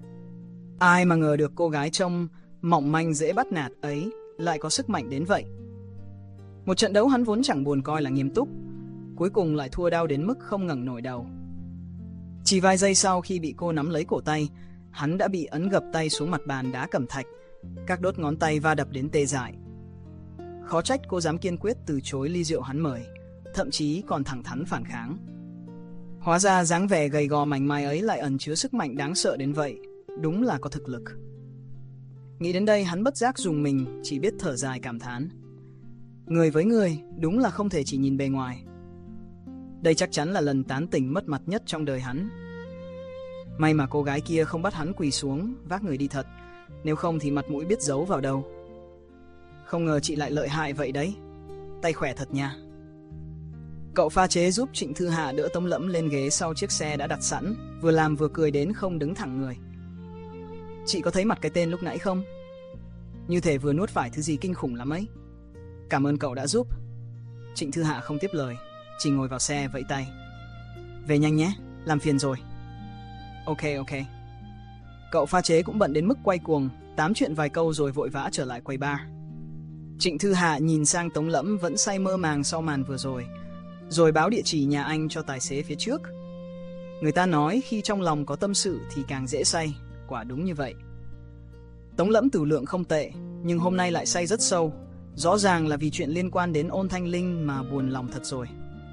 Ai mà ngờ được cô gái trông mỏng manh dễ bắt nạt ấy lại có sức mạnh đến vậy. Một trận đấu hắn vốn chẳng buồn coi là nghiêm túc, cuối cùng lại thua đau đến mức không ngẩng nổi đầu. Chỉ vài giây sau khi bị cô nắm lấy cổ tay, hắn đã bị ấn gập tay xuống mặt bàn đá cẩm thạch, các đốt ngón tay va đập đến tê dại. Khó trách cô dám kiên quyết từ chối ly rượu hắn mời, thậm chí còn thẳng thắn phản kháng. Hóa ra dáng vẻ gầy gò mảnh mai ấy lại ẩn chứa sức mạnh đáng sợ đến vậy, đúng là có thực lực. Nghĩ đến đây hắn bất giác rùng mình, chỉ biết thở dài cảm thán. Người với người đúng là không thể chỉ nhìn bề ngoài. Đây chắc chắn là lần tán tỉnh mất mặt nhất trong đời hắn. May mà cô gái kia không bắt hắn quỳ xuống vác người đi thật, nếu không thì mặt mũi biết giấu vào đâu. Không ngờ chị lại lợi hại vậy đấy. Tay khỏe thật nha. Cậu pha chế giúp Trịnh Thư Hạ đỡ Tống Lẫm lên ghế sau chiếc xe đã đặt sẵn, vừa làm vừa cười đến không đứng thẳng người. Chị có thấy mặt cái tên lúc nãy không? Như thể vừa nuốt phải thứ gì kinh khủng lắm ấy. Cảm ơn cậu đã giúp. Trịnh Thư Hạ không tiếp lời, chỉ ngồi vào xe vẫy tay. Về nhanh nhé, làm phiền rồi. Ok ok. Cậu pha chế cũng bận đến mức quay cuồng, tám chuyện vài câu rồi vội vã trở lại quầy bar. Trịnh Thư Hạ nhìn sang Tống Lẫm vẫn say mơ màng sau màn vừa rồi, rồi báo địa chỉ nhà anh cho tài xế phía trước. Người ta nói khi trong lòng có tâm sự thì càng dễ say, quả đúng như vậy. Tống Lẫm tử lượng không tệ, nhưng hôm nay lại say rất sâu, rõ ràng là vì chuyện liên quan đến Ôn Thanh Linh mà buồn lòng thật rồi.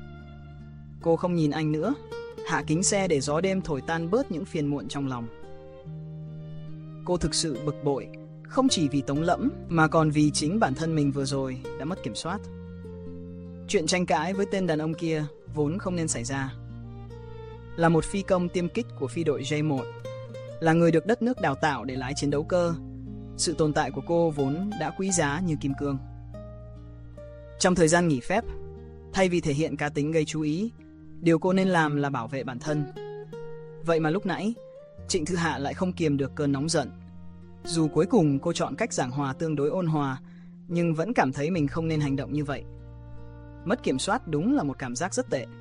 Cô không nhìn anh nữa, hạ kính xe để gió đêm thổi tan bớt những phiền muộn trong lòng. Cô thực sự bực bội, không chỉ vì Tống Lẫm mà còn vì chính bản thân mình vừa rồi đã mất kiểm soát. Chuyện tranh cãi với tên đàn ông kia vốn không nên xảy ra. Là một phi công tiêm kích của phi đội J một, là người được đất nước đào tạo để lái chiến đấu cơ, sự tồn tại của cô vốn đã quý giá như kim cương. Trong thời gian nghỉ phép, thay vì thể hiện cá tính gây chú ý, điều cô nên làm là bảo vệ bản thân. Vậy mà lúc nãy, Trịnh Thư Hạ lại không kiềm được cơn nóng giận. Dù cuối cùng cô chọn cách giảng hòa tương đối ôn hòa, nhưng vẫn cảm thấy mình không nên hành động như vậy. Mất kiểm soát đúng là một cảm giác rất tệ.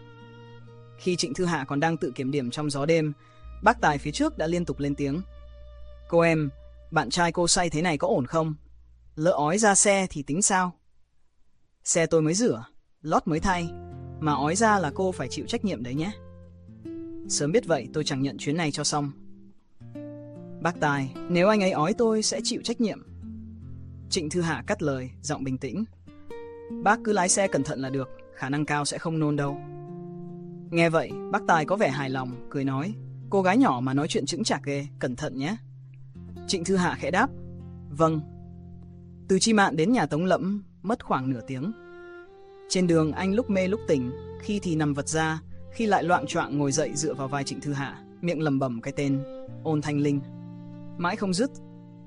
Khi Trịnh Thư Hạ còn đang tự kiểm điểm trong gió đêm, bác tài phía trước đã liên tục lên tiếng. Cô em, bạn trai cô say thế này có ổn không? Lỡ ói ra xe thì tính sao? Xe tôi mới rửa, lót mới thay, mà ói ra là cô phải chịu trách nhiệm đấy nhé. Sớm biết vậy tôi chẳng nhận chuyến này cho xong. Bác tài, nếu anh ấy ói tôi sẽ chịu trách nhiệm. Trịnh Thư Hạ cắt lời, giọng bình tĩnh. Bác cứ lái xe cẩn thận là được, khả năng cao sẽ không nôn đâu. Nghe vậy, bác tài có vẻ hài lòng, cười nói. Cô gái nhỏ mà nói chuyện chững chạc ghê, cẩn thận nhé. Trịnh Thư Hạ khẽ đáp. Vâng. Từ Chi Mạn đến nhà Tống Lẫm mất khoảng nửa tiếng. Trên đường anh lúc mê lúc tỉnh, khi thì nằm vật ra, khi lại loạng choạng ngồi dậy dựa vào vai Trịnh Thư Hạ, miệng lẩm bẩm cái tên Ôn Thanh Linh mãi không dứt.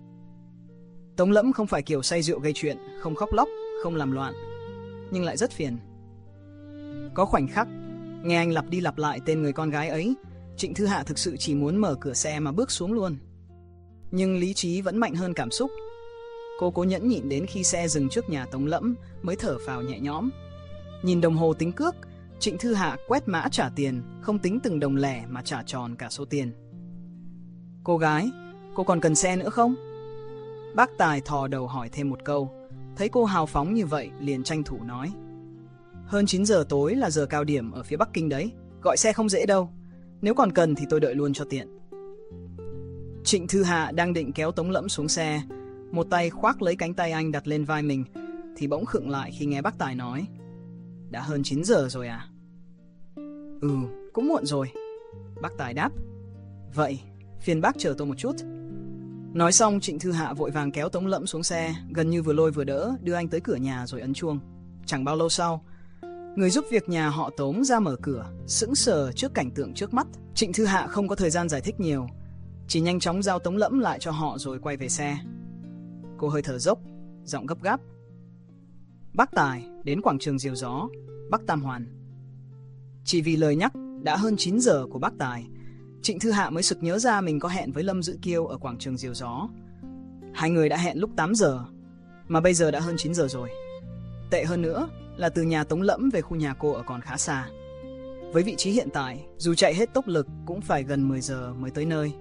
Tống Lẫm không phải kiểu say rượu gây chuyện, không khóc lóc, không làm loạn, nhưng lại rất phiền. Có khoảnh khắc nghe anh lặp đi lặp lại tên người con gái ấy, Trịnh Thư Hạ thực sự chỉ muốn mở cửa xe mà bước xuống luôn. Nhưng lý trí vẫn mạnh hơn cảm xúc. Cô cố nhẫn nhịn đến khi xe dừng trước nhà Tống Lẫm mới thở phào nhẹ nhõm. Nhìn đồng hồ tính cước, Trịnh Thư Hạ quét mã trả tiền, không tính từng đồng lẻ mà trả tròn cả số tiền. Cô gái, cô còn cần xe nữa không? Bác tài thò đầu hỏi thêm một câu, thấy cô hào phóng như vậy liền tranh thủ nói. Hơn chín giờ tối là giờ cao điểm ở phía Bắc Kinh đấy, gọi xe không dễ đâu. Nếu còn cần thì tôi đợi luôn cho tiện. Trịnh Thư Hạ đang định kéo Tống Lẫm xuống xe, một tay khoác lấy cánh tay anh đặt lên vai mình, thì bỗng khựng lại khi nghe bác Tài nói: đã hơn chín giờ rồi à? Ừ, cũng muộn rồi, bác Tài đáp. Vậy, phiền bác chờ tôi một chút. Nói xong, Trịnh Thư Hạ vội vàng kéo Tống Lẫm xuống xe, gần như vừa lôi vừa đỡ, đưa anh tới cửa nhà rồi ấn chuông. Chẳng bao lâu sau, người giúp việc nhà họ Tống ra mở cửa, sững sờ trước cảnh tượng trước mắt. Trịnh Thư Hạ không có thời gian giải thích nhiều, chỉ nhanh chóng giao Tống Lẫm lại cho họ rồi quay về xe. Cô hơi thở dốc, giọng gấp gáp: bác Tài đến quảng trường Diều Gió, Bắc Tam Hoàn. Chỉ vì lời nhắc đã hơn chín giờ của bác Tài, Trịnh Thư Hạ mới sực nhớ ra mình có hẹn với Lâm Dữ Kiêu ở quảng trường Diều Gió. Hai người đã hẹn lúc tám giờ, mà bây giờ đã hơn chín giờ rồi. Tệ hơn nữa là từ nhà Tống Lẫm về khu nhà cô ở còn khá xa. Với vị trí hiện tại, dù chạy hết tốc lực cũng phải gần mười giờ mới tới nơi.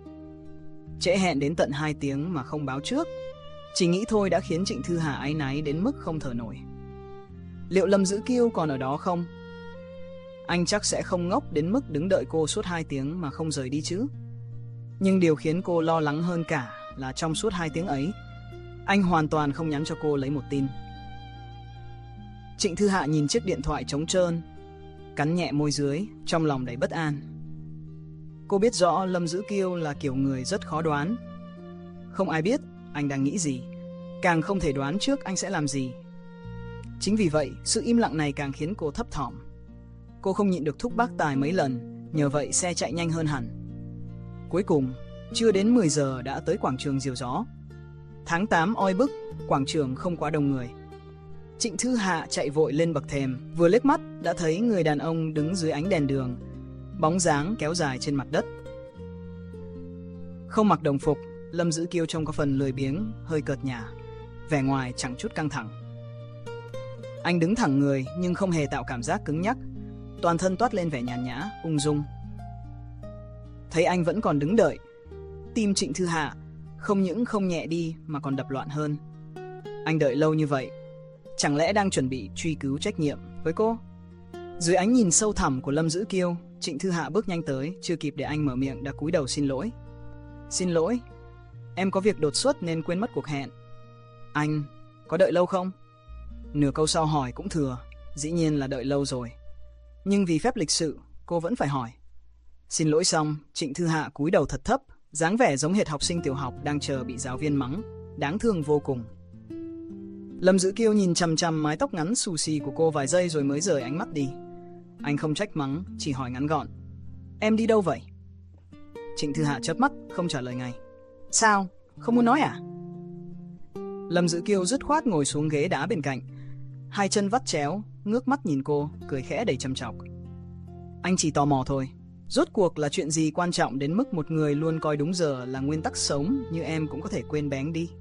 Trễ hẹn đến tận hai tiếng mà không báo trước, chỉ nghĩ thôi đã khiến Trịnh Thư Hạ áy náy đến mức không thở nổi. Liệu Lâm Dữ Kiêu còn ở đó không? Anh chắc sẽ không ngốc đến mức đứng đợi cô suốt hai tiếng mà không rời đi chứ. Nhưng điều khiến cô lo lắng hơn cả là trong suốt hai tiếng ấy, anh hoàn toàn không nhắn cho cô lấy một tin. Trịnh Thư Hạ nhìn chiếc điện thoại trống trơn, cắn nhẹ môi dưới, trong lòng đầy bất an. Cô biết rõ Lâm Dữ Kiêu là kiểu người rất khó đoán. Không ai biết anh đang nghĩ gì, càng không thể đoán trước anh sẽ làm gì. Chính vì vậy, sự im lặng này càng khiến cô thấp thỏm. Cô không nhịn được thúc bác Tài mấy lần, nhờ vậy xe chạy nhanh hơn hẳn. Cuối cùng, chưa đến mười giờ đã tới quảng trường Diều Gió. Tháng tám oi bức, quảng trường không quá đông người. Trịnh Thư Hạ chạy vội lên bậc thềm, vừa liếc mắt đã thấy người đàn ông đứng dưới ánh đèn đường, bóng dáng kéo dài trên mặt đất. Không mặc đồng phục, Lâm Dữ Kiêu trông có phần lười biếng, hơi cợt nhả, vẻ ngoài chẳng chút căng thẳng. Anh đứng thẳng người nhưng không hề tạo cảm giác cứng nhắc, toàn thân toát lên vẻ nhàn nhã, ung dung. Thấy anh vẫn còn đứng đợi, tim Trịnh Thư Hạ không những không nhẹ đi mà còn đập loạn hơn. Anh đợi lâu như vậy, chẳng lẽ đang chuẩn bị truy cứu trách nhiệm với cô? Dưới ánh nhìn sâu thẳm của Lâm Dữ Kiêu, Trịnh Thư Hạ bước nhanh tới, chưa kịp để anh mở miệng đã cúi đầu xin lỗi. Xin lỗi, em có việc đột xuất nên quên mất cuộc hẹn. Anh có đợi lâu không? Nửa câu sau hỏi cũng thừa, dĩ nhiên là đợi lâu rồi. Nhưng vì phép lịch sự, cô vẫn phải hỏi. Xin lỗi xong, Trịnh Thư Hạ cúi đầu thật thấp, dáng vẻ giống hệt học sinh tiểu học đang chờ bị giáo viên mắng, đáng thương vô cùng. Lâm Dữ Kiêu nhìn chằm chằm mái tóc ngắn xù xì của cô vài giây rồi mới rời ánh mắt đi. Anh không trách mắng, chỉ hỏi ngắn gọn: em đi đâu vậy? Trịnh Thư Hạ chớp mắt, không trả lời ngay. Sao? Không muốn nói à? Lâm Dữ Kiêu dứt khoát ngồi xuống ghế đá bên cạnh, hai chân vắt chéo, ngước mắt nhìn cô, cười khẽ đầy châm chọc. Anh chỉ tò mò thôi. Rốt cuộc là chuyện gì quan trọng đến mức một người luôn coi đúng giờ là nguyên tắc sống như em cũng có thể quên bén đi?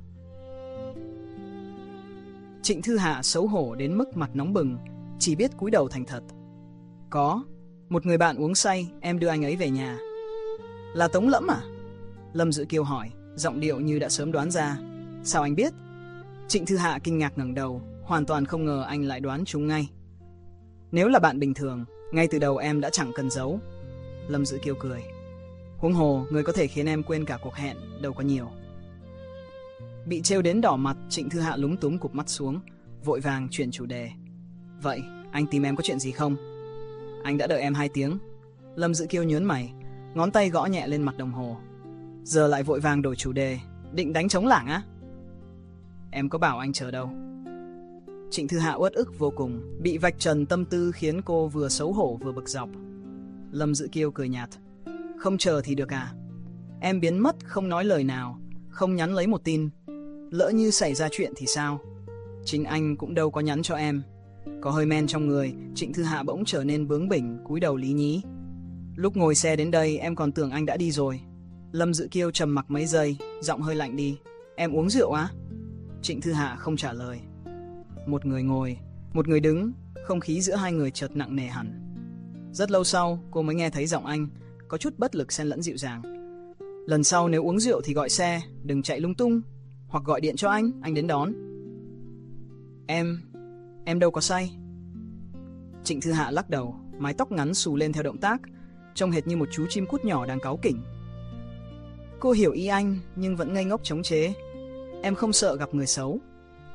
Trịnh Thư Hạ xấu hổ đến mức mặt nóng bừng, chỉ biết cúi đầu thành thật. Có, một người bạn uống say, em đưa anh ấy về nhà. Là Tống Lẫm à? Lâm Dữ Kiêu hỏi, giọng điệu như đã sớm đoán ra. Sao anh biết? Trịnh Thư Hạ kinh ngạc ngẩng đầu, hoàn toàn không ngờ anh lại đoán trúng ngay. Nếu là bạn bình thường, ngay từ đầu em đã chẳng cần giấu. Lâm Dữ Kiêu cười. Huống hồ, người có thể khiến em quên cả cuộc hẹn đâu có nhiều. Bị trêu đến đỏ mặt, Trịnh Thư Hạ lúng túng cụp mắt xuống, vội vàng chuyển chủ đề. Vậy, anh tìm em có chuyện gì không? Anh đã đợi em hai tiếng. Lâm Dữ Kiêu nhớn mày, ngón tay gõ nhẹ lên mặt đồng hồ. Giờ lại vội vàng đổi chủ đề, định đánh trống lảng á? Em có bảo anh chờ đâu. Trịnh Thư Hạ uất ức vô cùng, bị vạch trần tâm tư khiến cô vừa xấu hổ vừa bực dọc. Lâm Dữ Kiêu cười nhạt. Không chờ thì được à? Em biến mất không nói lời nào, không nhắn lấy một tin. Lỡ như xảy ra chuyện thì sao? Chính anh cũng đâu có nhắn cho em. Có hơi men trong người, Trịnh Thư Hạ bỗng trở nên bướng bỉnh, cúi đầu lý nhí. Lúc ngồi xe đến đây em còn tưởng anh đã đi rồi. Lâm Dữ Kiêu trầm mặc mấy giây, giọng hơi lạnh đi. Em uống rượu á? Trịnh Thư Hạ không trả lời. Một người ngồi, một người đứng, không khí giữa hai người chợt nặng nề hẳn. Rất lâu sau, cô mới nghe thấy giọng anh, có chút bất lực xen lẫn dịu dàng. Lần sau nếu uống rượu thì gọi xe, đừng chạy lung tung. Hoặc gọi điện cho anh, anh đến đón. Em, em đâu có say. Trịnh Thư Hạ lắc đầu, mái tóc ngắn xù lên theo động tác, trông hệt như một chú chim cút nhỏ đang cáu kỉnh. Cô hiểu ý anh, nhưng vẫn ngây ngốc chống chế. Em không sợ gặp người xấu.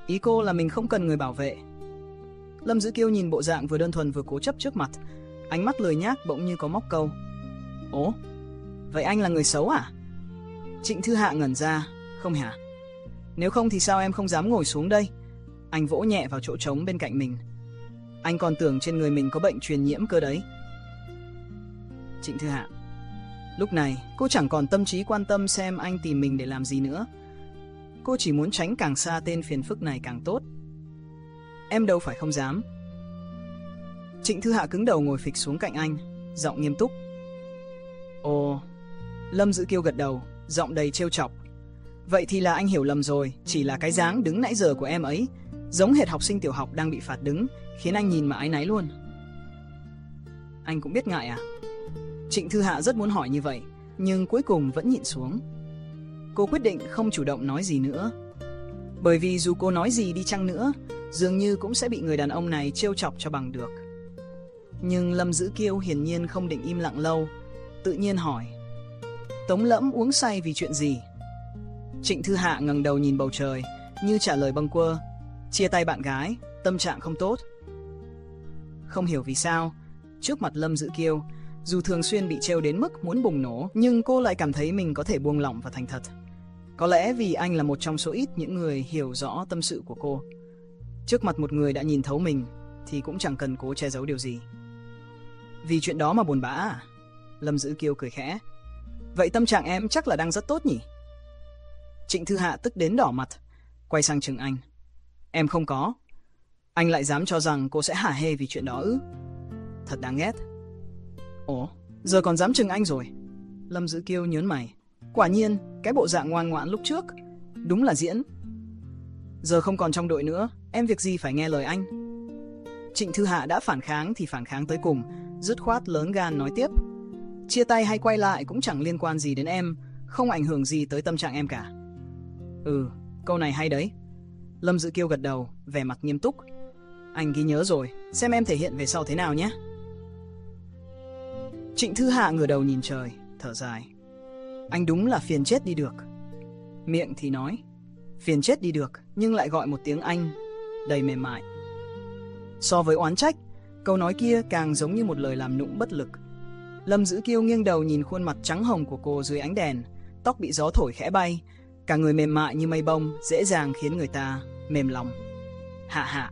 Ý cô là mình không cần người bảo vệ. Lâm Dữ Kiêu nhìn bộ dạng vừa đơn thuần vừa cố chấp trước mặt, ánh mắt lười nhác bỗng như có móc câu. Ố, vậy anh là người xấu à? Trịnh Thư Hạ ngẩn ra. Không hả? Nếu không thì sao em không dám ngồi xuống đây? Anh vỗ nhẹ vào chỗ trống bên cạnh mình. Anh còn tưởng trên người mình có bệnh truyền nhiễm cơ đấy. Trịnh Thư Hạ. Lúc này cô chẳng còn tâm trí quan tâm xem anh tìm mình để làm gì nữa. Cô chỉ muốn tránh càng xa tên phiền phức này càng tốt. Em đâu phải không dám. Trịnh Thư Hạ cứng đầu ngồi phịch xuống cạnh anh, giọng nghiêm túc. Ồ. Lâm Dữ Kiêu gật đầu, giọng đầy trêu chọc. Vậy thì là anh hiểu lầm rồi, chỉ là cái dáng đứng nãy giờ của em ấy giống hệt học sinh tiểu học đang bị phạt đứng, khiến anh nhìn mà áy náy luôn. Anh cũng biết ngại à? Trịnh Thư Hạ rất muốn hỏi như vậy, nhưng cuối cùng vẫn nhịn xuống. Cô quyết định không chủ động nói gì nữa, bởi vì dù cô nói gì đi chăng nữa, dường như cũng sẽ bị người đàn ông này trêu chọc cho bằng được. Nhưng Lâm Dữ Kiêu hiển nhiên không định im lặng lâu, tự nhiên hỏi. Tống Lẫm uống say vì chuyện gì? Trịnh Thư Hạ ngẩng đầu nhìn bầu trời, như trả lời bâng quơ. Chia tay bạn gái, tâm trạng không tốt. Không hiểu vì sao, trước mặt Lâm Dữ Kiêu, dù thường xuyên bị trêu đến mức muốn bùng nổ, nhưng cô lại cảm thấy mình có thể buông lỏng và thành thật. Có lẽ vì anh là một trong số ít những người hiểu rõ tâm sự của cô. Trước mặt một người đã nhìn thấu mình, thì cũng chẳng cần cố che giấu điều gì. Vì chuyện đó mà buồn bã à? Lâm Dữ Kiêu cười khẽ. Vậy tâm trạng em chắc là đang rất tốt nhỉ? Trịnh Thư Hạ tức đến đỏ mặt, quay sang chừng anh. Em không có. Anh lại dám cho rằng cô sẽ hả hê vì chuyện đó ư? Thật đáng ghét. Ủa, giờ còn dám chừng anh rồi? Lâm Dữ Kiêu nhớn mày. Quả nhiên, cái bộ dạng ngoan ngoãn lúc trước đúng là diễn. Giờ không còn trong đội nữa, em việc gì phải nghe lời anh? Trịnh Thư Hạ đã phản kháng thì phản kháng tới cùng, dứt khoát lớn gan nói tiếp. Chia tay hay quay lại cũng chẳng liên quan gì đến em, không ảnh hưởng gì tới tâm trạng em cả. Ừ, câu này hay đấy. Lâm Dữ Kiêu gật đầu, vẻ mặt nghiêm túc. Anh ghi nhớ rồi, xem em thể hiện về sau thế nào nhé. Trịnh Thư Hạ ngửa đầu nhìn trời, thở dài. Anh đúng là phiền chết đi được. Miệng thì nói phiền chết đi được, nhưng lại gọi một tiếng anh đầy mềm mại. So với oán trách, câu nói kia càng giống như một lời làm nũng bất lực. Lâm Dữ Kiêu nghiêng đầu nhìn khuôn mặt trắng hồng của cô dưới ánh đèn, tóc bị gió thổi khẽ bay, cả người mềm mại như mây bông, dễ dàng khiến người ta mềm lòng. Hạ hạ.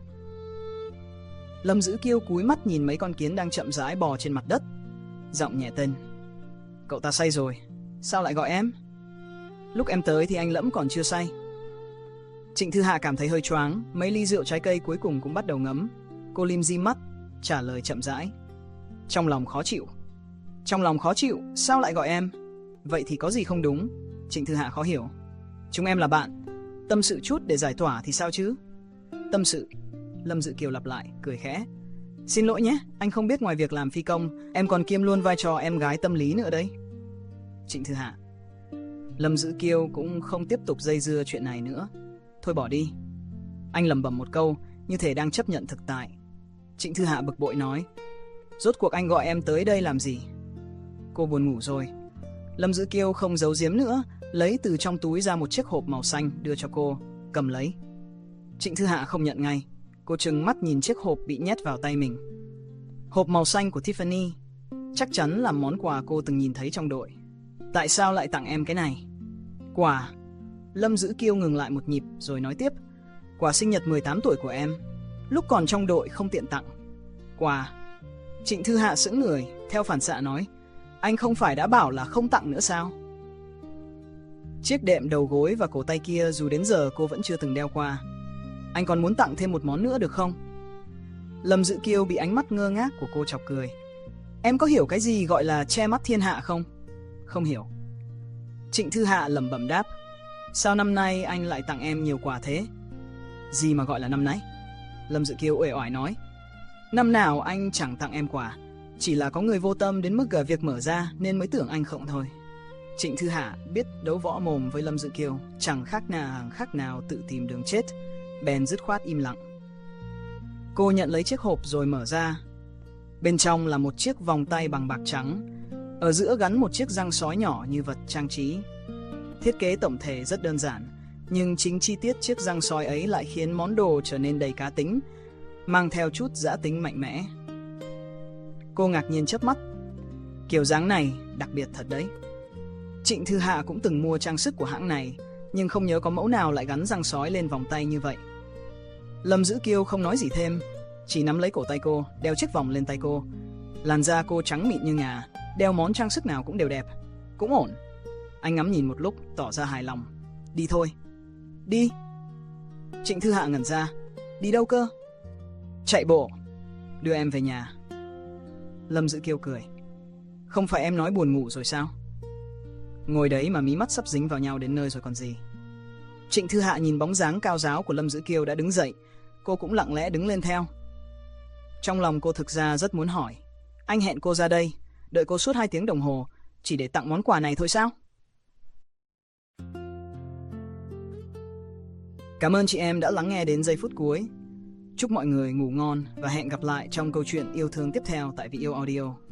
Lâm Dữ Kiêu cúi mắt nhìn mấy con kiến đang chậm rãi bò trên mặt đất, giọng nhẹ tên. Cậu ta say rồi, sao lại gọi em? Lúc em tới thì anh Lẫm còn chưa say. Trịnh Thư Hạ cảm thấy hơi choáng, mấy ly rượu trái cây cuối cùng cũng bắt đầu ngấm. Cô lim dim mắt, trả lời chậm rãi. Trong lòng khó chịu. Trong lòng khó chịu, sao lại gọi em? Vậy thì có gì không đúng? Trịnh Thư Hạ khó hiểu. Chúng em là bạn, tâm sự chút để giải tỏa thì sao chứ? Tâm sự. Lâm Dữ Kiều lặp lại, cười khẽ. Xin lỗi nhé, anh không biết ngoài việc làm phi công, em còn kiêm luôn vai trò em gái tâm lý nữa đấy. Trịnh Thư Hạ. Lâm Dữ Kiêu cũng không tiếp tục dây dưa chuyện này nữa. Thôi bỏ đi. Anh lẩm bẩm một câu, như thể đang chấp nhận thực tại. Trịnh Thư Hạ bực bội nói. Rốt cuộc anh gọi em tới đây làm gì? Cô buồn ngủ rồi. Lâm Dữ Kiêu không giấu giếm nữa, lấy từ trong túi ra một chiếc hộp màu xanh đưa cho cô, cầm lấy. Trịnh Thư Hạ không nhận ngay. Cô trừng mắt nhìn chiếc hộp bị nhét vào tay mình. Hộp màu xanh của Tiffany, chắc chắn là món quà cô từng nhìn thấy trong đội. Tại sao lại tặng em cái này? Quà. Lâm Dữ Kiêu ngừng lại một nhịp rồi nói tiếp. Quà sinh nhật mười tám tuổi của em. Lúc còn trong đội không tiện tặng. Quà. Trịnh Thư Hạ sững người, theo phản xạ nói. Anh không phải đã bảo là không tặng nữa sao? Chiếc đệm đầu gối và cổ tay kia dù đến giờ cô vẫn chưa từng đeo qua. Anh còn muốn tặng thêm một món nữa được không? Lâm Dữ Kiêu bị ánh mắt ngơ ngác của cô chọc cười. Em có hiểu cái gì gọi là che mắt thiên hạ không? Không hiểu. Trịnh Thư Hạ lẩm bẩm đáp. Sao năm nay anh lại tặng em nhiều quà thế? Gì mà gọi là năm nay? Lâm Dữ Kiêu uể oải nói. Năm nào anh chẳng tặng em quà, chỉ là có người vô tâm đến mức cả việc mở ra nên mới tưởng anh không thôi. Trịnh Thư Hạ biết đấu võ mồm với Lâm Dữ Kiêu chẳng khác nào khác nào tự tìm đường chết, bèn dứt khoát im lặng. Cô nhận lấy chiếc hộp rồi mở ra. Bên trong là một chiếc vòng tay bằng bạc trắng, ở giữa gắn một chiếc răng sói nhỏ như vật trang trí. Thiết kế tổng thể rất đơn giản, Nhưng chính chi tiết chiếc răng sói ấy lại khiến món đồ trở nên đầy cá tính, mang theo chút dã tính mạnh mẽ. Cô ngạc nhiên chớp mắt. Kiểu dáng này đặc biệt thật đấy. Trịnh Thư Hạ cũng từng mua trang sức của hãng này, nhưng không nhớ có mẫu nào lại gắn răng sói lên vòng tay như vậy. Lâm Dữ Kiêu không nói gì thêm, chỉ nắm lấy cổ tay cô, đeo chiếc vòng lên tay cô. Làn da cô trắng mịn như ngà, đeo món trang sức nào cũng đều đẹp, cũng ổn. Anh ngắm nhìn một lúc, tỏ ra hài lòng. Đi thôi. Đi. Trịnh Thư Hạ ngẩn ra. Đi đâu cơ? Chạy bộ. Đưa em về nhà. Lâm Dữ Kiêu cười. Không phải em nói buồn ngủ rồi sao? Ngồi đấy mà mí mắt sắp dính vào nhau đến nơi rồi còn gì. Trịnh Thư Hạ nhìn bóng dáng cao ráo của Lâm Dữ Kiêu đã đứng dậy, cô cũng lặng lẽ đứng lên theo. Trong lòng cô thực ra rất muốn hỏi, anh hẹn cô ra đây, đợi cô suốt hai tiếng đồng hồ, chỉ để tặng món quà này thôi sao? Cảm ơn chị em đã lắng nghe đến giây phút cuối. Chúc mọi người ngủ ngon và hẹn gặp lại trong câu chuyện yêu thương tiếp theo tại Vị Yêu Audio.